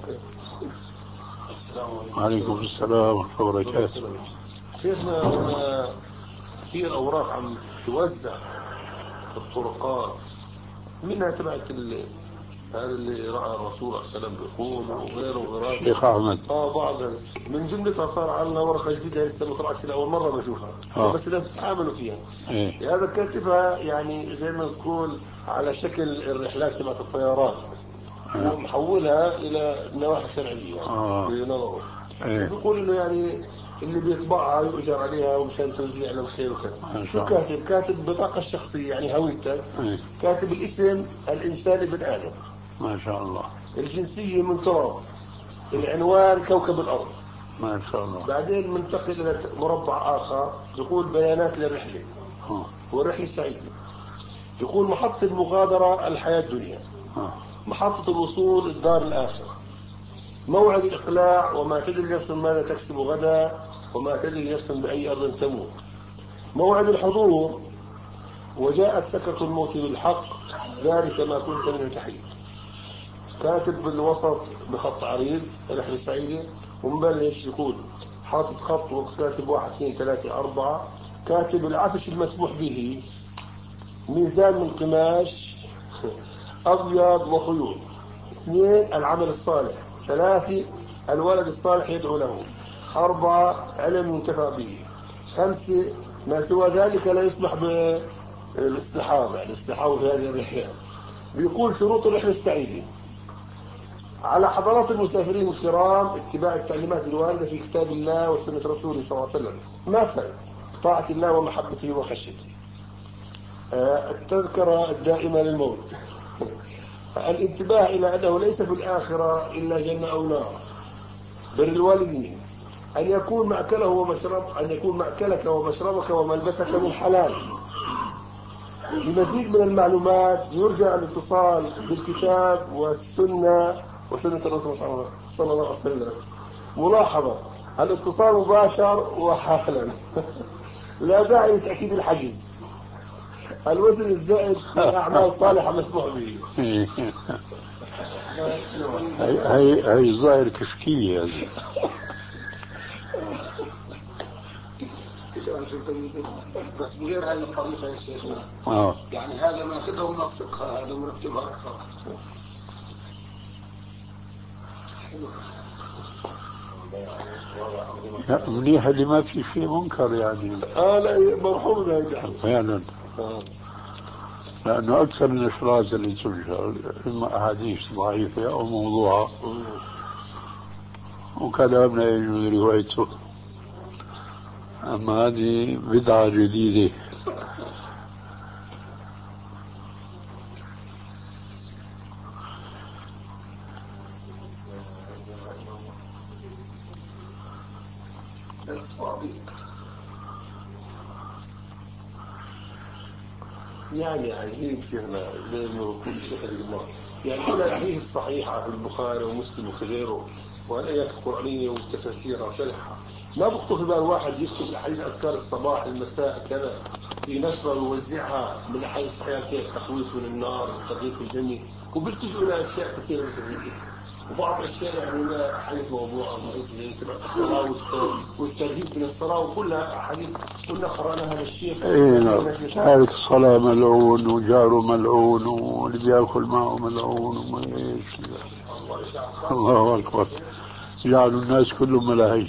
السلام عليكم. وعليكم السلام ورحمة الله وبركاته. شيخنا كثير أوراق عم توزع في الطرقات، منها تبعت هذا اللي رأى الرسول صلى الله عليه وسلم بيقول وغيره وغيره. شيخ أحمد. اه بعض من جملتها صار عندنا ورقة جديدة لسه ما طلعتش لأول مرة بشوفها. آه. بس لازم تتعاملوا فيها. إيه. هذا كاتبها يعني زي ما تقول على شكل الرحلات تبعت الطيران. آه. ومحولها إلى نواحي شرعية. آه. بنظره. إيه. بيقول إنه يعني اللي بيطبعها يؤجر عليها ومشان توزيع للخير وكذا. شو كاتب؟ كاتب بطاقة الشخصية يعني هويتك، كاتب الاسم الإنساني بن آدم ما شاء الله، الجنسية من تراب، العنوان كوكب الأرض ما شاء الله. بعدين منتقل إلى مربع آخر يقول بيانات للرحلة والرحلة سعيدة، يقول محطة المغادرة الحياة الدنيا، محطة الوصول الدار الآخرة، موعد الإقلاع وما تدري نفس ماذا تكسب غدا وما تدري نفس بأي أرض تموت، موعد الحضور وجاءت سكرة الموت بالحق ذلك ما كنت منه تحيد. كاتب بالوسط بخط عريض رحلة سعيدة ومبلش يقول حاطط خط وكاتب واحد اثنين ثلاثة أربعة، كاتب العفش المسموح به ميزان من قماش أبيض وخيوط، اثنين العمل الصالح، ثلاثة الولد الصالح يدعو له، أربعة علم ينتفع به، خمسة ما سوى ذلك لا يسمح بالاصطحاب، يعني الاصطحاب في هذه الرحلة. بيقول شروط الرحلة السعيدة على حضرات المسافرين الكرام اتباع التعليمات الواردة في كتاب الله وسنة رسوله صلى الله عليه وسلم، مثل طاعة الله ومحبته وخشيته، التذكرة الدائمة للموت، الانتباه إلى أنه ليس في الآخرة إلا جنة أو نار، بر الوالدين، أن يكون مأكله ومشرب أن يكون مأكلك ومشربك وملبسك من حلال. لمزيد من المعلومات يرجى الاتصال بالكتاب والسنة وسنة الرسول صلى الله عليه وسلم. ملاحظة الاتصال مباشر وحالا لا داعي لتأكيد الحجز. الوزن الزائد من أعمال صالحة مسموح به. هي هي هي ظاهر كشكية هذه. بس بغير هذه الطريقة يا شيخنا. اه يعني هذا ما أخذه من الفقه، هذا مرتبها أكثر. لا منيح اللي ما في شيء منكر يعني. اه لا مرحوم هذا فعلا. لأنه أكثر النشرات اللي تنشر إما أحاديث ضعيفة أو موضوعة وكلامنا يجوز روايته، أما هذه بدعة جديدة. يعني عايزين شيخنا زي ما يقول الشيخ الجمال، يعني كل الأحاديث الصحيحة في البخاري ومسلم وغيره والآيات القرآنية والتفاسير وشرحها ما بخطر في بال واحد يكتب أحاديث أذكار الصباح المساء كذا في نشرة ويوزعها من الأحاديث الصحيحة كيف التخويف من النار والترغيب في الجنة، وبيلتجوا إلى أشياء كثيرة مثل هيك وبعض الأشياء يعني لا حديث موضوع زي تبع الصلاة والترهيب من الصلاة وكلها حديث كنا قرأنا هذا الشيء. إيه نعم. تارك الصلاة ملعون وجاره ملعون واللي بياكل معه ملعون وما إيش. الله أكبر. جعلوا الناس كلهم ملاهي.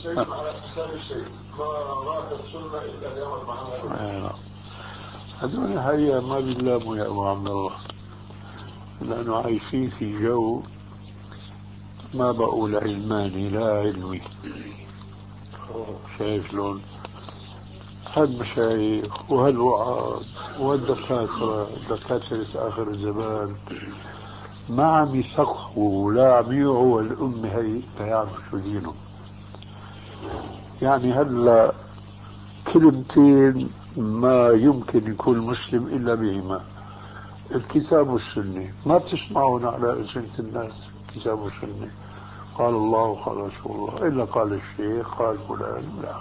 هذول الحقيقة ما بيلاموا يا أبو عبد الله، لأنه عايشين في جو ما بقول علماني لا علمي. شايف شلون؟ هالمشايخ وهالوعاظ والدكاترة دكاترة آخر الزمان ما عم يثقفوا ولا عم يوعوا الأمة هي ليعرفوا شو دينهم. يعني هلا كلمتين ما يمكن يكون مسلم إلا بهما، الكتاب والسنة. ما بتسمعون على ألسنة الناس الكتاب والسنة، قال الله وقال رسول الله، إلا قال الشيخ قال فلان لا.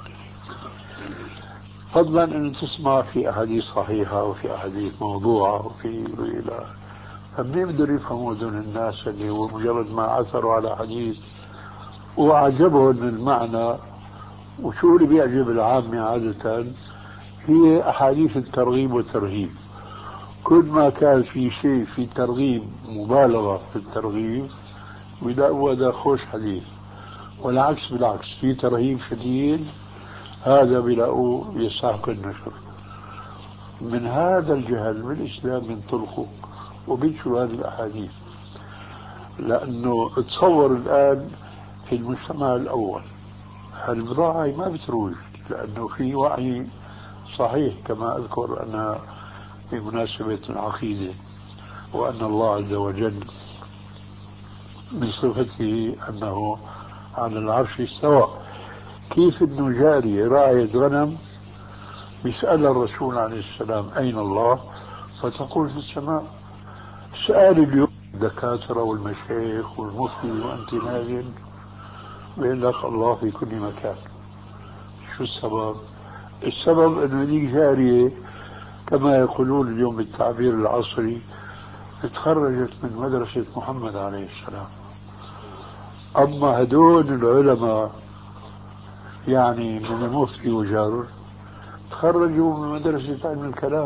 فضلا أن تسمع في أحاديث صحيحة وفي أحاديث موضوعة وفي إلى فمن يقدر يفهموا دون الناس اللي هو مجرد ما عثروا على حديث وأعجبهم المعنى. وشو اللي بيعجب العامة عادة هي أحاديث الترغيب والترهيب. كل ما كان في شيء في ترغيب مبالغة في الترغيب ويلاقوا هذا خوش حديث، والعكس بالعكس في ترهيب شديد هذا بيلاقوه يستحق النشر. من هذا الجهل بالإسلام ينطلقوا وبينشروا هذه الأحاديث، لأنه تصور الآن في المجتمع الأول البضاعة ما بتروج، لأنه في وعي صحيح كما أذكر أن في مناسبة العقيدة وأن الله عز وجل من صفته أنه على العرش استوى. كيف أنه جارية راعية غنم بيسأل الرسول عليه السلام أين الله، فتقول في السماء. سؤال اليوم الدكاترة والمشايخ والمفتي وأنت نازل بيقول لك الله في كل مكان. شو السبب؟ السبب أنه هذيك جارية كما يقولون اليوم بالتعبير العصري تخرجت من مدرسة محمد عليه السلام. أما هدول العلماء يعني من المفتي وجار تخرجوا من مدرسة علم الكلام.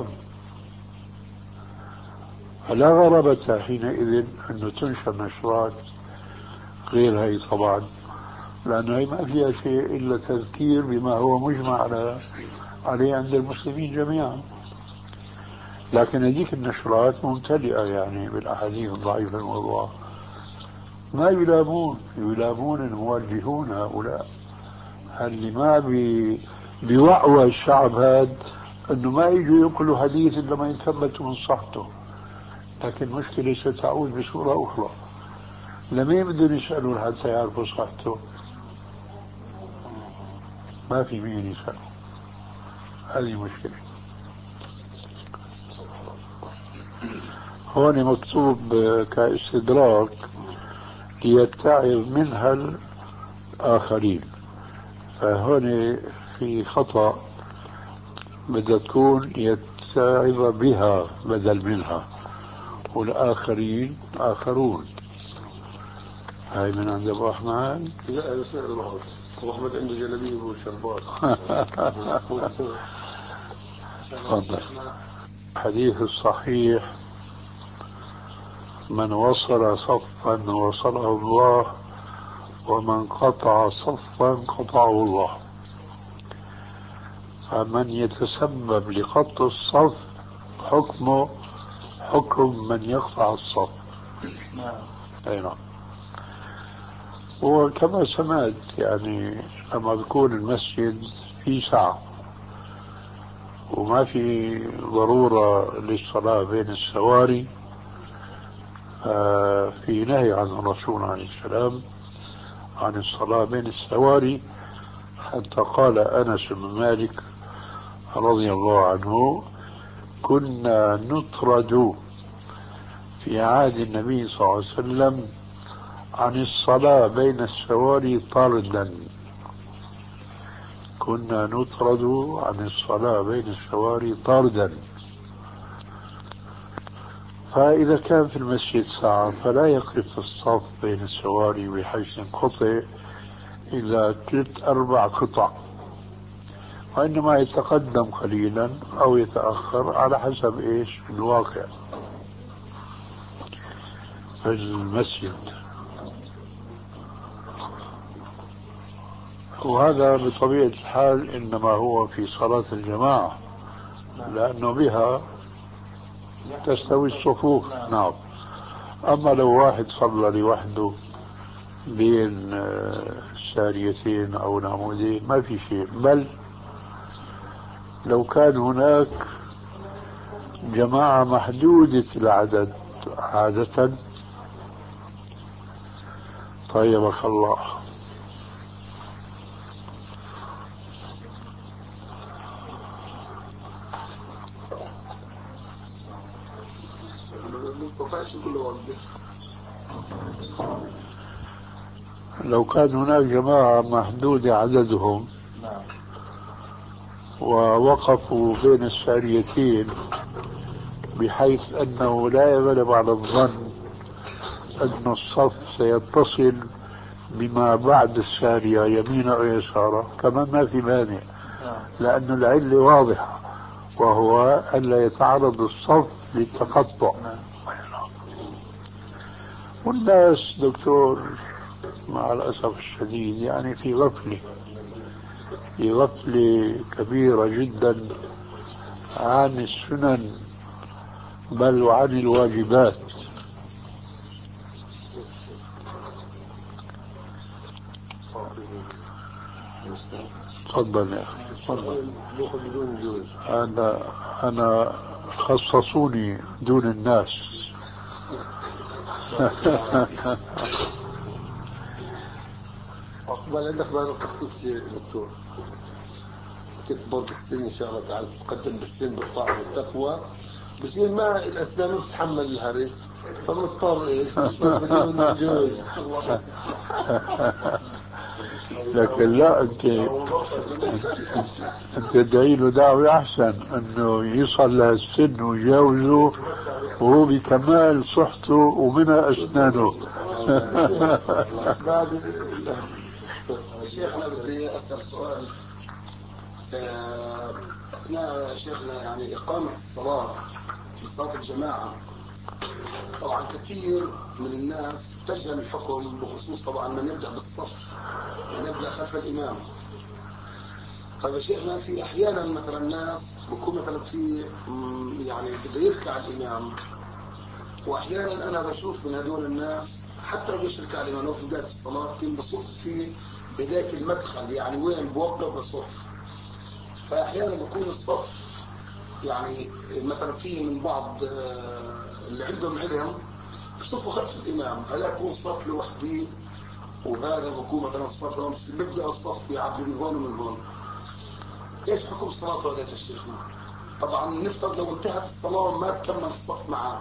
فلا غرابة حينئذ أنه تنشر نشرات غير هي طبعا، لأنه هي ما فيها شيء إلا تذكير بما هو مجمع على عليه عند المسلمين جميعا. لكن هذيك النشرات ممتلئة يعني بالأحاديث الضعيفة الموضوعة. ما يلامون يلامون الموجهون هؤلاء اللي ما بي بيوعوا الشعب هذا انه ما يجوا ينقلوا حديث الا ما يثبتوا من صحته. لكن المشكلة ستعود بصورة أخرى. لمين بدهم يسألوا حتى يعرفوا صحته؟ ما في مين يسأل. هذه مشكلة. هون مكتوب كاستدراك ليتعظ منها الآخرين، فهون في خطأ، بدها تكون يتعظ بها بدل منها، والآخرين آخرون. هاي من عند أبو أحمد؟ لا أنا سمعت البعض. أبو أحمد عنده جلابية وشربات. تفضل. الحديث الصحيح من وصل صفا وصله الله ومن قطع صفا قطعه الله. فمن يتسبب لقطع الصف حكمه حكم من يقطع الصف. نعم. أي نعم. وكما سمعت يعني لما تكون المسجد في ساعة وما في ضرورة للصلاة بين السواري، في نهي عن الرسول عليه السلام عن الصلاة بين السواري، حتى قال أنس بن مالك رضي الله عنه كنا نطرد في عهد النبي صلى الله عليه وسلم عن الصلاة بين السواري طردا. كنا نطرد عن الصلاة بين السواري طردا. فإذا كان في المسجد ساعة فلا يقف الصف بين السواري بحيث ينقطع إلى ثلاث أربع قطع، وإنما يتقدم قليلا أو يتأخر على حسب إيش الواقع في المسجد. وهذا بطبيعة الحال إنما هو في صلاة الجماعة، لأنه بها تستوي الصفوف. نعم. أما لو واحد صلى لوحده بين ساريتين أو نعمودين ما في شيء. بل لو كان هناك جماعة محدودة العدد عادة، طيبك الله، لو كان هناك جماعة محدودة عددهم ووقفوا بين الساريتين بحيث أنه لا يغلب على الظن أن الصف سيتصل بما بعد السارية يمين أو يسارا، كمان ما في مانع، لأن العلة واضحة وهو ألا يتعرض الصف للتقطع. والناس دكتور مع الأسف الشديد يعني في غفلة في غفلة كبيرة جدا عن السنن بل وعن الواجبات. تفضل يا أخي تفضل. أنا أنا خصصوني دون الناس. أقبل عندك بقى التخصيص يا دكتور، تكبر بالسن إن شاء الله تعالى، تتقدم بالسن بالطاعة والتقوى، بصير ما الأسنان ما بتتحمل الهرس، فمضطر إيش نشرب بدون جوز. لكن لا، أنت أنت تدعي له دعوة أحسن إنه يصل لهالسن ويجاوزه وهو بكمال صحته ومنها أسنانه. شيخ أنا بدي أسأل سؤال. أثناء شيخنا يعني إقامة الصلاة بصلاة الجماعة، طبعا كثير من الناس تجهل الحكم بخصوص طبعا من يبدأ بالصف، من يبدأ خلف الإمام. طيب شيخنا في أحيانا مثلا الناس بكون مثلا في يعني بده يركع الإمام، وأحيانا أنا بشوف من هذول الناس حتى لو بيشرك على الإمام في بداية الصلاة كان بصف في بداية المدخل، يعني وين بوقف بصف. فأحيانا بكون الصف يعني مثلا في من بعض اللي عندهم علم بصفوا خلف الإمام، هلا يكون صف لوحده وهذا بكون مثلا الصف بيبدأ الصف يعبي من هون ومن هون. ايش حكم الصلاة ولا تشريخنا؟ طبعا نفترض لو انتهت الصلاة ما تكمل الصف معاه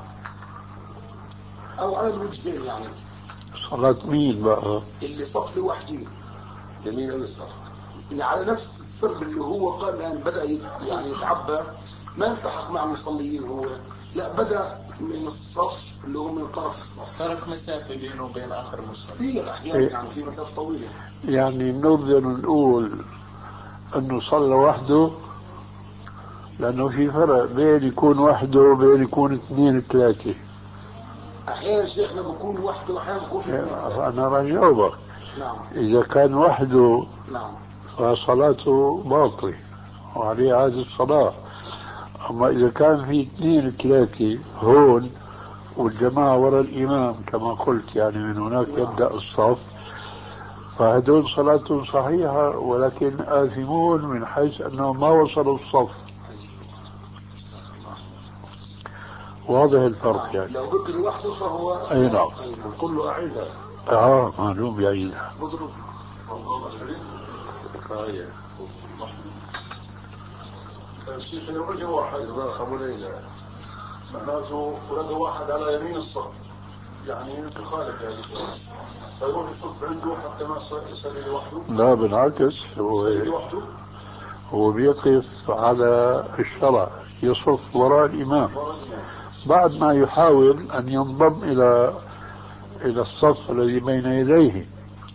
او على الوجهين، يعني صلاة مين بقى؟ اللي صف لوحده يمين او يسار، يعني على نفس السرب اللي هو قال يعني بدأ يعني يتعبى، ما التحق مع المصليين، هو لا بدأ من الصف اللي هو من طرف الصف، ترك مسافة بينه وبين آخر مصلي. كثير أحيانا يعني في مسافة طويلة. يعني نقدر نقول انه صلى وحده، لانه في فرق بين يكون وحده وبين يكون اثنين ثلاثة. احيانا شيخنا بكون وحده واحيانا بكون في اثنين. انا بجاوبك. نعم. اذا كان وحده نعم فصلاته باطلة وعليه عادة الصلاة. اما اذا كان في اثنين ثلاثة هون والجماعة وراء الامام كما قلت، يعني من هناك يبدأ الصف، فهدول صلاتهم صحيحة ولكن آثمون من حيث أنهم ما وصلوا الصف. واضح الفرق يعني. لو بقي لوحده فهو أي نعم. كله أعيدها. آه معلوم يعيدها. صحيح. الشيخ لو رجع واحد أبو ليلى معناته ولد واحد على يمين الصف، يعني يخالف يعني فيروح يصف عنده حتى ما يصلي لوحده. لا بالعكس، هو هو بيقف على الشرع، يصف وراء الإمام بعد ما يحاول أن ينضم إلى إلى الصف الذي بين يديه.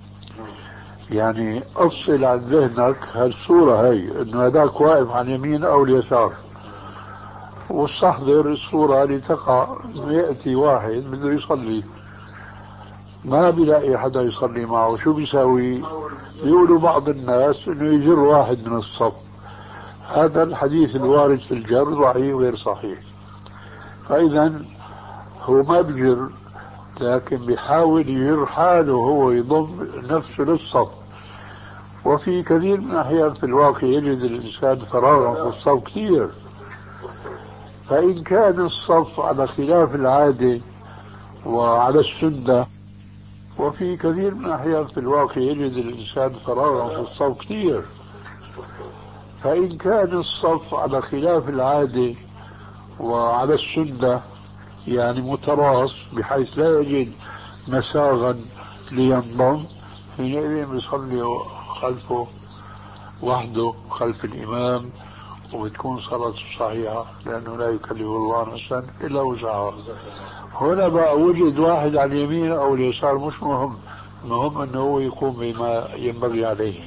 يعني أفصل عن ذهنك هالصورة هي إنه هذاك واقف عن يمين أو اليسار، واستحضر الصورة لتقع إنه يأتي واحد بده يصلي ما بيلاقي حدا يصلي معه، شو بيساوي؟ بيقولوا بعض الناس إنه يجر واحد من الصف. هذا الحديث الوارد في الجر ضعيف غير صحيح. فإذا هو ما بيجر، لكن بيحاول يجر حاله هو يضم نفسه للصف. وفي كثير من الأحيان في الواقع يجد الإنسان فراغا في الصف كثير، فإن كان الصف على خلاف العادة وعلى السنة، وفي كثير من الأحيان في الواقع يجد الإنسان فراغا في الصف كثير، فإن كان الصف على خلاف العادة وعلى السنة يعني متراص بحيث لا يجد مساغا لينضم، حينئذ يصلي خلفه وحده خلف الإمام وبتكون صلاته صحيحة، لأنه لا يكلف الله نفسا إلا وسعها. هنا بقى وجد واحد على اليمين أو اليسار مش مهم، المهم أنه هو يقوم بما ينبغي عليه.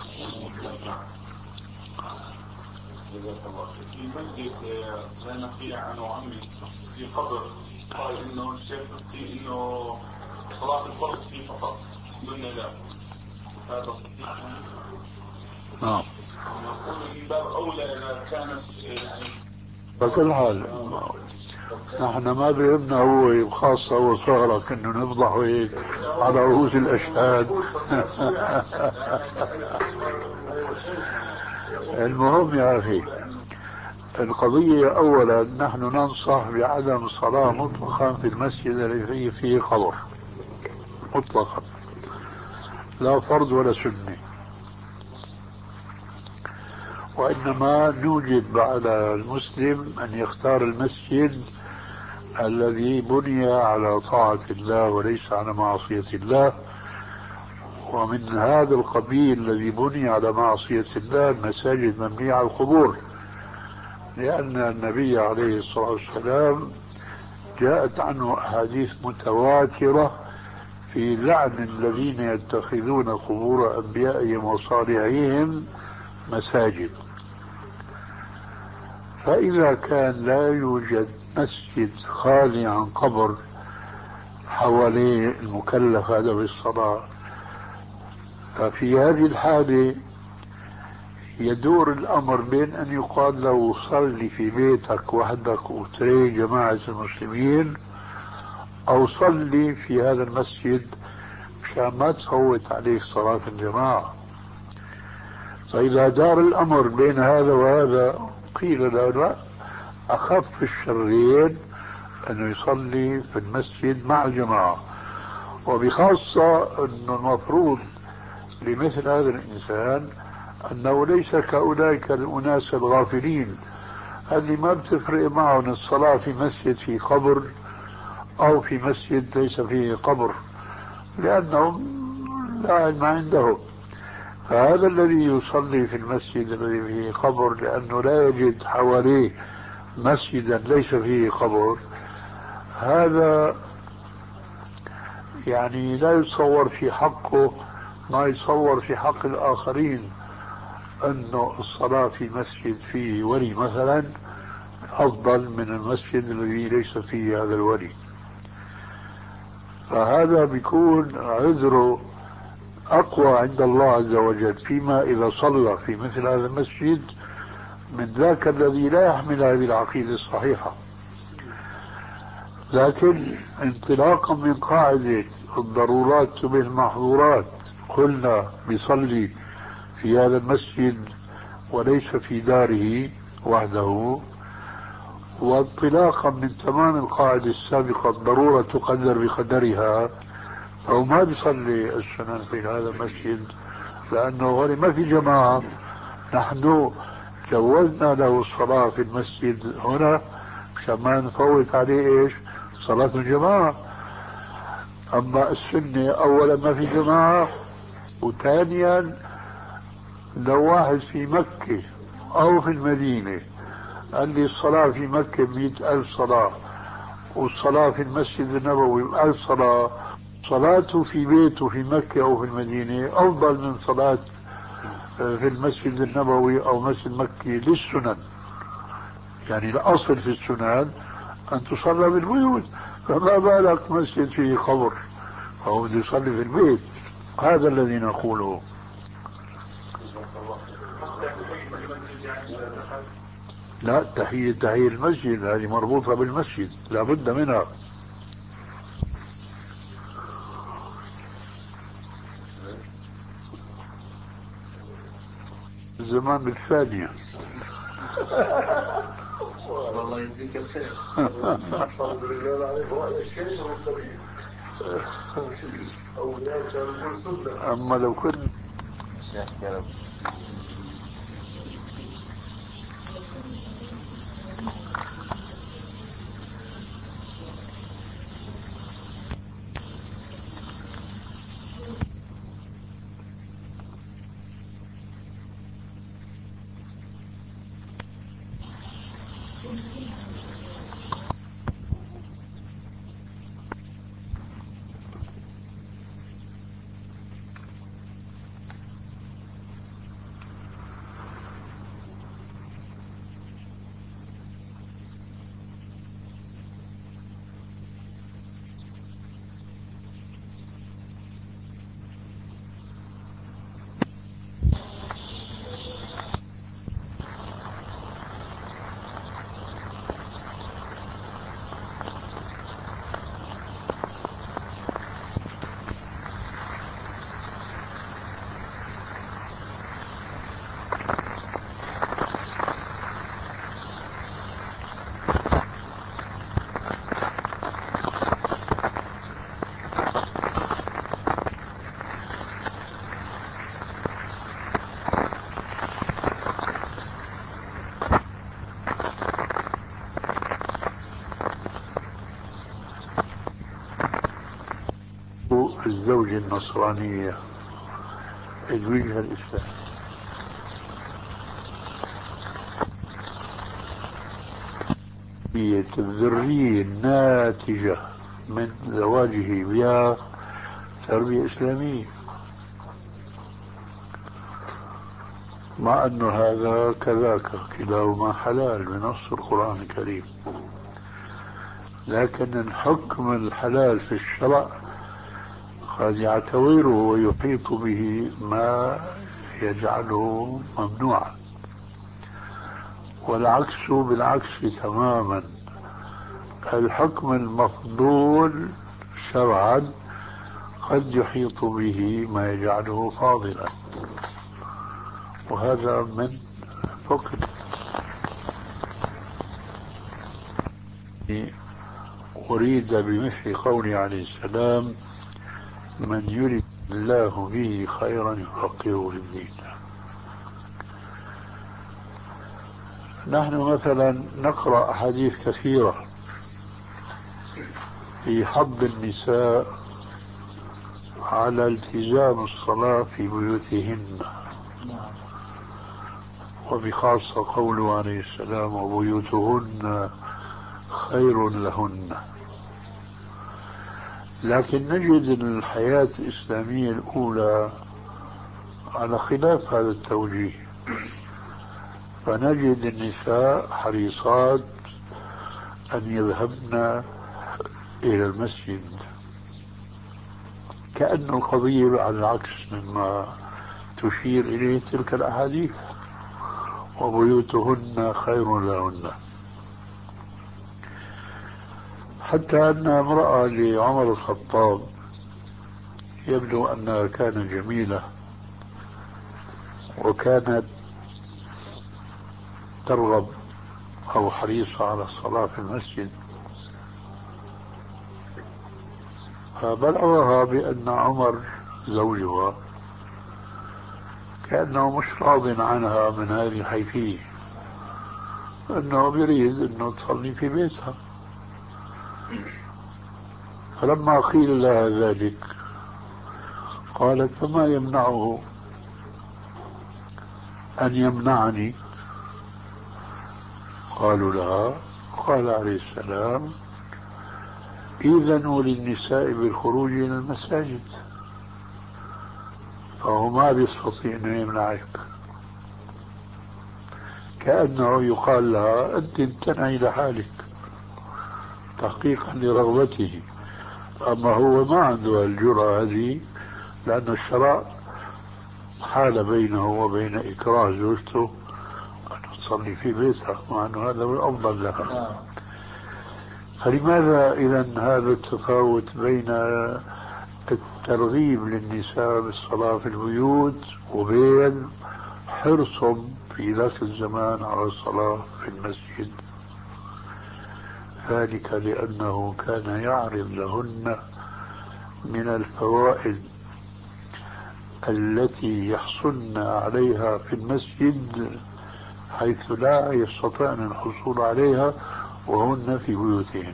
في مسجد لا نخفي عنه عمي في قبر قال انه الشيخ في انه صلاة الفرض فيه فقط دون لا، هذا صحيح؟ نعم. نقول من باب اولى اذا كانت يعني بكل حال نحن ما بيهمنا هو خاصة وصارك انه نفضحه هيك على رؤوس الاشهاد. المهم يا أخي، القضية أولا نحن ننصح بعدم الصلاة مطلقا في المسجد الذي فيه قبر مطلقا، لا فرض ولا سنة، وإنما نوجب على المسلم أن يختار المسجد الذي بني على طاعة الله وليس على معصية الله. ومن هذا القبيل الذي بني على معصية الله المساجد مبنية على القبور، لأن النبي عليه الصلاة والسلام جاءت عنه أحاديث متواترة في لعن الذين يتخذون قبور أنبيائهم وصالحيهم مساجد. فإذا كان لا يوجد مسجد خالي عن قبر حواليه المكلف هذا بالصلاة، ففي هذه الحالة يدور الأمر بين أن يقال له صلي في بيتك وحدك وتري جماعة المسلمين، أو صلي في هذا المسجد مشان ما تفوت عليك صلاة الجماعة. فإذا دار الأمر بين هذا وهذا قيل له لا، أخف الشرين أنه يصلي في المسجد مع الجماعة، وبخاصة أنه المفروض لمثل هذا الإنسان أنه ليس كأولئك الأناس الغافلين اللي ما بتفرق معهم الصلاة في مسجد في قبر أو في مسجد ليس فيه قبر، لأنهم لا علم عندهم. فهذا الذي يصلي في المسجد الذي فيه قبر لأنه لا يجد حواليه مسجدا ليس فيه قبر، هذا يعني لا يتصور في حقه ما يتصور في حق الآخرين، أنه الصلاة في مسجد فيه ولي مثلا أفضل من المسجد الذي ليس فيه هذا الولي. فهذا بيكون عذره أقوى عند الله عز وجل فيما إذا صلى في مثل هذا المسجد من ذاك الذي لا يحمل هذه العقيدة الصحيحة. لكن انطلاقا من قاعدة الضرورات تبيح المحظورات قلنا بيصلي في هذا المسجد وليس في داره وحده، وانطلاقا من تمام القاعدة السابقة الضرورة تقدر بقدرها، أو ما بيصلي السنن في هذا المسجد لأنه هنا ما في جماعة، نحن جوزنا له الصلاة في المسجد هنا مشان ما نفوت عليه إيش صلاة الجماعة. أما السنة أولا ما في جماعة، وثانيا لو واحد في مكة أو في المدينة قال لي الصلاة في مكة بمئة ألف صلاة والصلاة في المسجد النبوي بألف صلاة، صلاته في بيته في مكة أو في المدينة أفضل من صلاة في المسجد النبوي أو مسجد مكة للسنن. يعني الأصل في السنن أن تصلى بالبيوت، فما بالك مسجد فيه قبر فهو بده يصلي في البيت. هذا الذي نقوله. لا، تحية تحية المسجد هذه مربوطة بالمسجد لا بد منها. الزمان بالثانية. والله يجزيك الخير. الحمد لله عليك وعلى الشيء والطريق. أولاد كانوا سنة. أما لو كنت الزوجة النصرانية تزويجها الإسلام هي الذرية الناتجة من زواجه بها تربية إسلامية، مع أن هذا كذاك كلاهما حلال بنص القرآن الكريم، لكن الحكم الحلال في الشرع قد يعتبره ويحيط به ما يجعله ممنوعا، والعكس بالعكس تماما. الحكم المفضول شرعا قد يحيط به ما يجعله فاضلا، وهذا من فقه. أريد بمثل قوله عليه السلام: من يرد الله به خيرا يفقهه في الدين. نحن مثلا نقرأ أحاديث كثيرة في حض النساء على التزام الصلاة في بيوتهن، وبخاصة قوله عليه السلام: وبيوتهن خير لهن. لكن نجد الحياة الإسلامية الأولى على خلاف هذا التوجيه، فنجد النساء حريصات أن يذهبن إلى المسجد، كأن القضية على العكس مما تشير إليه تلك الأحاديث: وبيوتهن خير لهن. حتى أن امرأة لعمر الخطاب يبدو أنها كانت جميلة وكانت ترغب أو حريصة على الصلاة في المسجد، فبلغها بأن عمر زوجها كأنه مش راض عنها من هذه الحيثية، أنه يريد أنه تصلي في بيتها. فلما قيل لها ذلك قالت: فما يمنعه أن يمنعني؟ قالوا لها: قال عليه السلام: إذنوا للنساء بالخروج إلى المساجد، فهو ما بيستطيع أن يمنعك. كأنه يقال لها: أنت امتنعي لحالك تحقيقا لرغبته، أما هو ما عنده الجرأة هذه، لأن الشرع حال بينه وبين إكراه زوجته أن تصلي في بيتها، مع أنه هذا هو الأفضل لها. فلماذا إذن هذا التفاوت بين الترغيب للنساء بالصلاة في البيوت وبين حرصهم في ذاك الزمان على الصلاة في المسجد؟ ذلك لأنه كان يعرض لهن من الفوائد التي يحصلن عليها في المسجد حيث لا يستطيعن الحصول عليها وهن في بيوتهن.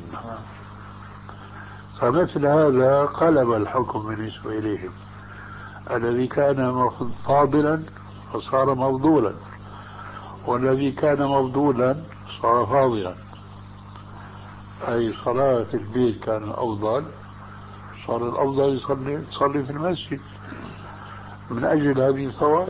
فمثل هذا قلب الحكم بالنسبة إليهم، الذي كان فاضلا فصار مفضولا، والذي كان مفضولا صار فاضلا، أي صلاة في البيت كان الأفضل، صار الأفضل يصلي, يصلي في المسجد من أجل هذه الفوائد.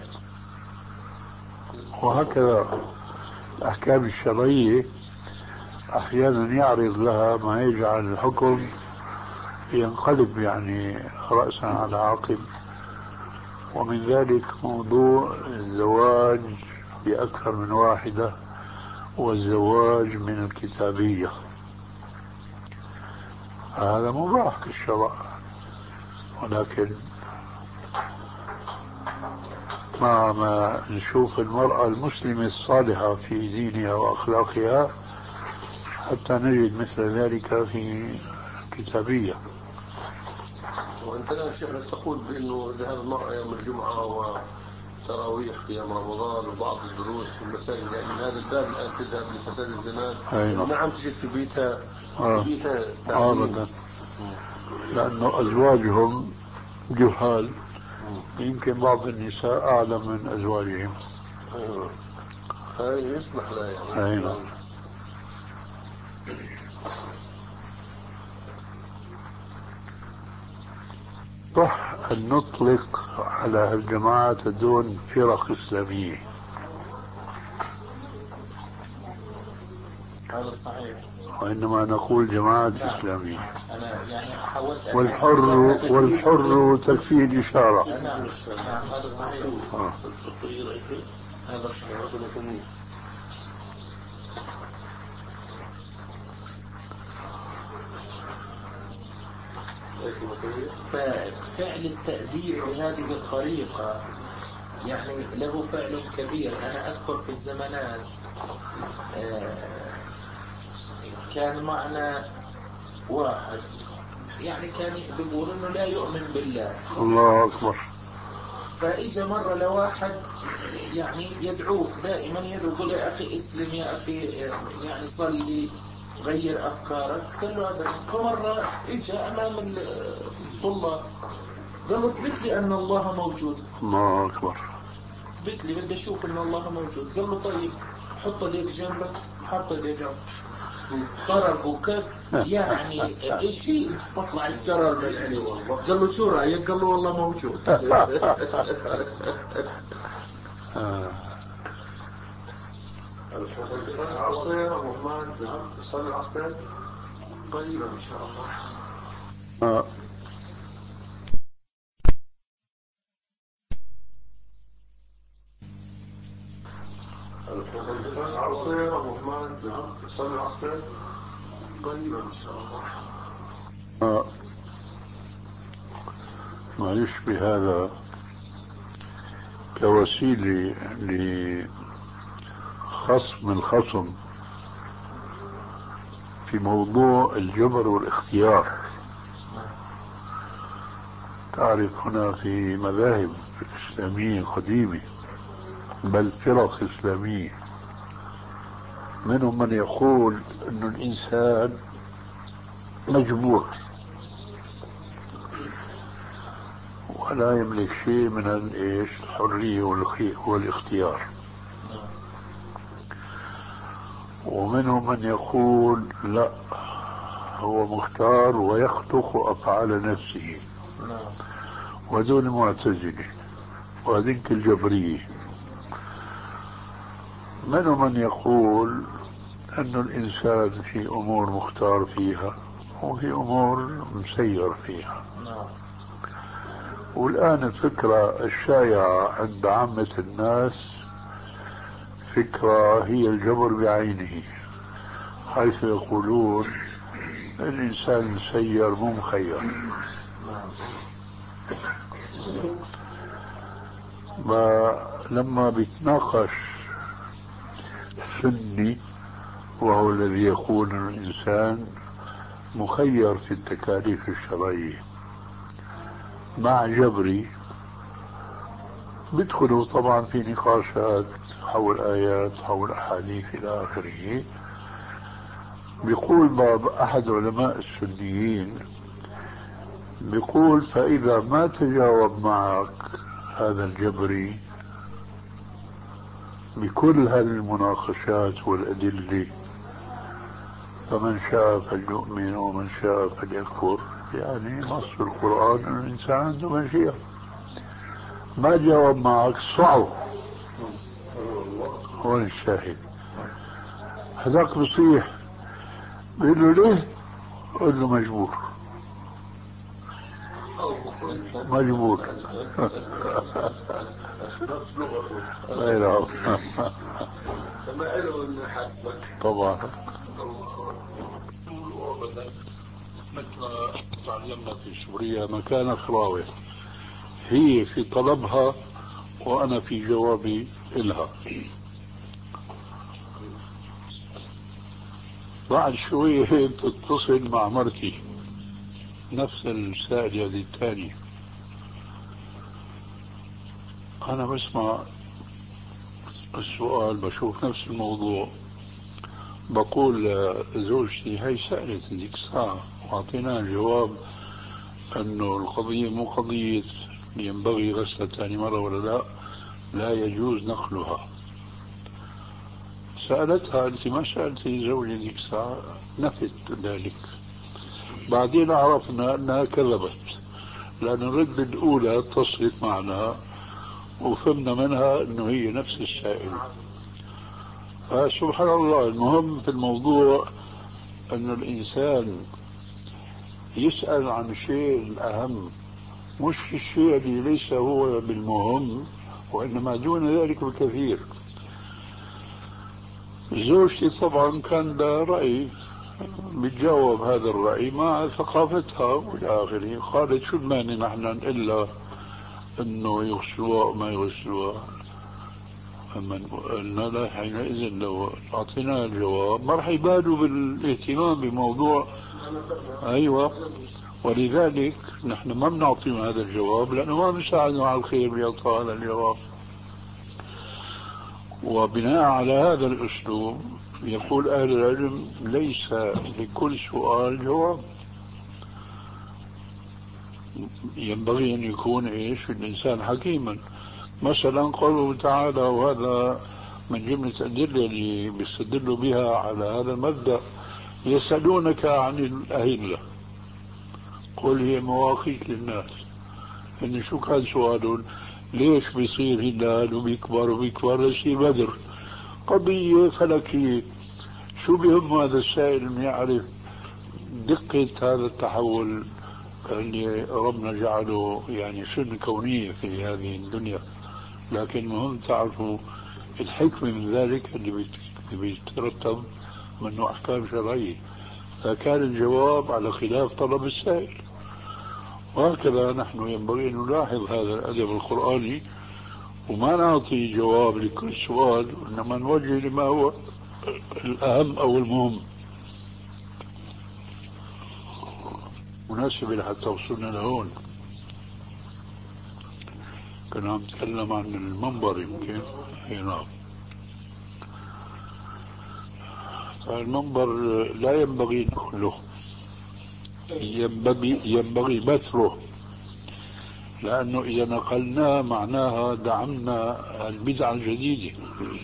وهكذا الأحكام الشرعية أحيانا يعرض لها ما يجعل الحكم ينقلب يعني رأسا على عقب. ومن ذلك موضوع الزواج بأكثر من واحدة والزواج من الكتابية، هذا مباح في الشرع، ولكن مع ما نشوف المرأة المسلمة الصالحة في دينها وأخلاقها حتى نجد مثل ذلك في الكتابية. وأنت الآن شيخنا تقول بأنه ذهاب المرأة يوم الجمعة وتراويح قيام رمضان وبعض الدروس في المساجد، يعني من هذا الباب الآن تذهب لفساد الزمان. أيوة. نعم تجد في بيتها آه. في بيتها آه. لأنه أزواجهم جهال، يمكن بعض النساء أعلم من أزواجهم. هاي يصلح لا يعني. أيوة. صح أن نطلق على الجماعة دون فرق إسلامية. هذا صحيح. وإنما نقول جماعة إسلامية. أنا يعني حاولت أن والحر والحر تكفيه الإشارة. نعم نعم هذا صحيح. آه. هذا صحيح. ففعل التأديب بهذه الطريقة يعني له فعل كبير. أنا أذكر في الزمانات كان معنا واحد يعني كان بيقول إنه لا يؤمن بالله. الله أكبر. فإجا مرة لواحد يعني يدعوك دائما يدعو يقول يا أخي اسلم يا أخي يعني صلي غير أفكارك. قال له هذا. فمرة إجا أمام الطلاب قال له اثبت لي أن الله موجود. الله أكبر. اثبت لي بدي أشوف أن الله موجود. قال له طيب حط ليك جنبك. حط لي جنبك. طرقوا كف يعني شيء تطلع الشرر من عليه والله. قال له شو رأيك؟ قال له والله موجود. العصير والله صلي العصير قريبا إن شاء الله. آه. العصير والله صلي العصير قريبا إن شاء الله. آه. ما يشبه هذا كوسيلة لخصم الخصم في موضوع الجبر والاختيار. تعرف هنا في مذاهب إسلامية قديمة بل فرق إسلامية منهم من يقول أن الإنسان مجبور ولا يملك شيء من الإيش الحرية والاختيار، ومنهم من يقول لا هو مختار ويخلق أفعال نفسه، ودون معتزلة وهذيك الجبرية. منهم من يقول أن الإنسان في أمور مختار فيها وفي أمور مسير فيها. والآن الفكرة الشائعة عند عامة الناس فكرة هي الجبر بعينه، حيث يقولون الإنسان مسير مو مخير. لما بيتناقش سني وهو الذي يكون الإنسان مخير في التكاليف الشرعية مع جبري، بيدخلوا طبعا في نقاشات حول آيات حول أحاديث إلى آخره. بيقول باب أحد علماء السنيين بيقول فإذا ما تجاوب معك هذا الجبري بكل هالمناقشات والأدلة فمن شاء فليؤمن ومن شاء فليكفر، يعني نص القرآن أن الإنسان عنده مشيئة. ما جاوب معك صعب. هون الشاهد. هذاك بصيح بيقول له ليه؟ قل له مجبور مجبور. غيره طبعا. مثل تعلمنا في سوريا مكان خراوة هي في طلبها وأنا في جوابي إلها. بعد شوية تتصل مع مرتي نفس السائل هذه الثاني، أنا بسمع السؤال بشوف نفس الموضوع بقول زوجتي هاي سألت ذيك الساعة وأعطينا الجواب أنه القضية مو قضية ينبغي غسلها ثاني مرة ولا لا، لا يجوز نقلها. سألتها أنت ما سألتي زوجي ذيك الساعة، نفت ذلك. بعدين عرفنا أنها كذبت، لأن الردة الأولى اتصلت معنا وفهمنا منها أنه هي نفس السائل. فسبحان الله، المهم في الموضوع أن الإنسان يسأل عن الشيء الأهم، مش الشيء اللي ليس هو بالمهم وإنما دون ذلك بكثير. زوجتي طبعا كان لها رأي، بتجاوب هذا الرأي مع ثقافتها والى اخره. قالت شو المانع نحن الا انه يغسلوها وما يغسلوها. اما قلنا لا، حينئذ لو اعطيناها الجواب ما راح يبالوا بالاهتمام بموضوع. ايوه، ولذلك نحن ما بنعطيهم هذا الجواب لانه ما بنساعدهم على الخير بيعطوا هذا الجواب. وبناء على هذا الاسلوب يقول أهل العلم ليس لكل سؤال جواب. ينبغي أن يكون إيش الإنسان حكيما. مثلا قوله تعالى، وهذا من جملة الأدلة اللي بيستدلوا بها على هذا المبدأ، يسألونك عن الأهلة قل هي مواقيت للناس. إن شو كان سؤالهم؟ ليش بيصير هلال وبيكبر وبيكبر يصير بدر؟ قضية فلكية. شو بهم هذا السائل أن يعرف دقة هذا التحول اللي ربنا جعله يعني سنة كونية في هذه الدنيا؟ لكن مهم تعرفوا الحكمة من ذلك اللي بيترتب منه أحكام شرعية. فكان الجواب على خلاف طلب السائل. وهكذا نحن ينبغي أن نلاحظ هذا الأدب القرآني وما نعطي جواب لكل سؤال، إنما نوجه لما هو الأهم أو المهم. مناسبة لحتى وصلنا لهون. كنا عم نتكلم عن المنبر يمكن. اي نعم. المنبر لا ينبغي نقله، ينبغي ينبغي بثره، لأنه إذا نقلناه معناها دعمنا البدعة الجديدة.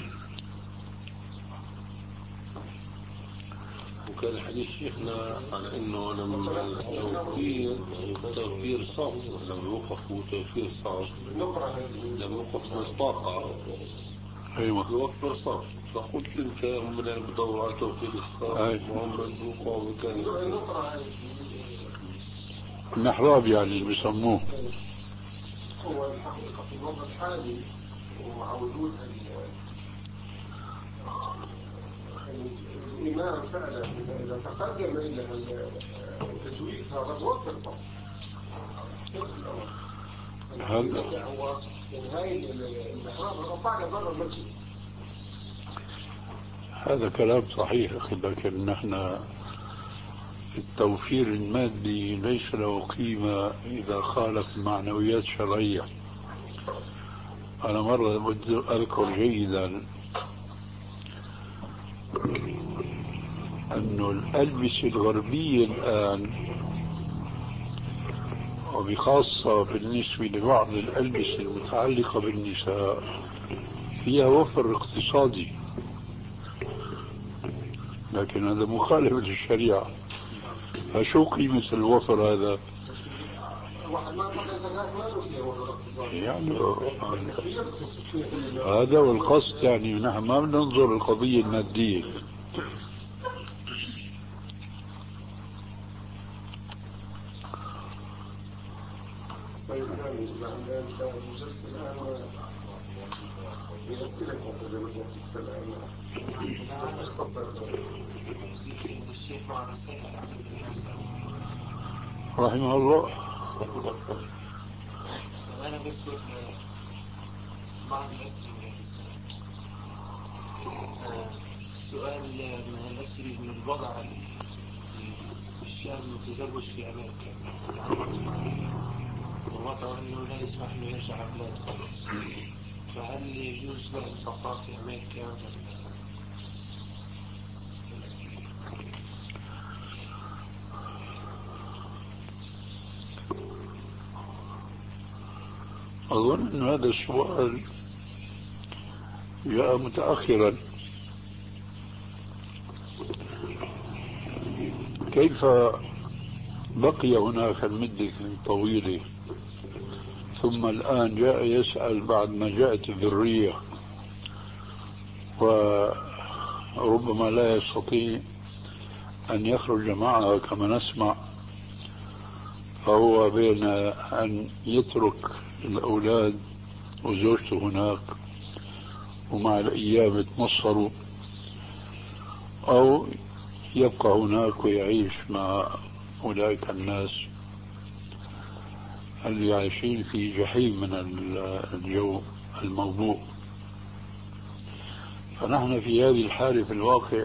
وكان حديث شيخنا على انه لما التوفير توفير صف، لما يوقفوا توفير صف لما يوقف من الطاقة ايوه يوفر صف. فقلت انت هم اللي بدوروا على توفير الصف وهم بيوقعوا مكان المحراب يعني اللي بيسموه. هو الحقيقة في الوضع الحالي ومع وجود الإمام فعلا إذا تقدم إلى التجويد هذا توفر طبعا. هذا هو هاي المحراب الرفاع برا المسجد. هذا كلام صحيح أخي، لكن نحن التوفير المادي ليس له قيمة إذا خالف المعنويات الشرعية. أنا مرة بدي أذكر جيدا أنه الألبسة الغربية الآن، وبخاصة بالنسبة لبعض الألبسة المتعلقة بالنساء، فيها وفر اقتصادي، لكن هذا مخالف للشريعة. فشو قيمة الوفر هذا؟ يعني هذا والقصد، يعني نحن ما بننظر القضية المادية. رحمه الله. أنا بذكر بعض الأسئلة. سؤال من الأسئلة من الوضع في الشاب المتزوج في أمريكا، ووضعه أنه لا يسمح له يرجع بلاد خالص، فهل يجوز له البقاء في أمريكا ولا لا؟ أظن أن هذا السؤال جاء متأخرا. كيف بقي هناك المدة طويلة ثم الآن جاء يسأل بعد ما جاءت الذرية وربما لا يستطيع أن يخرج معها كما نسمع، فهو بين أن يترك الأولاد وزوجته هناك ومع الأيام يتنصروا أو يبقى هناك ويعيش مع أولئك الناس اللي عايشين في جحيم من الجو الموضوع. فنحن في هذه الحالة في الواقع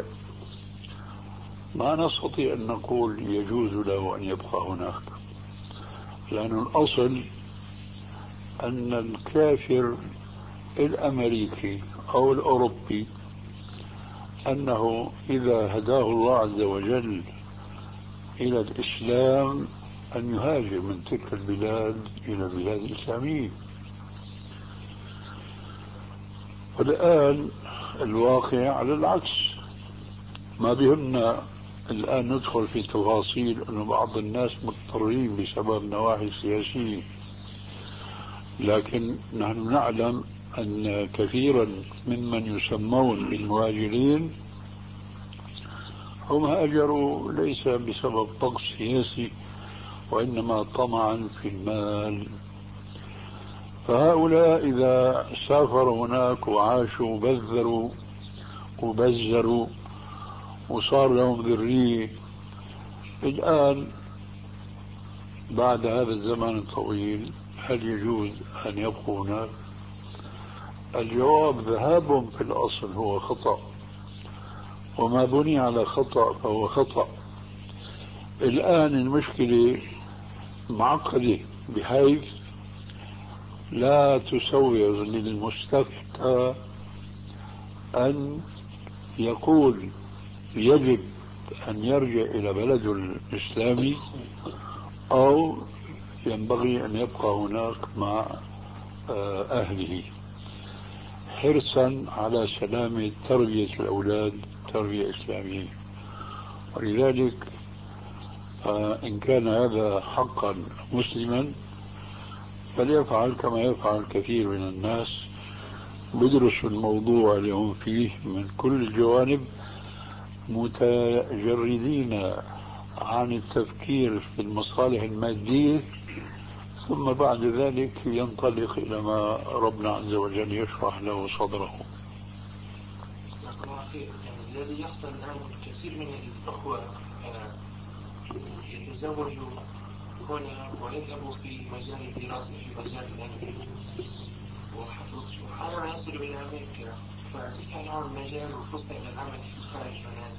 ما نستطيع أن نقول يجوز له أن يبقى هناك، لأن الأصل أن الكافر الأمريكي أو الأوروبي أنه إذا هداه الله عز وجل إلى الإسلام أن يهاجر من تلك البلاد إلى البلاد الإسلامية. والآن الواقع على العكس. ما بهمنا الآن ندخل في تفاصيل أن بعض الناس مضطرين بسبب نواحي سياسية، لكن نحن نعلم أن كثيرا ممن يسمون بالمهاجرين هم هاجروا ليس بسبب طقس سياسي وإنما طمعا في المال. فهؤلاء إذا سافروا هناك وعاشوا وبذروا وبزروا وصار لهم ذرية، الآن بعد هذا الزمن الطويل هل يجوز أن يبقوا هناك؟ الجواب ذهابهم في الأصل هو خطأ، وما بني على خطأ فهو خطأ. الآن المشكلة معقدة بحيث لا تسوغ للمستفتى أن يقول يجب أن يرجع إلى بلده الإسلامي أو ينبغي أن يبقى هناك مع أهله، حرصا على سلامة تربية الأولاد تربية إسلامية. ولذلك إن كان هذا حقا مسلما فليفعل كما يفعل كثير من الناس، بدرسوا الموضوع اللي هم فيه من كل الجوانب متجردين عن التفكير في المصالح المادية، ثم بعد ذلك ينطلق إلى ما ربنا عز وجل يشرح له صدره. يعني الذي يحصل الآن كثير من الأخوة يتزوجوا هنا ويذهبوا في مجال الدراسة في مجال العلم وحاولوا يصلوا إلى أمريكا، ففتح لهم مجال وفرصة إلى العمل في خارج هناك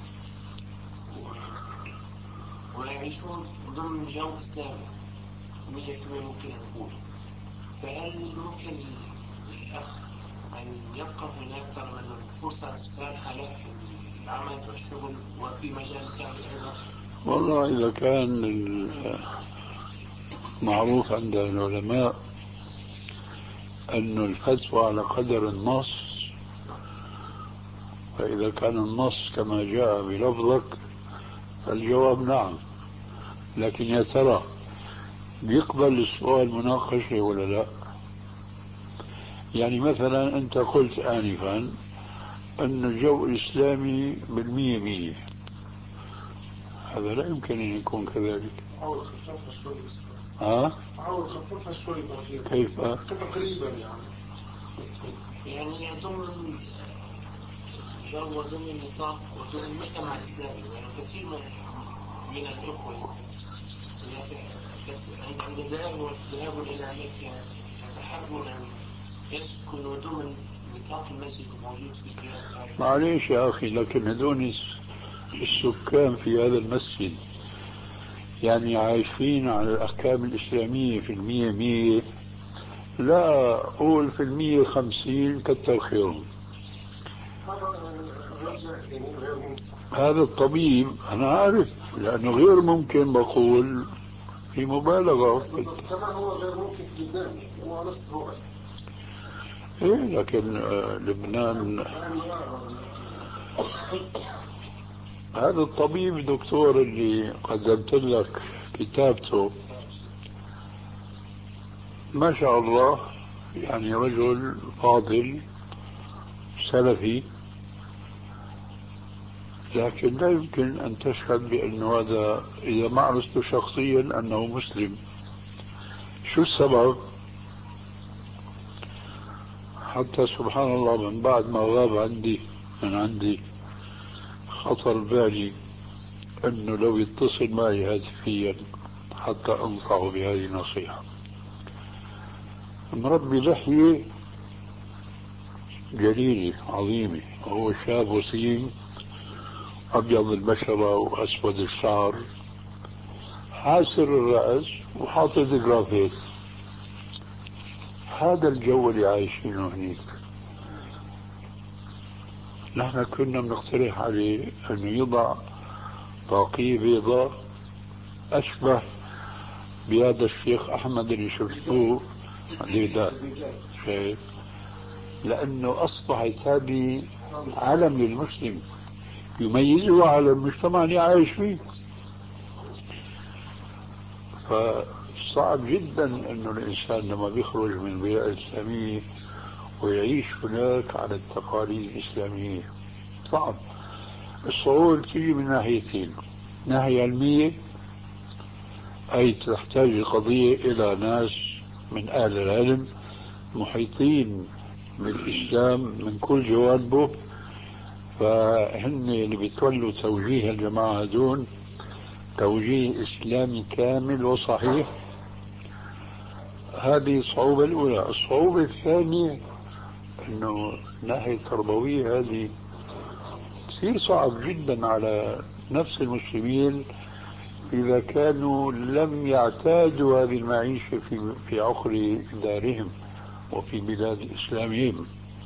ويعيشون ضمن جو إسلامي مية في المية ممكن نقول. فهل ممكن الأخ أن يبقى هناك طالما أن الفرصة سانحة له في العمل والشغل وفي مجال كامل أيضا؟ والله إذا كان معروف عند العلماء أن الفتوى على قدر النص، فإذا كان النص كما جاء بلفظك فالجواب نعم. لكن يا ترى بيقبل السؤال مناقشة ولا لا؟ يعني مثلا أنت قلت آنفا أن الجو الإسلامي بالمية مية، هذا لا يمكن أن يكون كذلك. عاوز خففها شوي بس. ها؟ عاوز خففها شوي بقى. كيف؟ تقريبا يعني. يعني يضمن جو وضمن نطاق وضمن المجتمع الإسلامي، يعني كثير من الأخوة عند ذهاب إلى أمريكا يتحرون أن يسكنوا ضمن نطاق المسجد الموجود في البلاد. معليش يا أخي، لكن هذول السكان في هذا المسجد يعني عايشين على الأحكام الإسلامية في المية مية، لا قول في المية خمسين كتر خيرهم. هذا الطبيب أنا عارف، لأنه غير ممكن بقول في مبالغة. كمان هو غير ممكن في لبنان، هو نفس اللغة. إيه لكن لبنان هذا الطبيب دكتور اللي قدمت لك كتابته ما شاء الله، يعني رجل فاضل سلفي، لكن لا يمكن أن تشهد بأنه هذا إذا ما عرفته شخصيا أنه مسلم. شو السبب؟ حتى سبحان الله من بعد ما غاب عندي من عندي خطر بالي أنه لو يتصل معي هاتفيا حتى أنصحه بهذه النصيحة. مربي لحية جليلة عظيمة، وهو شاب وسيم أبيض البشرة وأسود الشعر، حاسر الرأس وحاطط جرافيت. هذا الجو اللي عايشينه هنيك. نحن كنا بنقترح عليه أنه يضع طاقية بيضاء أشبه بهذا الشيخ أحمد اللي شفتوه هذا، شايف؟ لأنه أصبحت هذه علم للمسلم يميزه على المجتمع اللي عايش فيه. فصعب جدا أنه الإنسان لما بيخرج من البيئة الإسلامية ويعيش هناك على التقاليد الإسلامية صعب. الصعوبة تيجي من ناحيتين: ناحية علمية، أي تحتاج القضية إلى ناس من أهل العلم محيطين بالإسلام من كل جوانبه، فهن اللي بيتولوا توجيه الجماعة دون توجيه إسلامي كامل وصحيح. هذه الصعوبة الأولى. الصعوبة الثانية أنه الناحية التربوية هذه كثير صعب جدا على نفس المسلمين إذا كانوا لم يعتادوا هذه المعيشة في في عقر دارهم وفي بلاد إسلامهم.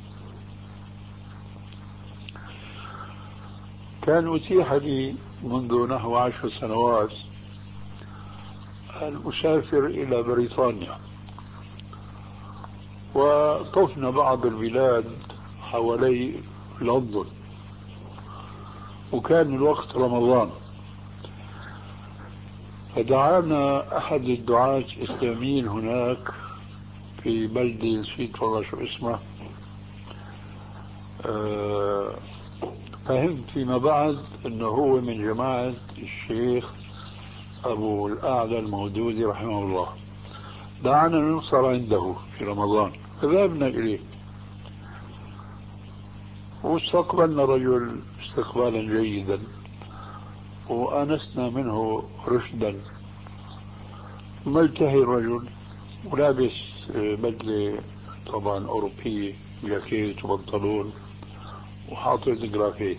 كان أتيح لي منذ نحو عشر سنوات أن أسافر إلى بريطانيا، وطفنا بعض البلاد حوالي لندن، وكان الوقت رمضان. فدعانا أحد الدعاة الإسلاميين هناك في بلدة نسيت والله شو اسمه، أه فهمت فيما بعد أنه هو من جماعة الشيخ أبو الأعلى المودودي رحمه الله. دعانا نفطر عنده في رمضان، فذهبنا إليه واستقبلنا الرجل استقبالا جيدا، وآنسنا منه رشدا. ملتهي الرجل ولابس بدلة طبعا أوروبية، جاكيت وبنطلون وحاطط جرافيت.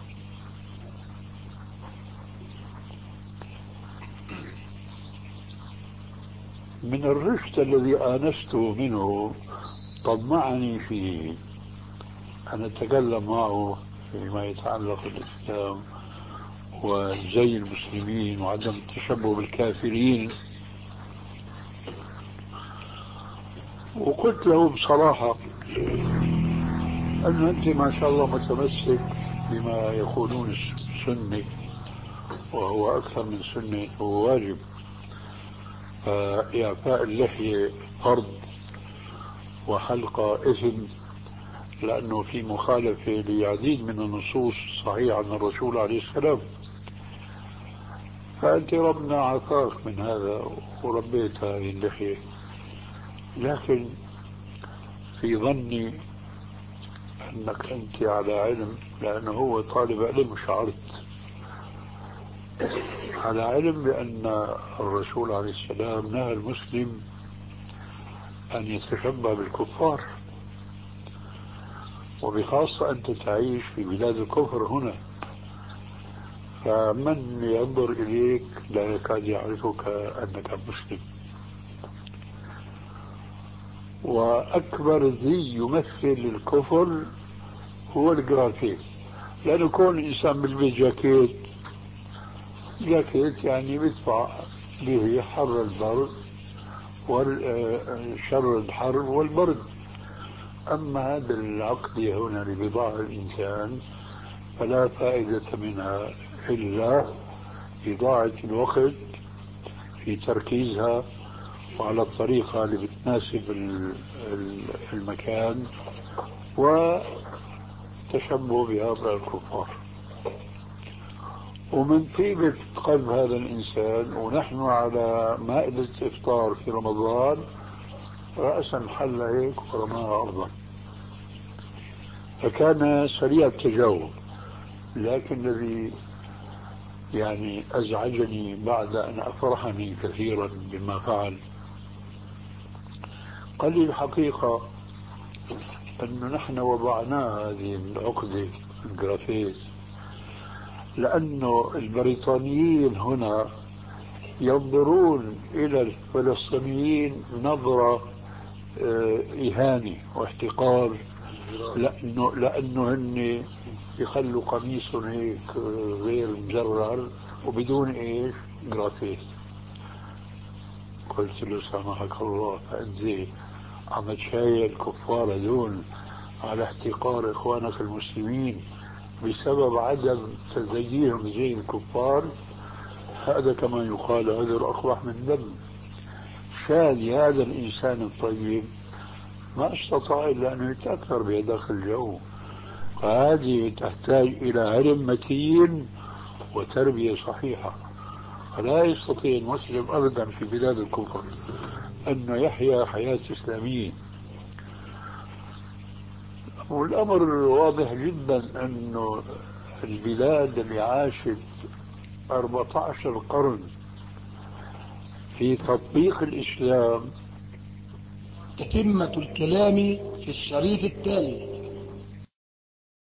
من الرشد الذي آنسته منه طمعني فيه أن أتكلم معه فيما يتعلق بالإسلام وزي المسلمين وعدم التشبه بالكافرين. وقلت له بصراحة أن أنت ما شاء الله متمسك بما يقولون السنة، وهو أكثر من سنة، هو واجب. فإعفاء اللحية فرض وحلقة إثم، لأنه في مخالفة لعديد من النصوص الصحيحة عن الرسول عليه السلام. فأنت ربنا عافاك من هذا وربيت هذه اللحية، لكن في ظني أنك أنت على علم، لأنه هو طالب علم، شعرت على علم بأن الرسول عليه السلام نهى المسلم أن يتشبه بالكفار، وبخاصة أنت تعيش في بلاد الكفر هنا، فمن ينظر إليك لا يكاد يعرفك أنك مسلم. وأكبر ذي يمثل الكفر هو الجرافيت، لأنه كون الإنسان بالبيت جاكيت جاكيت يعني بيدفع به حر البرد وشر الحر والبرد. أما هذا العقد هنا لبضاعة الإنسان فلا فائدة منها إلا إضاعة الوقت في تركيزها وعلى الطريقة اللي بتناسب المكان وتشبه بهؤلاء الكفار. ومن طيبة قلب هذا الإنسان ونحن على مائدة إفطار في رمضان رأسا حل هيك ورماها أرضا، فكان سريع التجاوب. لكن الذي يعني أزعجني بعد أن أفرحني كثيرا بما فعل، قال لي الحقيقة أنه نحن وضعنا هذه العقدة الجرافيت لأنه البريطانيين هنا ينظرون إلى الفلسطينيين نظرة إهانة واحتقار، لأنه لأنه هن يخلوا قميصهم هيك غير مجرر وبدون إيش جرافيت. قلت له سامحك الله، فأنت عم تشايل الكفار هذول على احتقار إخوانك المسلمين بسبب عدم تزييهم زي الكفار؟ هذا كما يقال هذا الأقبح من دم. شان هذا الإنسان الطيب ما استطاع إلا أن يتأثر بهذاك الجو. فهذه تحتاج إلى علم متين وتربية صحيحة. فلا يستطيع المسلم أبدا في بلاد الكفر أنه يحيا حياة إسلامية. والأمر واضح جدا أنه البلاد اللي عاشت أربعة عشر قرن في تطبيق الإسلام. تتمة الكلام في الشريط التالي.